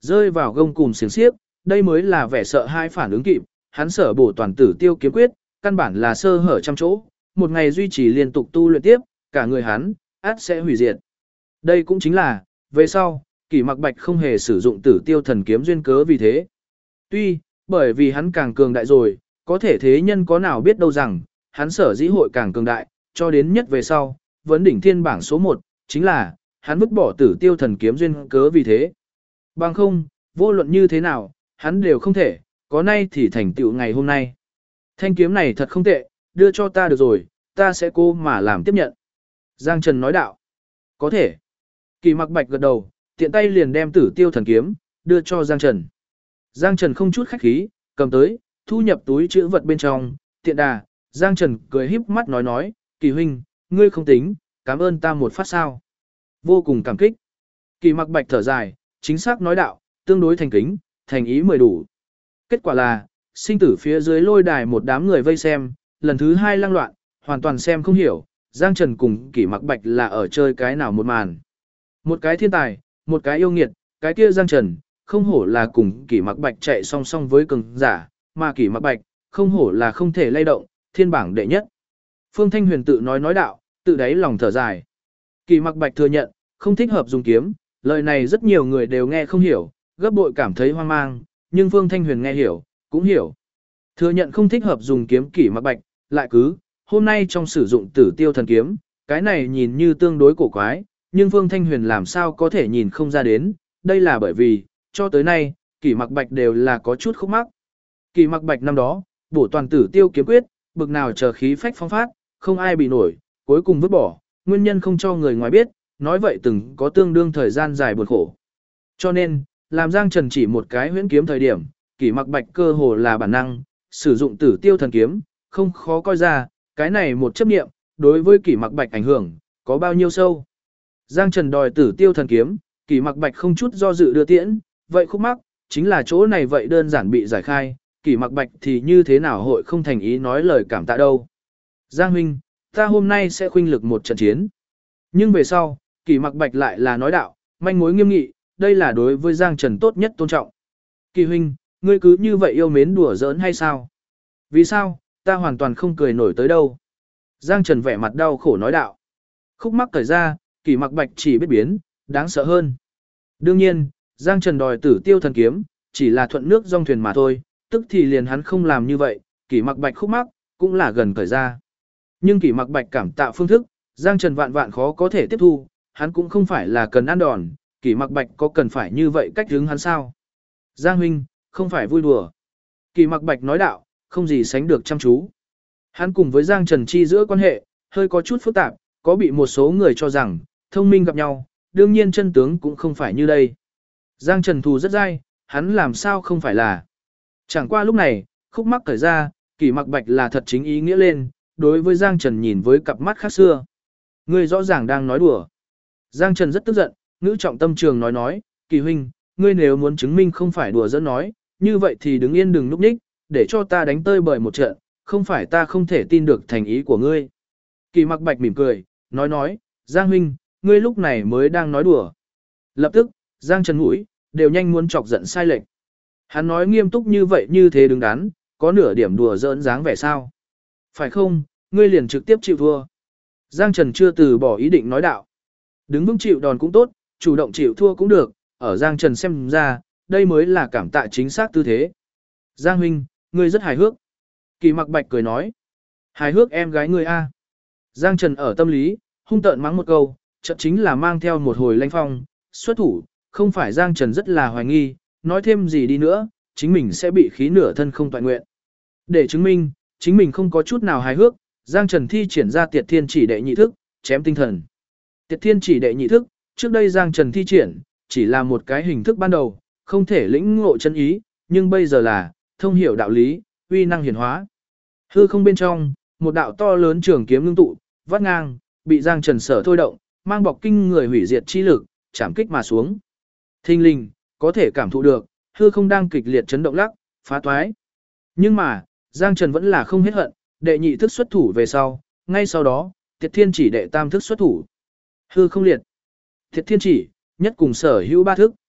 rơi vào gông cùm xiềng xiếc, đây mới là vẻ sợ hai phản ứng kịp, hắn sở bổ toàn tử tiêu kiếm quyết, căn bản là sơ hở trăm chỗ, một ngày duy trì liên tục tu luyện tiếp, cả người hắn ắt sẽ hủy diệt. Đây cũng chính là, về sau, Kỷ Mặc Bạch không hề sử dụng tử tiêu thần kiếm duyên cớ vì thế. Tuy, bởi vì hắn càng cường đại rồi, có thể thế nhân có nào biết đâu rằng, hắn sở dĩ hội càng cường đại, cho đến nhất về sau, vấn đỉnh thiên bảng số 1, chính là, hắn vứt bỏ tử tiêu thần kiếm duyên cớ vì thế. Bằng không, vô luận như thế nào, hắn đều không thể, có nay thì thành tựu ngày hôm nay. Thanh kiếm này thật không tệ, đưa cho ta được rồi, ta sẽ cố mà làm tiếp nhận. Giang Trần nói đạo. Có thể. Kỷ Mặc Bạch gật đầu, tiện tay liền đem tử tiêu thần kiếm, đưa cho Giang Trần. Giang Trần không chút khách khí, cầm tới, thu nhập túi chữ vật bên trong, tiện đà, Giang Trần cười híp mắt nói, Kỳ huynh, ngươi không tính, cảm ơn ta một phát sao. Vô cùng cảm kích. Kỷ Mặc Bạch thở dài, chính xác nói đạo, tương đối thành kính, thành ý mười đủ. Kết quả là, sinh tử phía dưới lôi đài một đám người vây xem, lần thứ 2 lăng loạn, hoàn toàn xem không hiểu, Giang Trần cùng Kỷ Mặc Bạch là ở chơi cái nào một màn. Một cái thiên tài, một cái yêu nghiệt, cái kia Giang Trần, không hổ là cùng Kỷ Mặc Bạch chạy song song với cường giả, mà Kỷ Mặc Bạch, không hổ là không thể lay động, thiên bảng đệ nhất. Phương Thanh Huyền tự nói đạo, tự đáy lòng thở dài. Kỷ Mặc Bạch thừa nhận, không thích hợp dùng kiếm, lời này rất nhiều người đều nghe không hiểu, gấp bội cảm thấy hoang mang, nhưng Phương Thanh Huyền nghe hiểu, cũng hiểu. Thừa nhận không thích hợp dùng kiếm Kỷ Mặc Bạch, lại cứ, hôm nay trong sử dụng tử tiêu thần kiếm, cái này nhìn như tương đối cổ quái, nhưng Phương Thanh Huyền làm sao có thể nhìn không ra đến, đây là bởi vì, cho tới nay, Kỷ Mặc Bạch đều là có chút khúc mắc. Kỷ Mặc Bạch năm đó, bổ toàn tử tiêu kiếm quyết, bực nào chờ khí phách phong phát, không ai bị nổi, cuối cùng vứt bỏ, nguyên nhân không cho người ngoài biết, nói vậy từng có tương đương thời gian dài buồn khổ. Cho nên, làm Giang Trần chỉ một cái huyễn kiếm thời điểm, Kỷ Mặc Bạch cơ hồ là bản năng, sử dụng tử tiêu thần kiếm, không khó coi ra, cái này một chấp niệm, đối với Kỷ Mặc Bạch ảnh hưởng, có bao nhiêu sâu. Giang Trần đòi tử tiêu thần kiếm, Kỷ Mặc Bạch không chút do dự đưa tiễn, vậy khúc mắc, chính là chỗ này vậy đơn giản bị giải khai, Kỷ Mặc Bạch thì như thế nào hội không thành ý nói lời cảm tạ đâu. Giang huynh, ta hôm nay sẽ khuynh lực một trận chiến. Nhưng về sau, Kỷ Mặc Bạch lại là nói đạo, manh mối nghiêm nghị, đây là đối với Giang Trần tốt nhất tôn trọng. Kỳ huynh, ngươi cứ như vậy yêu mến đùa giỡn hay sao? Vì sao, ta hoàn toàn không cười nổi tới đâu. Giang Trần vẻ mặt đau khổ nói đạo. Khúc mắc cởi ra, Kỷ Mặc Bạch chỉ biết biến, đáng sợ hơn. Đương nhiên, Giang Trần đòi tử tiêu thần kiếm, chỉ là thuận nước dòng thuyền mà thôi, tức thì liền hắn không làm như vậy, Kỷ Mặc Bạch khúc mắc, cũng là gần cởi ra. Nhưng Kỷ Mặc Bạch cảm tạ phương thức, Giang Trần vạn vạn khó có thể tiếp thu, hắn cũng không phải là cần ăn đòn, Kỷ Mặc Bạch có cần phải như vậy cách hướng hắn sao? Giang huynh, không phải vui đùa. Kỷ Mặc Bạch nói đạo, không gì sánh được chăm chú. Hắn cùng với Giang Trần Chi giữa quan hệ, hơi có chút phức tạp, có bị một số người cho rằng, thông minh gặp nhau, đương nhiên chân tướng cũng không phải như đây. Giang Trần thù rất dai, hắn làm sao không phải là. Chẳng qua lúc này, khúc mắc cởi ra, Kỷ Mặc Bạch là thật chính ý nghĩa lên, đối với Giang Trần nhìn với cặp mắt khác xưa. Ngươi rõ ràng đang nói đùa. Giang Trần rất tức giận, ngữ trọng tâm trường nói, Kỳ huynh, ngươi nếu muốn chứng minh không phải đùa giỡn nói, như vậy thì đứng yên đừng núp ních, để cho ta đánh tơi bời một trận, không phải ta không thể tin được thành ý của ngươi. Kỷ Mặc Bạch mỉm cười, nói, Giang huynh, ngươi lúc này mới đang nói đùa. Lập tức, Giang Trần mũi, đều nhanh muốn chọc giận sai lệch. Hắn nói nghiêm túc như vậy như thế đứng đắn, có nửa điểm đùa giỡn dáng vẻ sao. Phải không, ngươi liền trực tiếp chịu thua. Giang Trần chưa từ bỏ ý định nói đạo. Đứng vững chịu đòn cũng tốt, chủ động chịu thua cũng được, ở Giang Trần xem ra, đây mới là cảm tạ chính xác tư thế. Giang huynh, ngươi rất hài hước. Kỷ Mặc Bạch cười nói. Hài hước em gái ngươi a. Giang Trần ở tâm lý, hung tợn mắng một câu, chợt chính là mang theo một hồi lanh phong, xuất thủ, không phải Giang Trần rất là hoài nghi, nói thêm gì đi nữa, chính mình sẽ bị khí nửa thân không toàn nguyện. Để chứng minh, chính mình không có chút nào hài hước, Giang Trần thi triển ra Tiệt Thiên Chỉ đệ nhị thức, chém tinh thần. Tiệt Thiên Chỉ đệ nhị thức, trước đây Giang Trần thi triển, chỉ là một cái hình thức ban đầu, không thể lĩnh ngộ chân ý, nhưng bây giờ là, thông hiểu đạo lý, uy năng hiển hóa. Hư không bên trong, một đạo to lớn trường kiếm ngưng tụ, vắt ngang, bị Giang Trần sở thôi động, mang bọc kinh người hủy diệt chi lực, chạm kích mà xuống. Thinh linh, có thể cảm thụ được, hư không đang kịch liệt chấn động lắc, phá toái. Nhưng mà, Giang Trần vẫn là không hết hận, đệ nhị thức xuất thủ về sau, ngay sau đó, Tiệt Thiên Chỉ đệ tam thức xuất thủ. Hư không liệt. Tiệt Thiên Chỉ, nhất cùng sở hữu ba thức.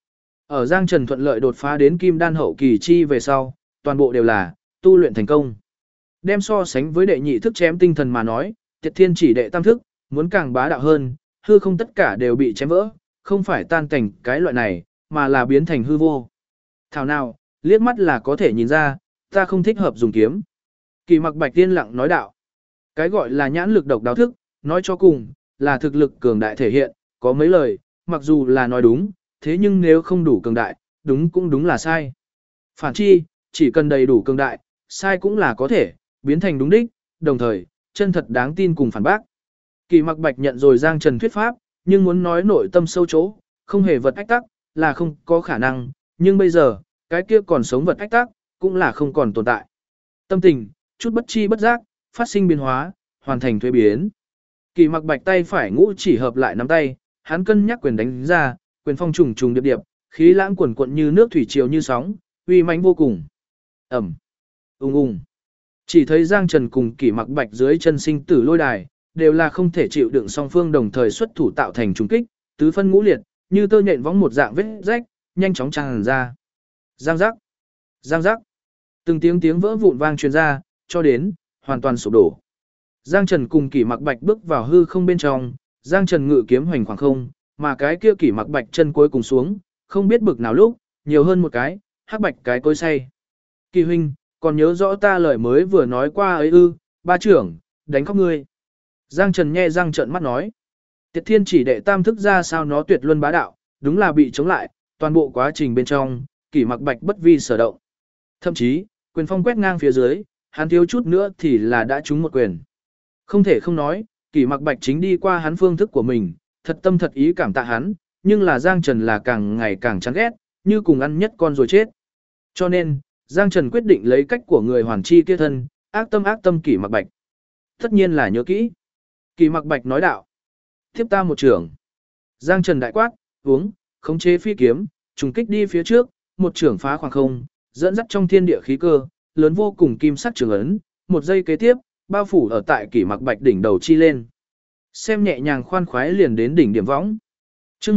Ở Giang Trần thuận lợi đột phá đến kim đan hậu kỳ chi về sau, toàn bộ đều là tu luyện thành công. Đem so sánh với đệ nhị thức chém tinh thần mà nói, Tiệt Thiên chỉ đệ tam thức, muốn càng bá đạo hơn, hư không tất cả đều bị chém vỡ, không phải tan cảnh cái loại này, mà là biến thành hư vô. Thảo nào, liếc mắt là có thể nhìn ra, ta không thích hợp dùng kiếm. Kỳ Mặc Bạch tiên lặng nói đạo. Cái gọi là nhãn lực độc đáo thức, nói cho cùng, là thực lực cường đại thể hiện, có mấy lời, mặc dù là nói đúng, thế nhưng nếu không đủ cường đại, đúng cũng đúng là sai. Phản chi, chỉ cần đầy đủ cường đại, sai cũng là có thể, biến thành đúng đích, đồng thời, chân thật đáng tin cùng phản bác. Kỳ Mặc Bạch nhận rồi Giang Trần thuyết pháp, nhưng muốn nói nội tâm sâu chỗ, không hề vật ách tắc, là không có khả năng, nhưng bây giờ, cái kia còn sống vật ách tắc, cũng là không còn tồn tại. Tâm tình, chút bất chi bất giác, phát sinh biến hóa, hoàn thành thuế biến. Kỳ Mặc Bạch tay phải ngũ chỉ hợp lại nắm tay, hắn cân nhắc quyền đánh ra, quyền phong trùng trùng điệp điệp, khí lãng quần quận như nước thủy triều như sóng, uy mãnh vô cùng. Ầm, ung. Chỉ thấy Giang Trần cùng Kỳ Mặc Bạch dưới chân sinh tử lôi đài, đều là không thể chịu đựng song phương đồng thời xuất thủ tạo thành trùng kích, tứ phân ngũ liệt, như tơ nhện võng một dạng vết rách, nhanh chóng tràn ra. Giang giác, giang giác. Từng tiếng vỡ vụn vang truyền ra, cho đến hoàn toàn sụp đổ. Giang Trần cùng Kỳ Mặc Bạch bước vào hư không bên trong, Giang Trần ngự kiếm hoành khoảng không, mà cái kia Kỳ Mặc Bạch chân cuối cùng xuống, không biết bực nào lúc, nhiều hơn một cái, hắc bạch cái cối say. Kỳ huynh, còn nhớ rõ ta lời mới vừa nói qua ấy ư? Ba trưởng, đánh khóc ngươi. Giang Trần nhe răng trợn mắt nói. Tiệt Thiên chỉ đệ tam thức ra sao nó tuyệt luân bá đạo, đúng là bị chống lại, toàn bộ quá trình bên trong, Kỳ Mặc Bạch bất vi sở động. Thậm chí, quyền phong quét ngang phía dưới, hắn thiếu chút nữa thì là đã trúng một quyền. Không thể không nói, Kỳ Mặc Bạch chính đi qua hắn phương thức của mình, thật tâm thật ý cảm tạ hắn, nhưng là Giang Trần là càng ngày càng chán ghét, như cùng ăn nhất con rồi chết. Cho nên, Giang Trần quyết định lấy cách của người hoàn chi kia thân, ác tâm Kỳ Mặc Bạch. Tất nhiên là nhớ kỹ. Kỳ Mặc Bạch nói đạo. Tiếp ta một trưởng. Giang Trần đại quát, uống, khống chế phi kiếm, trùng kích đi phía trước, một trưởng phá khoảng không, dẫn dắt trong thiên địa khí cơ, lớn vô cùng kim sắc trường ấn, một giây kế tiếp, bao phủ ở tại Kỳ Mặc Bạch đỉnh đầu chi lên. Xem nhẹ nhàng khoan khoái liền đến đỉnh điểm võng. Chương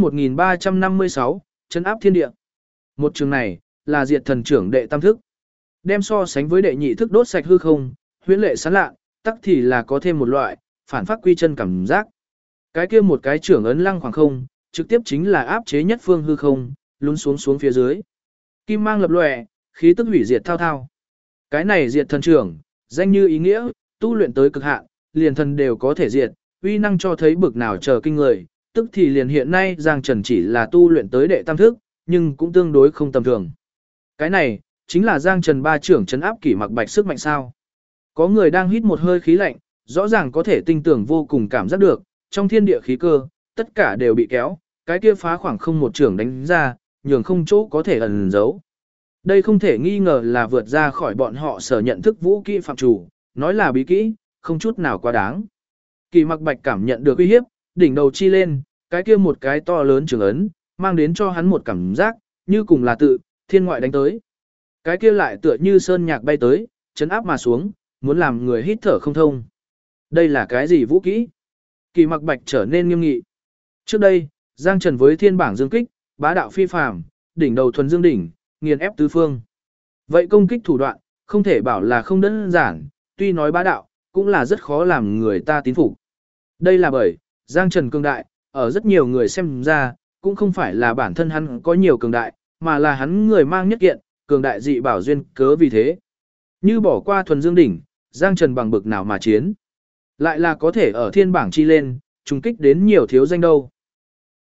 1356, trấn áp thiên địa. Một trường này là Diệt Thần trưởng đệ tam thức. Đem so sánh với đệ nhị thức đốt sạch hư không, huyễn lệ sáng lạ, tắc thì là có thêm một loại phản phát quy chân cảm giác. Cái kia một cái trưởng ấn lăng khoảng không, trực tiếp chính là áp chế nhất phương hư không, lún xuống phía dưới. Kim mang lập lòe, khí tức hủy diệt thao thao. Cái này Diệt Thần trưởng, danh như ý nghĩa, tu luyện tới cực hạn, liền thần đều có thể diệt, uy năng cho thấy bực nào chờ kinh người, tức thì liền hiện nay Giang Trần chỉ là tu luyện tới đệ tam thức, nhưng cũng tương đối không tầm thường. Cái này, chính là Giang Trần ba trưởng trấn áp Kỳ Mặc Bạch sức mạnh sao. Có người đang hít một hơi khí lạnh, rõ ràng có thể tinh tưởng vô cùng cảm giác được, trong thiên địa khí cơ, tất cả đều bị kéo, cái kia phá khoảng không một trưởng đánh ra, nhường không chỗ có thể ẩn giấu. Đây không thể nghi ngờ là vượt ra khỏi bọn họ sở nhận thức vũ kỹ phạm chủ, nói là bí kỹ, không chút nào quá đáng. Kỳ Mặc Bạch cảm nhận được uy hiếp, đỉnh đầu chi lên, cái kia một cái to lớn trường ấn, mang đến cho hắn một cảm giác, như cùng là tự, thiên ngoại đánh tới. Cái kia lại tựa như sơn nhạc bay tới, chấn áp mà xuống, muốn làm người hít thở không thông. Đây là cái gì vũ kỹ? Kỳ Mặc Bạch trở nên nghiêm nghị. Trước đây, Giang Trần với thiên bảng dương kích, bá đạo phi phàm, đỉnh đầu thuần dương đỉnh, nghiền ép tứ phương. Vậy công kích thủ đoạn, không thể bảo là không đơn giản, tuy nói bá đạo, cũng là rất khó làm người ta tín phục. Đây là bởi, Giang Trần cường đại, ở rất nhiều người xem ra, cũng không phải là bản thân hắn có nhiều cường đại, mà là hắn người mang nhất kiện, cường đại dị bảo duyên cớ vì thế. Như bỏ qua thuần dương đỉnh, Giang Trần bằng bực nào mà chiến. Lại là có thể ở thiên bảng chi lên, trùng kích đến nhiều thiếu danh đâu.